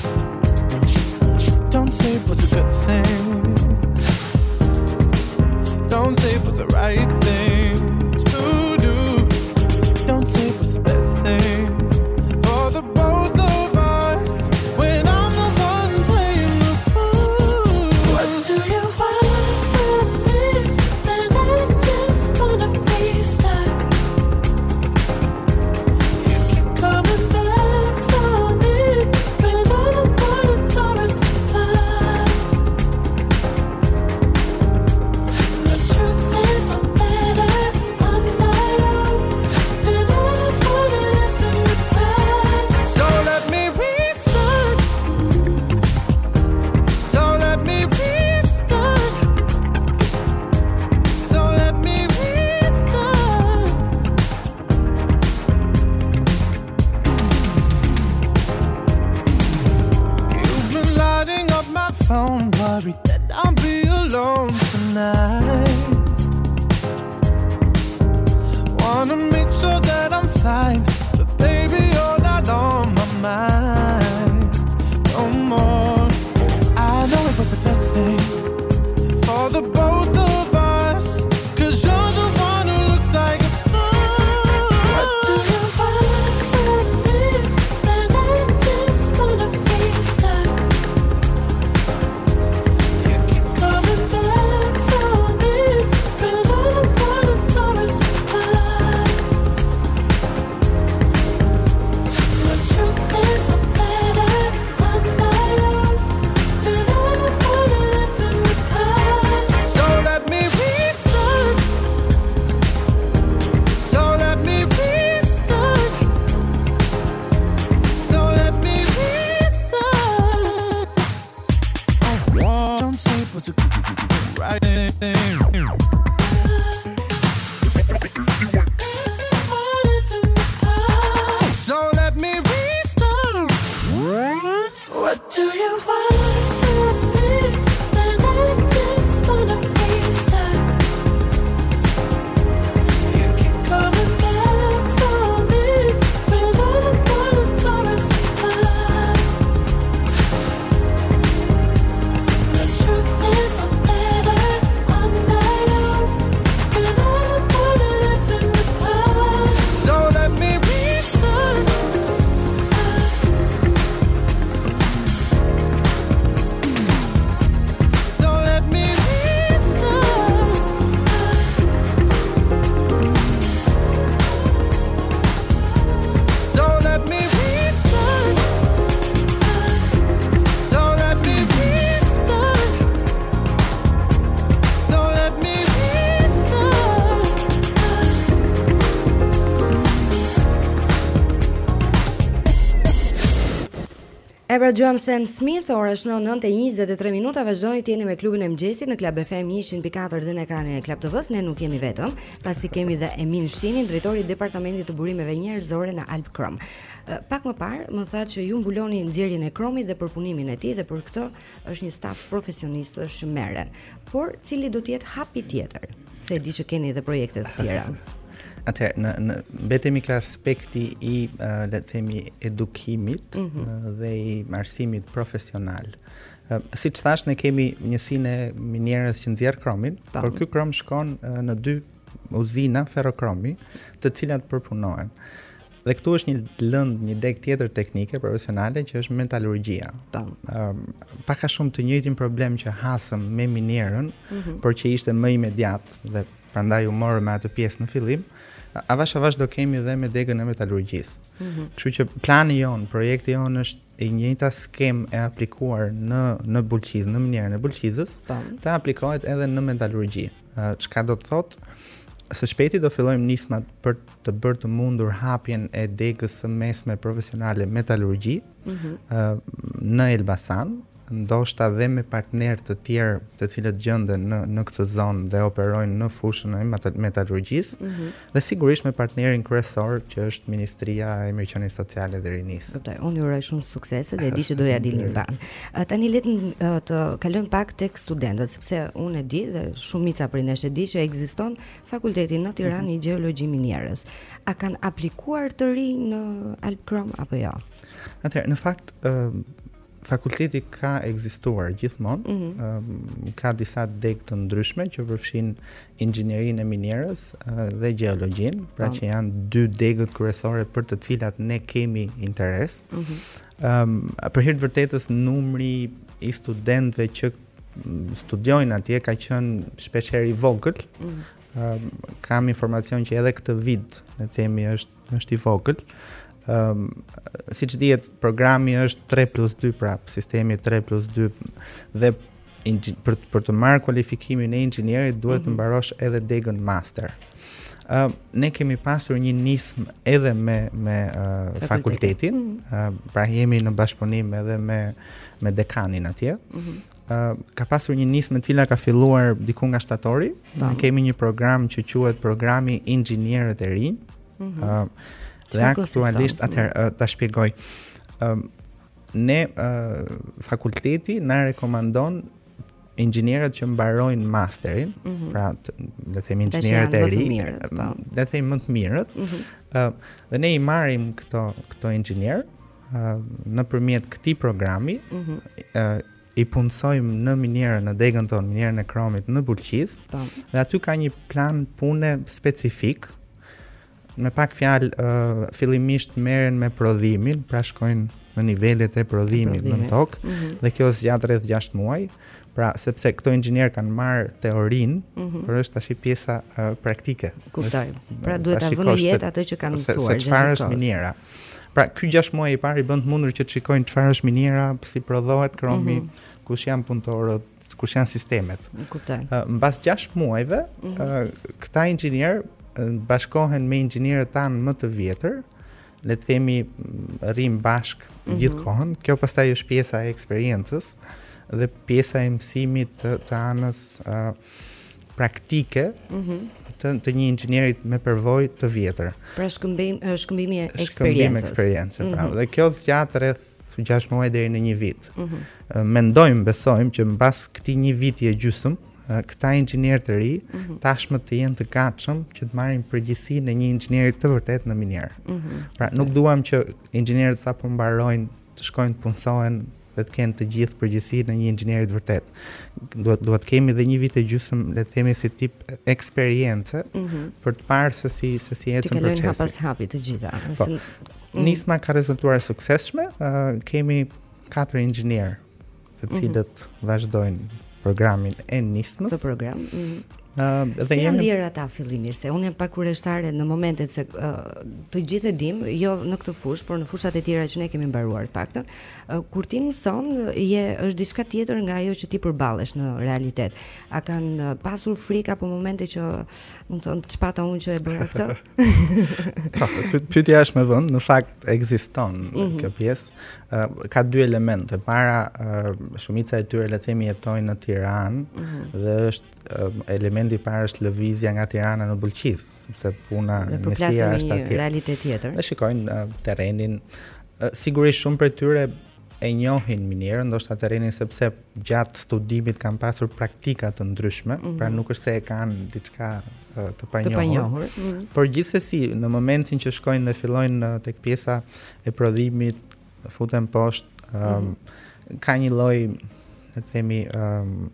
E pra gjuam Sam Smith, ora është në nëntë e njëzet e tre minuta, vazhdoni të jeni me klubin e mëngjesit në Club F M njëqind pikë katër dhe në ekranin e Club T V-s. Ne nuk jemi vetëm, pasi kemi dhe Emin Shinin, drejtori i departamentit të burimeve njerëzore në Alp Krom. Pak më parë më tha që ju mbuloni nxjerrjen e kromit dhe përpunimin e tij dhe për këtë është një staf profesionistësh që merren. Por cili do të jetë hapi tjetër? Se e di që keni edhe projekte të tjera. Atëherë, në, në betemi ka aspekti i, uh, le të themi, edukimit mm -hmm. uh, dhe i arsimit profesional. Uh, si që thash, ne kemi njësinë e minierës që nxjerr kromin, Tam. por ky krom shkon uh, në dy uzina ferrokromi, të cilat përpunohen. Dhe këtu është një lëndë, një deg tjetër teknike profesionale që është metalurgjia. Um, paka shumë të njëjtin problem që hasëm me minierën, mm -hmm. por që ishte më imediat dhe prandaj u morëm me atë pjesë në fillim, avash avash do kemi dhe me degën e metalurgjisë. Mm -hmm. Kështu që plani jon, projekti jon është e njëjta skemë e aplikuar në në bulqizë, në minierën e bulqizës, të aplikohet edhe në metalurgji. Uh, çka do të thotë? Së shpejti do fillojmë nismat për të bërë të mundur hapjen e degës së mesme profesionale metalurgji mm -hmm. uh, në Elbasan, ndoshta dhe me partnerë të tjerë të cilët gjenden në në këtë zonë dhe operojnë në fushën e metalurgjisë mm -hmm. dhe sigurisht me partnerin kryesor që është Ministria e Mirëqenies Sociale dhe Rinisë. Kuptoj, unë ju uroj shumë suksese dhe e di që do ja dilni ban. Tani le të kalojmë pak tek studentët, sepse unë e di dhe shumica prej nesh e di që ekziston fakulteti në Tiranë mm -hmm. i gjeologji minierës. A kanë aplikuar të ri në Alp Krom apo jo? Atëherë, në fakt uh, fakulteti ka ekzistuar gjithmonë, mm -hmm. um, ka disa degë të ndryshme që përfshin inxhinierinë e minierës uh, dhe gjeologjin, pra oh. që janë dy degët kryesore për të cilat ne kemi interes. Mm -hmm. um, për hir të vërtetës, numri i studentëve që studiojnë atje ka qenë shpeshherë i vogël. Mm -hmm. um, kam informacion që edhe këtë vit, ne themi, është është i vogël. Um, si që dihet, programi është tre plus dy, pra sistemi tre plus dy dhe për, për të marrë kualifikimin e inxhinierit duhet të mbarosh edhe degën master. Uh, ne kemi pasur një nismë edhe me, me uh, fakultetin, uh, pra jemi në bashkëpunim edhe me, me dekanin atje. Uh, ka pasur një nismë e cila ka filluar diku nga shtatori. Ne kemi një program që quhet programi Inxhinierët e Rinj. Uh, Dhe aktualisht, atëherë, ta shpjegoj, um, ne uh, fakulteti na rekomandon inxhinierët që mbarojnë masterin, mm -hmm. pra le të themi inxhinierët e ri, le të themi më të mirët, mm -hmm. uh, dhe ne i marrim këto këto inxhinier uh, nëpërmjet këtij programi, mm -hmm. uh, i punësojmë në minierën, në degën tonë, minierën e kromit në Bulqizë, dhe aty ka një plan pune specifik. Me pak fjalë, uh, fillimisht merren me prodhimin, pra shkojnë në nivelet e prodhimit në tokë, mm -hmm. dhe kjo zgjat rreth gjashtë muaj, pra sepse këto inxhinier kanë marrë teorinë, mm -hmm. por është tash pjesa uh, praktike. Kuptoj. Pra duhet ta vënë jetë atë që kanë mësuar. Se çfarë është miniera. Pra ky gjashtë muaj i parë i bën të mundur që të shikojnë çfarë është miniera, si prodhohet kromi, mm -hmm. kush janë punëtorët, kush janë sistemet. Kuptoj. Uh, mbas gjashtë muajve, mm -hmm. uh, këta inxhinier bashkohen me inxhinierët tanë më të vjetër, le të themi rrim bashk të gjithë kohën. Kjo pastaj është pjesa e eksperiencës dhe pjesa e mësimit të, të anës uh, praktike mm -hmm. të, të një inxhinierit me përvojë të vjetër. Pra shkëmbim shkëmbimi e eksperiencës. Shkëmbim eksperiencë, mm -hmm. pra. Dhe kjo zgjat rreth gjashtë muaj deri në një vit. Mm -hmm. Mendojmë, besojmë që mbas këtij një viti e gjysmë këta inxhinierë të ri mm -hmm. tashmë të jenë të gatshëm që të marrin përgjegjësinë e një inxhinieri të vërtet në minierë. Mm -hmm. Pra nuk duam që inxhinierët sapo mbarojnë të shkojnë të punësohen dhe të kenë të gjithë përgjegjësinë e një inxhinieri të vërtet. Duhet duhet kemi edhe një vit e gjysmë, le të themi, si tip eksperience mm -hmm. për të parë se si se si ecën procesi. Të kalojnë hap pas hapi të gjitha. Po, mm -hmm. Nisma ka rezultuar suksesshme. Uh, kemi katër inxhinier të cilët mm -hmm. vazhdojnë programin e nismës. Të program. Mm -hmm. Uh, si janë ndjerë ata fillimisht, se unë jam pak kurioztare në momentet se uh, të gjithë e dim, jo në këtë fushë, por në fushat e tjera që ne kemi mbaruar të paktën, uh, kur ti mëson, je është diçka tjetër nga ajo që ti përballesh në realitet. A kanë pasur frikë apo momente që, më thon, çpata unë që e bëra këtë? Po, pyetja është me vend, në fakt ekziston mm -hmm. kjo pjesë. Uh, ka dy elemente. Para, uh, shumica e tyre le të themi jetojnë në Tiranë mm -hmm. dhe është uh, elementi i parë është lëvizja nga Tirana në Bulqis, sepse puna njësia është atje. Realitet tjetër. Dhe shikojnë uh, terrenin. Uh, sigurisht shumë prej tyre e njohin minierën, ndoshta terrenin sepse gjatë studimit kanë pasur praktika të ndryshme, mm -hmm. pra nuk është se e kanë diçka uh, të panjohur. Të panjohur. Mm -hmm. Por gjithsesi, në momentin që shkojnë dhe fillojnë uh, tek pjesa e prodhimit, futen poshtë, um, mm -hmm. ka një lloj, le të themi, um,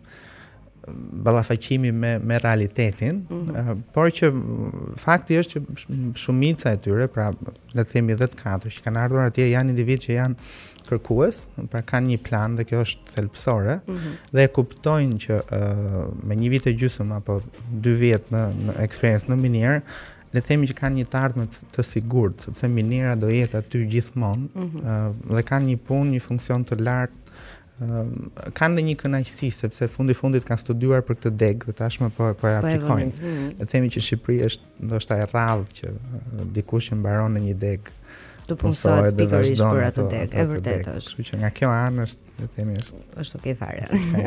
ballafaqimi me me realitetin, mm -hmm. uh, por që fakti është që shumica e tyre, pra le të themi dhjetë katër që kanë ardhur atje, janë individ që janë kërkues, pra kanë një plan dhe kjo është thelbësore, mm -hmm. dhe e kuptojnë që uh, me një vit e gjysmë apo dy vjet në, në eksperiencë në minierë, le të themi që kanë një të ardhmë të sigurt, sepse miniera do jetë aty gjithmonë, mm -hmm. uh, dhe kanë një punë, një funksion të lartë. Uh, kanë dhe një kënaqësi sepse fundi fundit kanë studiuar për këtë deg dhe tashmë po po e aplikojnë. Le mm -hmm. të themi që Shqipëria është ndoshta e rrallë që uh, dikush që mbaron në një deg të punësohet pikërisht për atë deg, e vërtetë është. Kështu që nga kjo anë është, le të themi, është është okay fare.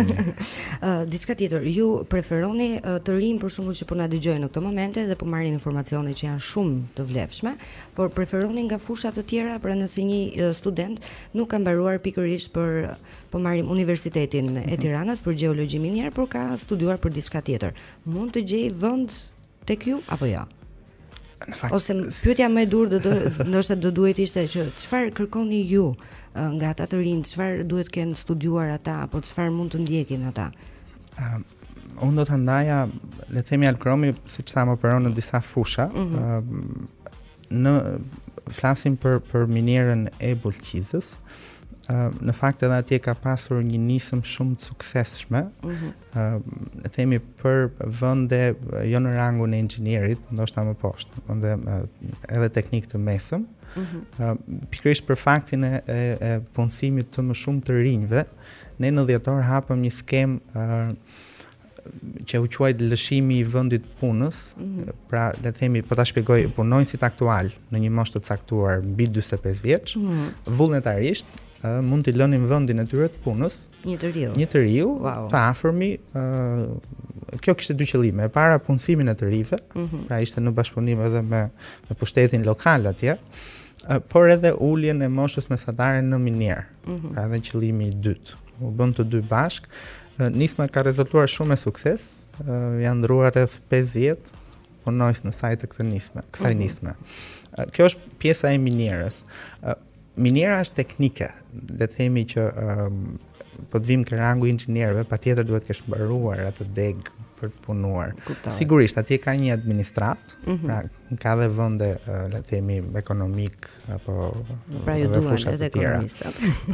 uh, diçka tjetër, ju preferoni uh, të rinj për shembull që po na dëgjojnë në këtë momente dhe po marrin informacione që janë shumë të vlefshme, por preferoni nga fusha të tjera, pra nëse një uh, student nuk ka mbaruar pikërisht për po marrim Universitetin mm -hmm. e Tiranës për gjeologji minier, por ka studiuar për diçka tjetër. Mund të gjej vend tek ju apo jo? Ja? Fakt, ose pyetja më e dur do ndoshta do duhet ishte që çfarë kërkoni ju uh, nga ata të rinj, çfarë duhet të kenë studiuar ata apo çfarë mund të ndjekin ata? Uh, unë do të ndaja, le të themi Alkromi, siç thamë, operon në disa fusha. Mm -hmm. uh, në flasim për për minierën e Bulqizës. Uh, në fakt edhe atje ka pasur një nisëm shumë të suksesshme, mm -hmm. uh, le të themi për vende jo në rangun e inxhinierit, ndoshta më poshtë, vende uh, edhe teknik të mesëm. Mm -hmm. uh, pikërisht për faktin e, e, e punësimit të më shumë të rinjve, ne në dhjetor hapëm një skemë uh, që u quajt lëshimi i vendit punës, mm -hmm. pra le të themi, po ta shpjegoj, punonjësit aktual në një moshë të caktuar mbi dyzet e pesë vjeç, mm -hmm. vullnetarisht Uh, mund t'i lënin vendin e tyre të punës një të riu, një të riu, wow. të afërmi. Uh, kjo kishte dy qëllime. E para, punësimin e të rive, mm -hmm. pra ishte në bashkëpunim edhe me, me pushtetin lokal atje, uh, por edhe uljen e moshës mesatare në minier, mm -hmm. pra edhe qëllimi i dytë. U bën të dy bashk. Uh, nisma ka rezultuar shumë me sukses, uh, janë ndruar rreth pesëdhjetë punonjës në sajt të kësaj nisme, kësaj mm -hmm. nisme. Uh, kjo është pjesa e minierës. Uh, Miniera është teknike, le të themi që um, po të vim ke rangu i inxhinierëve, patjetër duhet kesh mbaruar atë deg për të punuar. Kuptar. Sigurisht atje ka një administrat, mm -hmm. pra ka dhe vende uh, le të themi ekonomik apo pra ju duan edhe ekonomistët.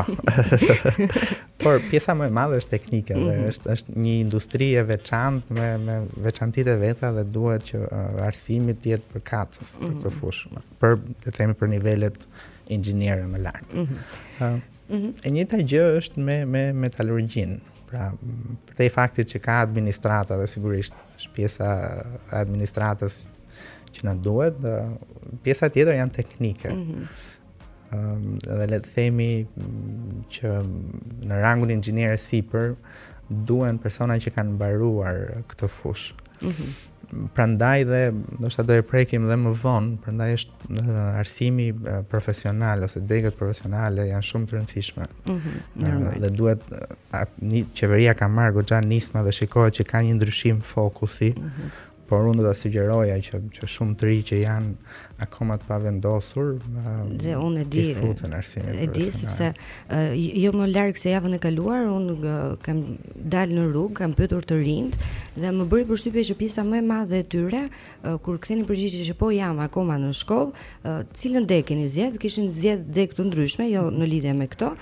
Por pjesa më e madhe është teknike mm -hmm. dhe është është një industri e veçantë me me veçantitë e veta dhe duhet që uh, arsimi të jetë përkatës mm -hmm. për këtë fushë, për le të themi për nivelet inxhiniere më lart. Mm -hmm. uh, mm -hmm. E njëjta gjë është me me metalurgjin. Pra, për te faktit që ka administrata dhe sigurisht është pjesa e administratës që na duhet, uh, pjesa tjetër janë teknike. Mm -hmm. um, dhe le të themi që në rangun inxhinier sipër duhen persona që kanë mbaruar këtë fushë. Mm -hmm. Prandaj dhe ndoshta do e prekim dhe më vonë, prandaj është uh, arsimi uh, profesional ose degët profesionale janë shumë të rëndësishme. Mm -hmm. uh, dhe duhet uh, at, një, qeveria ka marrë goxha nisma dhe shikohet që ka një ndryshim fokusi. Mm -hmm. Por unë do ta sugjeroja që që shumë të ri që janë akoma të pavendosur, dhe unë e di, e di sepse uh, jo më larg se javën e kaluar unë uh, kam dalë në rrugë, kam pyetur të rinjt dhe më bëri përshtypje që pjesa më e madhe e tyre uh, kur kthenin përgjigje që po jam akoma në shkollë, uh, cilën deg keni zgjedh, kishin zgjedh deg të ndryshme, jo në lidhje me këto,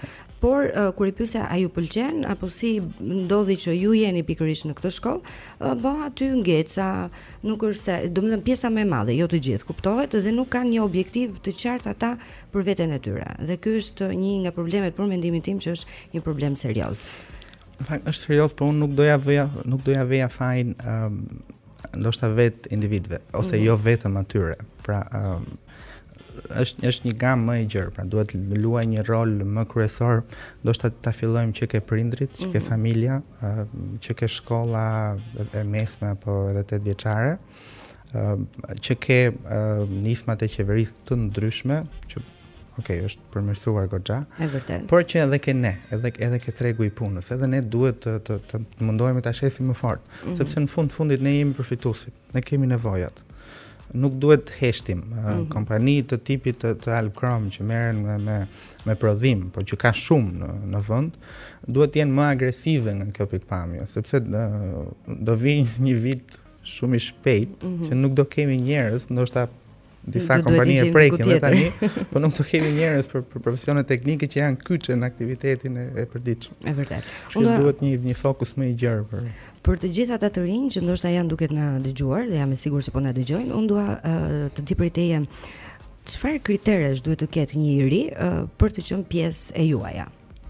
por uh, kur i pyesja a ju pëlqen apo si ndodhi që ju jeni pikërisht në këtë shkollë, uh, po aty ngeca, nuk është se, domethënë pjesa më e madhe, jo të gjithë, kuptohet, dhe nuk kanë një objektiv të qartë ata për veten e tyre. Dhe ky është një nga problemet për mendimin tim që është një problem serioz. Në fakt është serioz, por unë nuk doja veja, nuk doja veja fajin um, ndoshta vet individëve ose Mhm. jo vetëm atyre. Pra um, është është një gamë më e gjerë, pra duhet luaj një rol më kryesor, ndoshta ta fillojmë që ke prindrit, që ke Mhm. familja, uh, që ke shkolla e mesme apo edhe tetë vjeçare, uh, që ke uh, nismat e qeverisë të ndryshme, që okej, është përmirësuar goxha. E vërtet. Por që edhe ke ne, edhe edhe ke tregu i punës, edhe ne duhet të të, të mundohemi ta shesim më fort, Mhm. sepse në fund fundit ne jemi përfituesit, ne kemi nevojat. Nuk duhet heshtim uh, Mhm. kompani të tipit të, të Alcrom që merren me, me me prodhim, por që ka shumë në, në vend, duhet të jenë më agresive nga kjo pikpamje, sepse uh, do vi një vit shumë i shpejt Mhm. që nuk do kemi njerëz, ndoshta disa Do duhet kompani i e gjejmë prekin diku dhe tani, tjetër. po nuk do kemi njerëz për, për profesione teknike që janë kyçe në aktivitetin e, e përditshëm. E vërtet. Kështu Unë- duhet një një fokus më i gjerë për Për të gjithë ata të rinj që ndoshta janë duket na dëgjuar dhe jam e sigurt se po na dëgjojnë, unë dua uh, të di prej teje çfarë kriteresh duhet të ketë një i ri uh, për të qenë pjesë e juaja.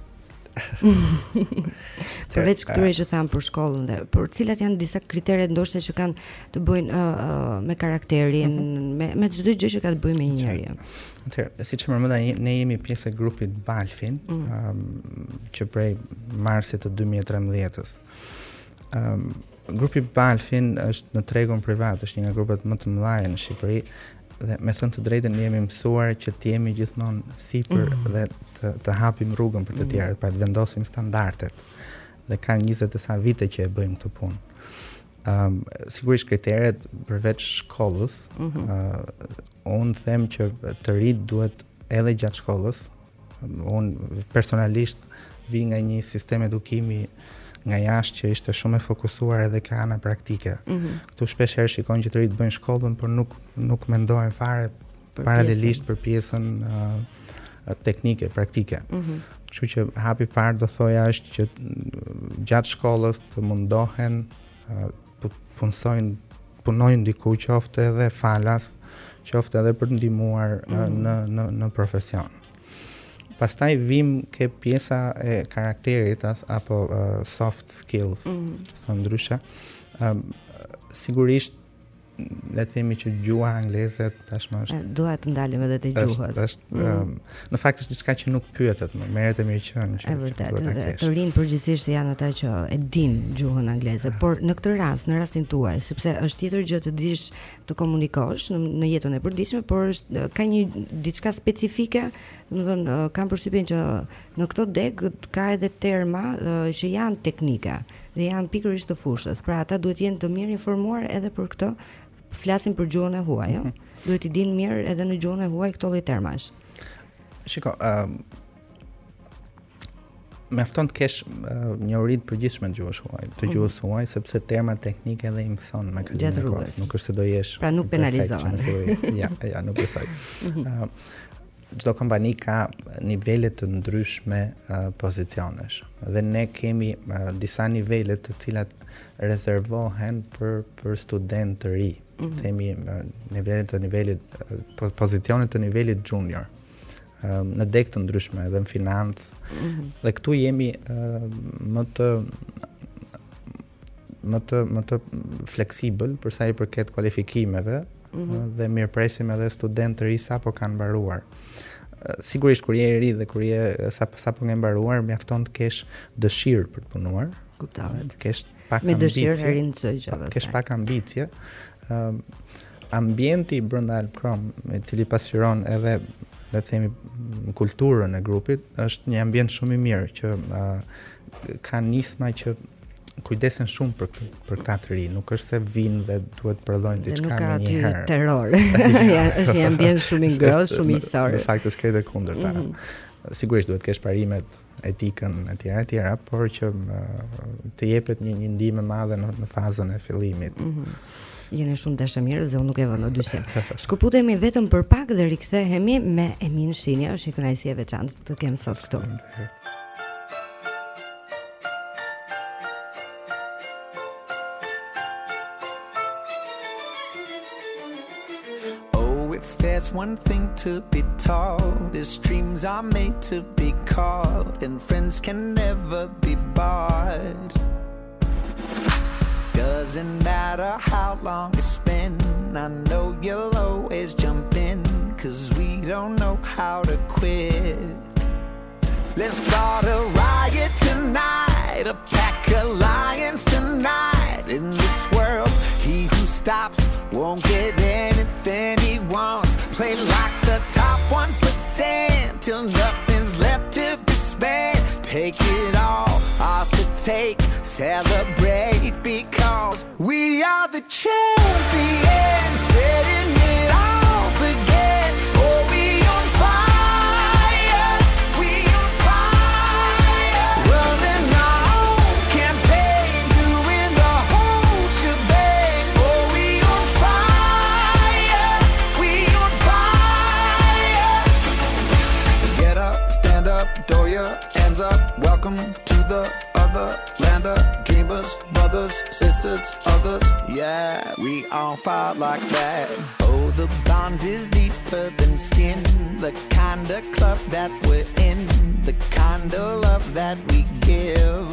Përveç këtyre që thamë për shkollën dhe, por cilat janë disa kritere ndoshta që kanë të bëjnë uh, uh, me karakterin, me me çdo gjë që ka të bëjë me një njeri. Atëherë, siç e përmenda, ne jemi pjesë e grupit Balfin, Mhm. um, që prej marsit të dy mijë e trembëdhjetës. Um, grupi Balfin është në tregun privat, është një nga grupet më të mëdha në Shqipëri dhe me thënë të drejtën ne jemi mësuar që të jemi gjithmonë sipër Mhm. dhe të, të hapim rrugën për të Mhm. tjerët, pra të vendosim standardet. Dhe ka njëzet e sa vite që e bëjmë këtë punë. Um, sigurisht kriteret përveç shkollës, Mhm. uh, unë them që të rit duhet edhe gjatë shkollës. Unë personalisht vi nga një sistem edukimi nga jashtë që ishte shumë e fokusuar edhe ka ana praktike. Mhm. Ktu shpesh herë shikojnë që të rit bëjnë shkollën, por nuk nuk mendohen fare Për paralelisht për pjesën uh, teknike, praktike. Mhm. Kështu që hapi i parë do thoja është që mm, gjatë shkollës të mundohen uh, pu- punsojnë punojnë diku, qoftë edhe falas, qoftë edhe për të ndihmuar uh, Mhm. në në në profesion. Pastaj vim ke pjesa e karakterit as, apo uh, soft skills, Mhm. që thonë ndryshe. Um, sigurisht le të themi që gjuha angleze tashmë është E, Dua të ndalim edhe te gjuhët. Është, është Mhm. um, në fakt është diçka që nuk pyetet më, merret e mirëqen që E që vërtet, duhet ta dhe kesh. të rinë përgjithsisht janë ata që e din gjuhën angleze, por në këtë rast, në rastin tuaj, sepse është tjetër gjë të dish të komunikosh në, në jetën e përditshme, por është ka një diçka specifike, domethënë kam përshtypjen që në këtë deg ka edhe terma uh, që janë teknike dhe janë pikërisht të fushës. Pra ata duhet jenë të mirë informuar edhe për këtë. Flasim për gjuhën e huaj, jo? Duhet i dinë mirë edhe në gjuhën e huaj këto lloj termash. Shiko, um, mjafton të kesh uh, njohuri të përgjithshme të gjuhës huaj, të Mhm. gjuhës huaj, sepse terma teknike edhe i mëson me kalimin Gjatë e rrugës. kohës. Nuk është se do jesh Pra nuk perfekt që penalizohen. në fillim. Ja, ja, nuk besoj. Mhm. Uh, Çdo kompani ka nivele të ndryshme uh, pozicionesh dhe ne kemi uh, disa nivele të cilat rezervohen për për studentë të ri. Mhm. Themi uh, nivele të nivelit uh, po- pozicione të nivelit junior. Um, në deg të ndryshme edhe në financë. Mhm. Dhe këtu jemi uh, më të më të më të fleksibël për sa i përket kualifikimeve. Mhm. Dhe mirëpresim edhe studentë të ri sapo kanë mbaruar. Uh, Sigurisht kur je i ri dhe kur je sapo sapo ke mbaruar, mjafton të kesh dëshirë për të punuar. Kuptoj. Të kesh pak Me ambicie. dëshirë arrin çdo gjë, Të kesh pastaj. pak ambicie. Um, ambienti brenda Alcrom, i cili pasqyron edhe le të themi m- kulturën e grupit, është një ambient shumë i mirë që uh, ka nisma që kujdesen shumë për këtë, për këta të ri, nuk është se vinë dhe duhet të prodhojnë Dhe diçka nuk ka me një aty herë. terror. Ja, është një ambient shumë i ngrohtë, Është- shumë i në- sor. Në fakt është krejt e kundërta. Mhm. Sigurisht duhet kesh parimet, etikën e tjera e tjera, por që uh, të jepet një, një ndihmë e madhe në, në fazën e fillimit. Mhm. Jeni shumë dashamirë dhe unë nuk e vë në dyshim. Shkëputemi vetëm për pak dhe rikthehemi me Emin Shinja, është një kënaqësi e veçantë të kem sot këtu. if there's one thing to be taught, is dreams are made to be caught, and friends can never be bought. Doesn't matter how long it's been, I know you'll always jump in, 'cause we don't know how to quit. Let's start a riot tonight, a pack alliance tonight. In this world, he who stops won't get anything he wants. Play like the top one percent till nothing's left to be spent. Take it all, ours to take, celebrate, because we are the champions, setting it off again. Oh, we on fire, we on fire, running our own campaign, doing the whole shebang. Oh, we on fire, we on fire. Get up, stand up, throw your hands up. Welcome to the other land of dreamers, brothers, sisters, others. Yeah, we all fight like that. Oh, the bond is deeper than skin. The kind of club that we're in, the kind of love that we give.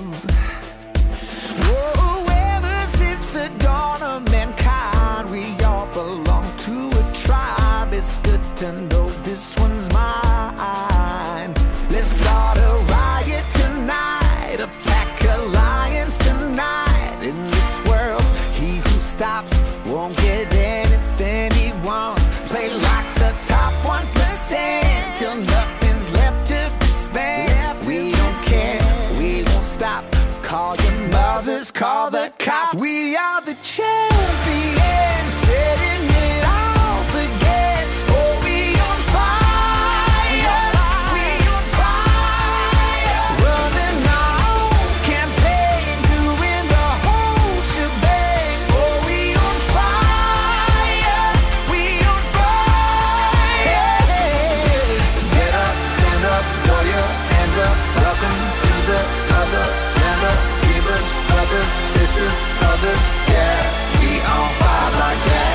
Whoa, ever since the dawn of mankind, we all belong to a tribe. It's good to know this one's mine. Let's start a riot tonight, a pack alliance tonight. In this world, he who stops won't get anything he wants. Play like the top one percent till nothing's left to be spent. We don't care, we won't stop. Call your mothers, call the cops. We are the champions, setting it off again. Oh, we on fire, we on fire, running our own campaign, doing the whole shebang. Oh, we on fire, we on fire. Get up, stand up, throw your hands up. Welcome to the other land of dreamers, brothers, sisters, others. Yeah, we on fire like that.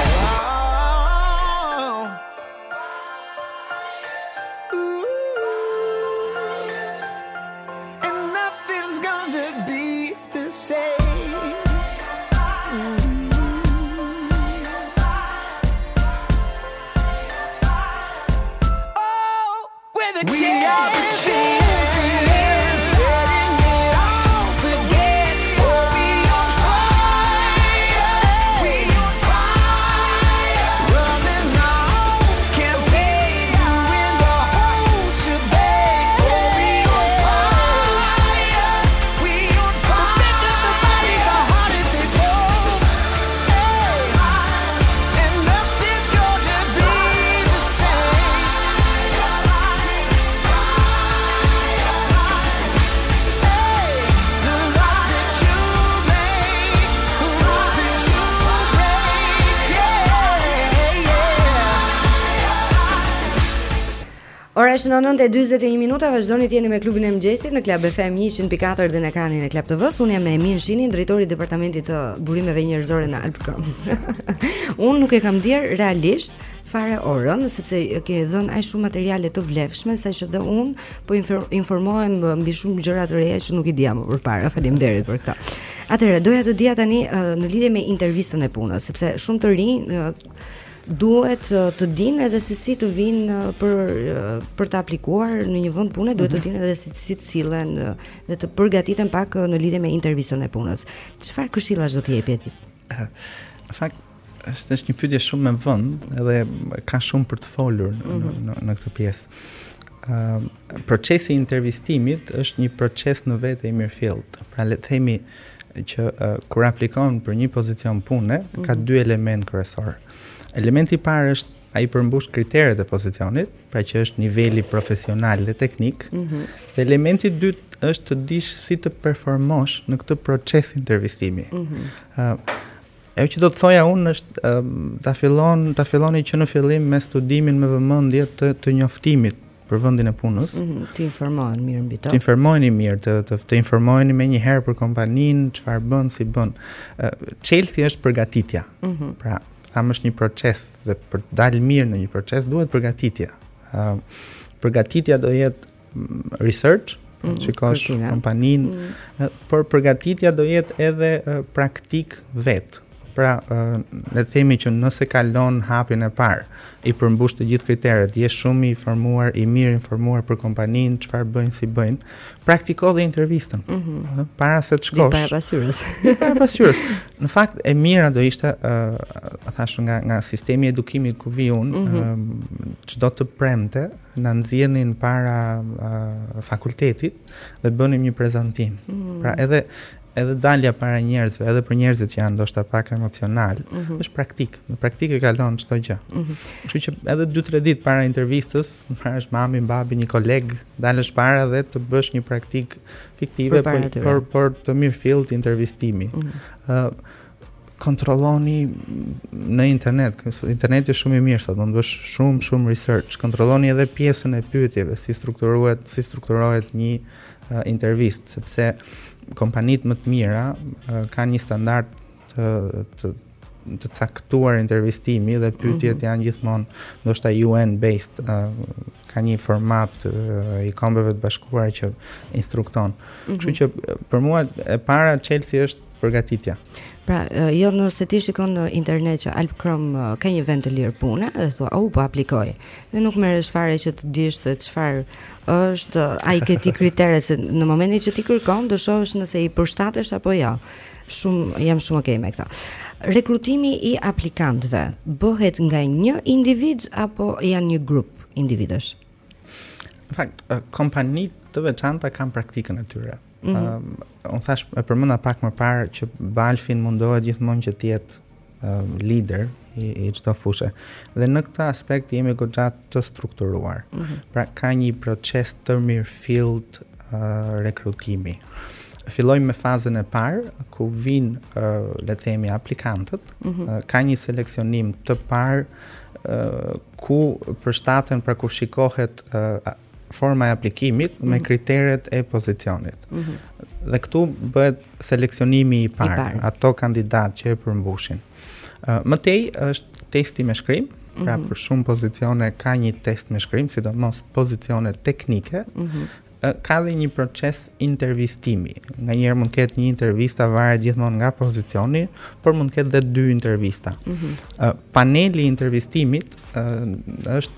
And nothing's gonna be the same. Oh, we're the we are the champions, setting it off again. Oh, we on fire, we on fire, running our own campaign, doing the whole shebang. Oh, we on fire, we on fire. The thicker the body, the harder they fall. Hey, and nothing's gonna be the same. Hey, the love that you make, the love that you break. Yeah, yeah. Ora është në nëntë e dyzet e një minuta, vazhdoni të jeni me klubin e mëngjesit në Club F M njëqind pikë katër dhe në ekranin e Club T V-s. Unë jam me Emin Shinin, drejtori i departamentit të burimeve njerëzore në Alpcom. Unë nuk e kam ndier realisht fare orën, sepse ke dhënë aq shumë materiale të vlefshme saqë dhe unë po infor- informohem mbi shumë gjëra të reja që nuk i dija më përpara. Faleminderit për këtë. Atëherë doja të dija tani ë, në lidhje me intervistën e punës, sepse shumë të rinj ë, duhet ë, të dinë edhe se si të vinë ë, për ë, për të aplikuar në një vend pune, duhet të dinë edhe si, si të sillen ë, dhe të përgatiten pak ë, në lidhje me intervistën e punës. Çfarë këshillash do të jepi atij? Në fakt, është është një pyetje shumë me vend, edhe ka shumë për të folur në, Mhm. në, në këtë pjesë. Uh, procesi i intervistimit është një proces në vetë i mirëfillt. Pra le të themi që uh, kur aplikon për një pozicion pune, ka Mhm. dy element kryesor. Elementi i parë është ai përmbush kriteret e pozicionit, pra që është niveli profesional dhe teknik. Mhm. Dhe elementi i dytë është të dish si të performosh në këtë proces intervistimi. Mhm. Uh, Ajo që do të thoja unë është um, ta fillon ta filloni që në fillim me studimin me vëmendje të, të njoftimit për vendin e punës. Mhm, të informohen mirë mbi to. Të informoheni mirë, të të, të informoheni më një herë për kompaninë, çfarë bën, si bën. Uh, Chelsea është përgatitja. Mhm. Pra, tham është një proces dhe për të dalë mirë në një proces duhet përgatitje. Uh, përgatitja do jetë research, mm, shikosh kompaninë, mm. por përgatitja do jetë edhe uh, praktik vetë. Pra, uh, le të themi që nëse kalon hapin e parë, i përmbush të gjithë kriteret, je shumë i informuar, i mirë informuar për kompaninë, çfarë bëjnë, si bëjnë, praktiko dhe intervistën. Mm-hmm. Para se të shkosh. Para pasyrës. Para pasyrës. Në fakt e mira do ishte, uh, thash nga nga sistemi i edukimit ku vi unë, mm-hmm. çdo uh, të premte na nxjerrnin para uh, fakultetit dhe bënim një prezantim. Mm-hmm. Pra edhe edhe dalja para njerëzve, edhe për njerëzit që janë ndoshta pak emocional, mm-hmm. është praktik. Në praktikë kalon çdo gjë. Mm-hmm. Kështu që edhe dy tre ditë para intervistës, marrësh mamin, babin, një koleg, dalësh para dhe të bësh një praktik fiktive për për, për të mirë fill të intervistimi. Mm-hmm. Uh, kontrolloni në internet, interneti është shumë i mirë sot, mund të bësh shumë shumë research. Kontrolloni edhe pjesën e pyetjeve, si strukturohet, si strukturohet një uh, intervistë, sepse kompanitë më të mira uh, kanë një standard të, të, të caktuar intervistimi dhe pyetjet mm-hmm. janë gjithmonë ndoshta U N based, uh, ka një format uh, i kombeve të bashkuara që instrukton. Mm-hmm. Kështu që për mua e para çelësi është përgatitja. Pra, jo nëse ti shikon në internet që Alp Chrome ka një vend të lirë pune dhe thua, "Oh, po aplikoj." Dhe nuk merresh fare që të dish se çfarë është, ai ke ti kriteret se në momentin që ti kërkon do shohësh nëse i përshtatesh apo jo. Shumë jam shumë okay me këtë. Rekrutimi i aplikantëve bëhet nga një individ apo janë një grup individësh? Në fakt, kompanitë të veçanta kanë praktikën e tyre. Mm-hmm. Uh, unë thash e përmenda pak më parë që Balfin mundohet gjithmonë që të jetë uh, lider i, i çdo fushë. Dhe në këtë aspekt jemi goxha të strukturuar. Mm-hmm. Pra ka një proces të mirëfillt uh, rekrutimi. Fillojmë me fazën e parë ku vijnë uh, le të themi aplikantët, mm-hmm. uh, ka një seleksionim të parë uh, ku përshtaten, pra ku shikohet uh, forma e aplikimit mm-hmm. me kriteret e pozicionit. Mm-hmm. Dhe këtu bëhet seleksionimi i parë, I parë. ato kandidatë që e përmbushin. Uh, mëtej është testi me shkrim, mm-hmm. pra për shumë pozicione ka një test me shkrim, sidomos pozicione teknike, mm-hmm. uh, ka dhe një proces intervistimi. Nga njerë mund ketë një intervista varet gjithmonë nga pozicioni, por mund ketë dhe dy intervista. Mm-hmm. Uh, paneli i intervistimit uh, është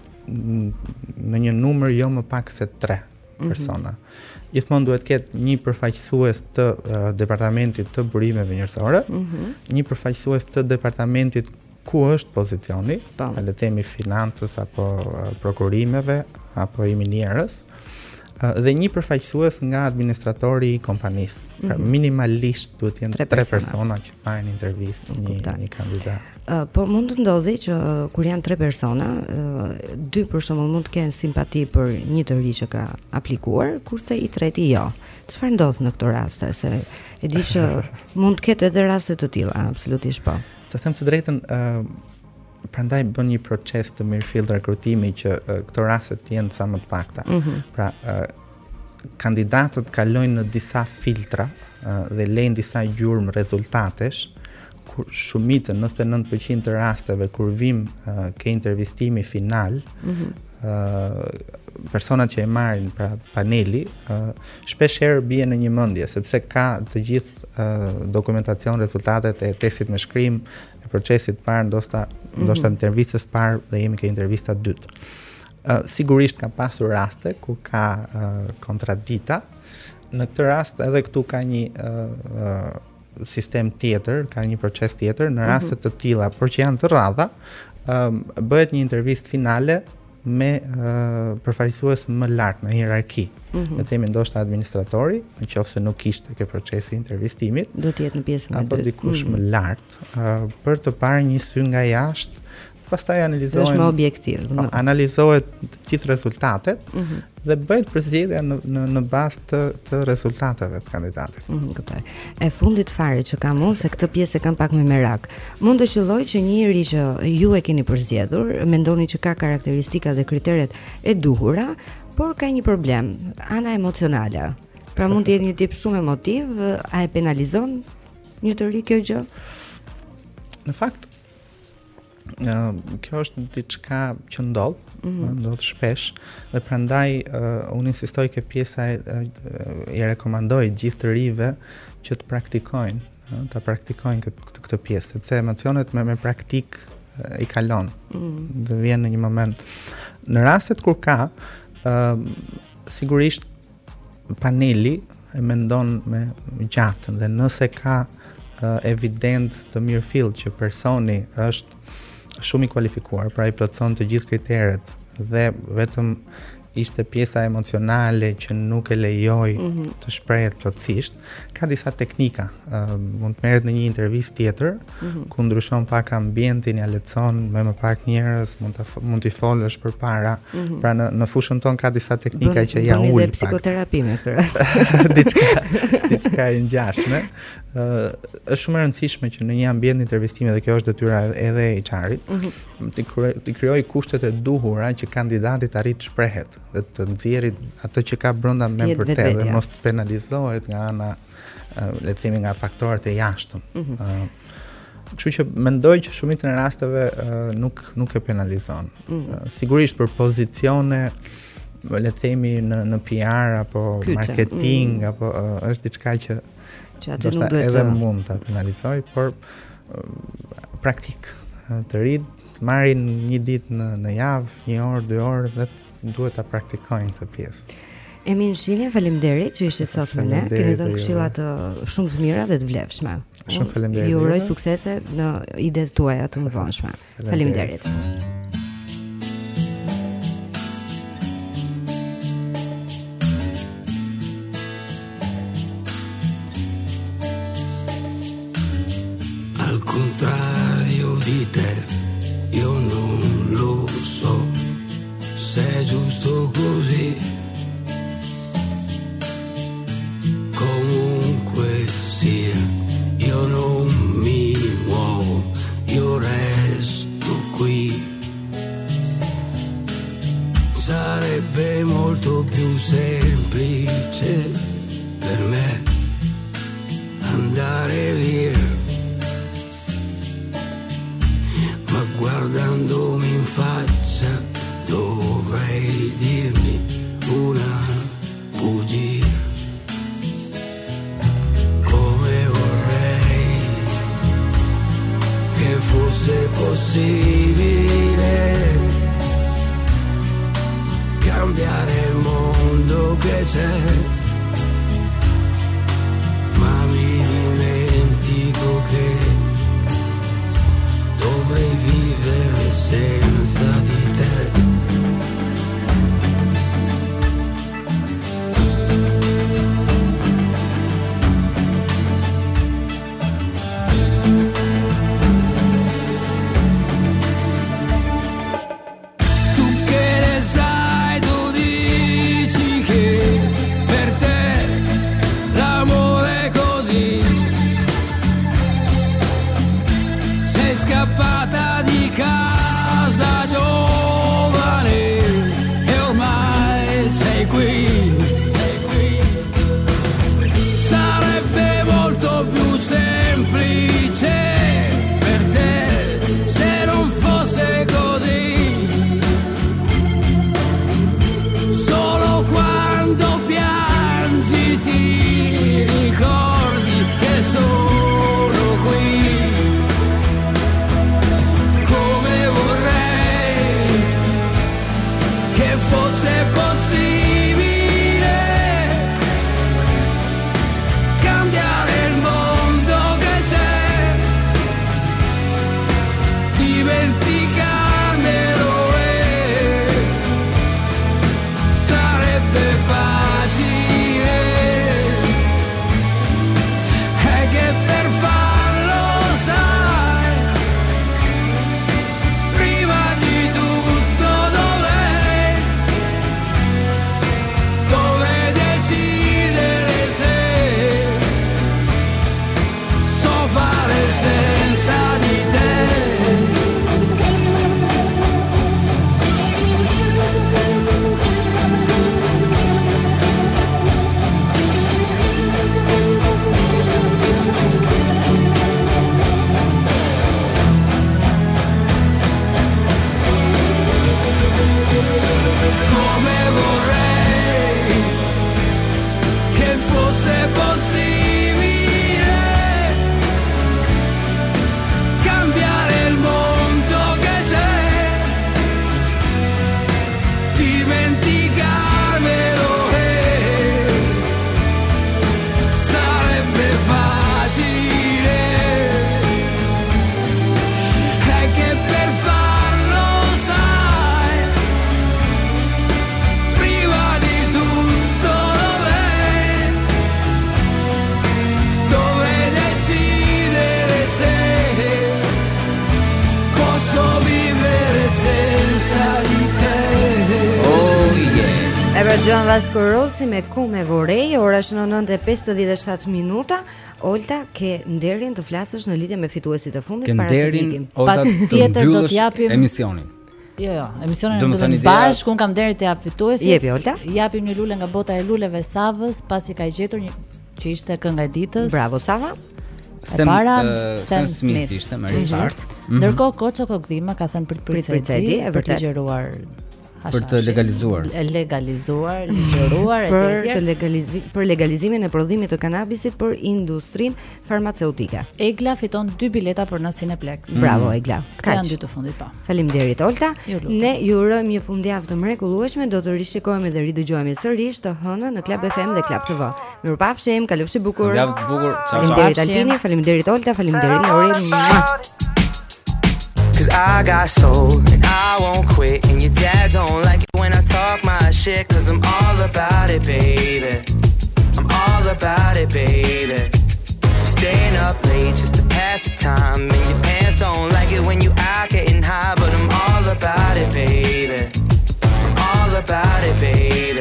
në një numër jo më pak se tre persona. Mm-hmm. Gjithmonë duhet ketë një përfaqësues të uh, departamentit të burimeve njerëzore, mm-hmm. një përfaqësues të departamentit ku është pozicioni, le të themi financës apo uh, prokurimeve apo i minierës, uh, dhe një përfaqësues nga administratori i kompanisë. Mm-hmm. Pra, minimalisht duhet jenë tre, tre persona që marrin intervistë një, një kandidat. Uh, po mund të ndodhi që uh, kur janë tre persona, uh, dy për shembull mund të kenë simpati për një të ri që ka aplikuar, kurse i treti jo. Çfarë ndodh në këto raste? Se e di që mund të ketë edhe raste të tilla, absolutisht po. Të them të drejtën, uh, prandaj bën një proces të mirëfillt rekrutimi që uh, këto raste të jenë sa më të pakta. Mm-hmm. Pra, uh, kandidatët kalojnë në disa filtra uh, dhe lejnë disa gjurmë rezultatesh, kur shumica, nëntëdhjetë e nëntë përqind të rasteve kur vim uh, ke intervistimi final, mm-hmm. uh, personat që e marrin pra paneli, uh, shpesh herë bie në një mendje sepse ka të gjithë uh, dokumentacion, rezultatet e testit me shkrim, e procesit parë, ndoshta mm-hmm. ndoshta intervistës parë dhe jemi ke intervista dytë. Uh, sigurisht ka pasur raste ku ka uh, kontradita. Në këtë rast edhe këtu ka një uh, uh, sistem tjetër, ka një proces tjetër në raste të tilla, por që janë të rralla, um, bëhet një intervistë finale me uh, përfaqësues më lart në hierarki. Mm-hmm. Ne themi ndoshta administratori, nëse nuk ishte ke procesi i intervistimit, do të jetë në pjesën e dytë. Apo dikush mm-hmm. më lart, uh, për të parë një sy nga jashtë. Pastaj analizohen, është më objektiv. Më. Analizohet të gjithë rezultatet mm-hmm. dhe bëhet përzgjedhja në në në bazë të, të rezultateve të kandidatit. Mhm, kuptoj. E fundit fare që kam unë, se këtë pjesë e kam pak më merak. Mund të qelloj që njëri që ju e keni përzgjedhur, mendoni që ka karakteristika dhe kriteret e duhura, por ka një problem, ana emocionale. Pra mund të jetë një tip shumë emotiv, a e penalizon një të ri kjo gjë? Në fakt Uh, kjo është diçka që ndodh, Mhm. ndodh shpesh dhe prandaj uh, unë insistoj që pjesa e, uh, i rekomandoj gjithë të rive që të praktikojnë, uh, ta praktikojnë këtë, këtë pjesë, sepse emocionet me, me praktik uh, i kalon. Mhm. Dhe vjen në një moment. Në rastet kur ka, uh, sigurisht paneli e mendon me gjatë dhe nëse ka uh, evident të mirëfill që personi është shumë i kualifikuar, pra i plotson të gjithë kriteret dhe vetëm ishte pjesa emocionale që nuk e lejoi Mhm. të shprehet plotësisht, ka disa teknika. Uh, mund të merret në një intervistë tjetër, Mhm. ku ndryshon pak ambientin, ja lehtëson me më pak njerëz, mund ta mund t'i folësh përpara. Mhm. Pra në në fushën tonë ka disa teknika Bën- që ja bëni ul dhe pak. psikoterapi me këtë rast. diçka diçka e ngjashme. Ë është shumë e rëndësishme që në një ambient intervistimi, dhe kjo është detyra edhe e H R-it, Mhm. të krijoj të krijoj kushtet e duhura që kandidati të arrit të shprehet dhe të nxjerrë atë që ka brenda me Jetë vërtet dhe vetvetja. mos të penalizohet nga ana uh, le të themi nga faktorët e jashtëm. Mhm. Ë, Kështu që mendoj që shumicën e rasteve uh, nuk nuk e penalizon. Mhm. Uh, sigurisht për pozicione le të themi në në P R apo Kyçe. marketing Mhm. apo uh, është diçka që Që aty ndoshta nuk duhet edhe të- mund ta penalizoj, por uh, praktik uh, të rit të marrin një ditë në në javë, një orë, dy orë dhe duhet ta praktikojnë këtë pjesë. Emin Shini, faleminderit që ishit sot me ne. Faleminderit Keni dhe dhënë juve. këshilla të shumë të mira dhe të vlefshme. Shumë faleminderit Ju uroj juve. suksese në idetë tuaja të mëdhenshme. Faleminderit. Faleminderit. Al contrario di te, io non lo so se è giusto così. Comunque sia, io non mi muovo, io resto qui. Sarebbe molto più semplice per me andare via. Ma guardandomi in faccia dovrei dirmi una bugia. Come vorrei che fosse possibile cambiare il mondo che c'è, ma mi dimentico che dovrei vivere senza di te. Tu che ne sai, tu dici che per E pra Gjoan Vasco Rossi me ku me vorej, ora është në nëntë e pesëdhjetë e shtatë minuta. Olta, ke nderin të flasësh në lidhje me fituesit e fundit para se të ikim. Patjetër do t'japim emisionin. Jo, jo, emisionin e mbyllim bashkë, un kam deri të jap fituesin. Jepi Olta. Japim një lule nga bota e luleve Savës, pasi ka gjetur një që ishte kënga e ditës. Bravo Sava. E para uh, Sam Smith ishte me restart. Ndërkohë Koço Kokdhima ka thënë për Priceti, e për të ligjëruar për të legalizuar. E legalizuar, ligjëruar e për tjerë. të legalizi për legalizimin e prodhimit të kanabisit për industrinë farmaceutike. Egla fiton dy bileta për në Cineplex. Bravo Egla. Këto janë dy të fundit pa. Faleminderit Olta. Ne ju urojmë një fundjavë të mrekullueshme, do të rishikohemi dhe ridëgjojemi sërish të hënën në Club F M dhe Club T V. Mirupafshim, kalofshi bukur. Fundjavë të bukur. Ciao. Faleminderit Altini, faleminderit Olta, faleminderit Lori. Cause I got soul and I won't quit. And your dad don't like it when I talk my shit. Cause I'm all about it, baby. I'm all about it, baby. I'm staying up late just to pass the time. And your pants don't like it when you out getting high. But I'm all about it, baby. I'm all about it, baby.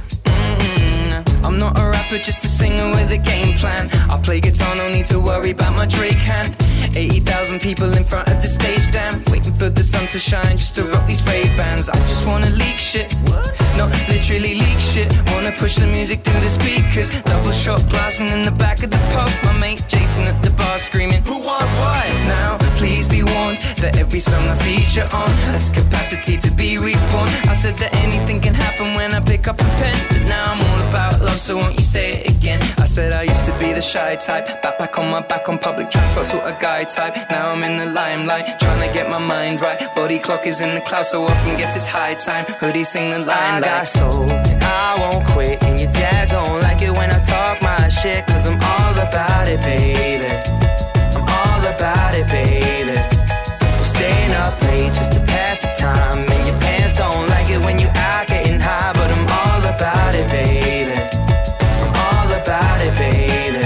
Mm-hmm. I'm not a rapper, just a singer with a game plan. I'll play guitar, no need to worry about my Drake hand. eighty thousand people in front of the stage, damn. Waiting for the sun to shine just to rock these fake bands. I just wanna leak shit, what? No, literally leak shit. Wanna push the music through the speakers. Double shot glassing in the back of the pub. My mate Jason at the bar screaming, who want what? Now, please be warned that every song I feature on has capacity to be reborn. I said that anything can happen when I pick up a pen, but now I'm all about love, so won't you say it again? I said I used to be the shy type, back back on my back on public transport, sort of guy type. Now I'm in the limelight, trying to get my mind right. Body clock is in the clouds, so often guess it's high time. Hoodie sing the line like I got soul, and I won't quit. And your dad don't like it when I talk my shit. Cause I'm all about it, baby. I'm all about it, baby. I'm staying up late just to pass the time. And your pants don't like it when you out getting high. But I'm all about it, baby. I'm all about it, baby.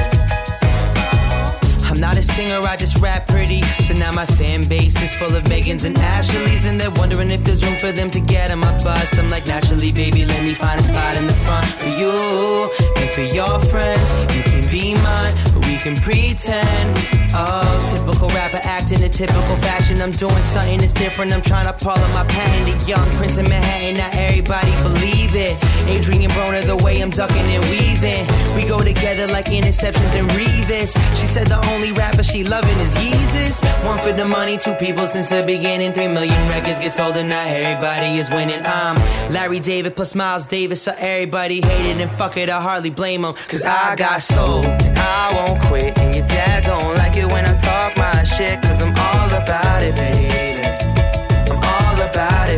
I'm not a singer, I just rap pretty. So now my fan base is full of Megans and Ashleys. And they're wondering if there's room for them to get on my bus. I'm like, naturally, baby, let me find a spot in the front. For you and for your friends, you can be mine, but we can pretend. Oh, typical rapper acting a typical fashion. I'm doing something that's different, I'm trying to parlay my patent. The young prince of Manhattan, not everybody believe it. Adrian Broner, the way I'm ducking and weaving. We go together like interceptions and Revis. She said the only rapper she loving is Yeezus. One for the money, two people since the beginning. Three million records get sold and now everybody is winning. I'm Larry David plus Miles Davis, so everybody hated and fuck it, I hardly blame them. Cause I got soul, and I won't quit. And your dad don't like it when I talk my shit. Cause I'm all about it, baby. I'm all about it,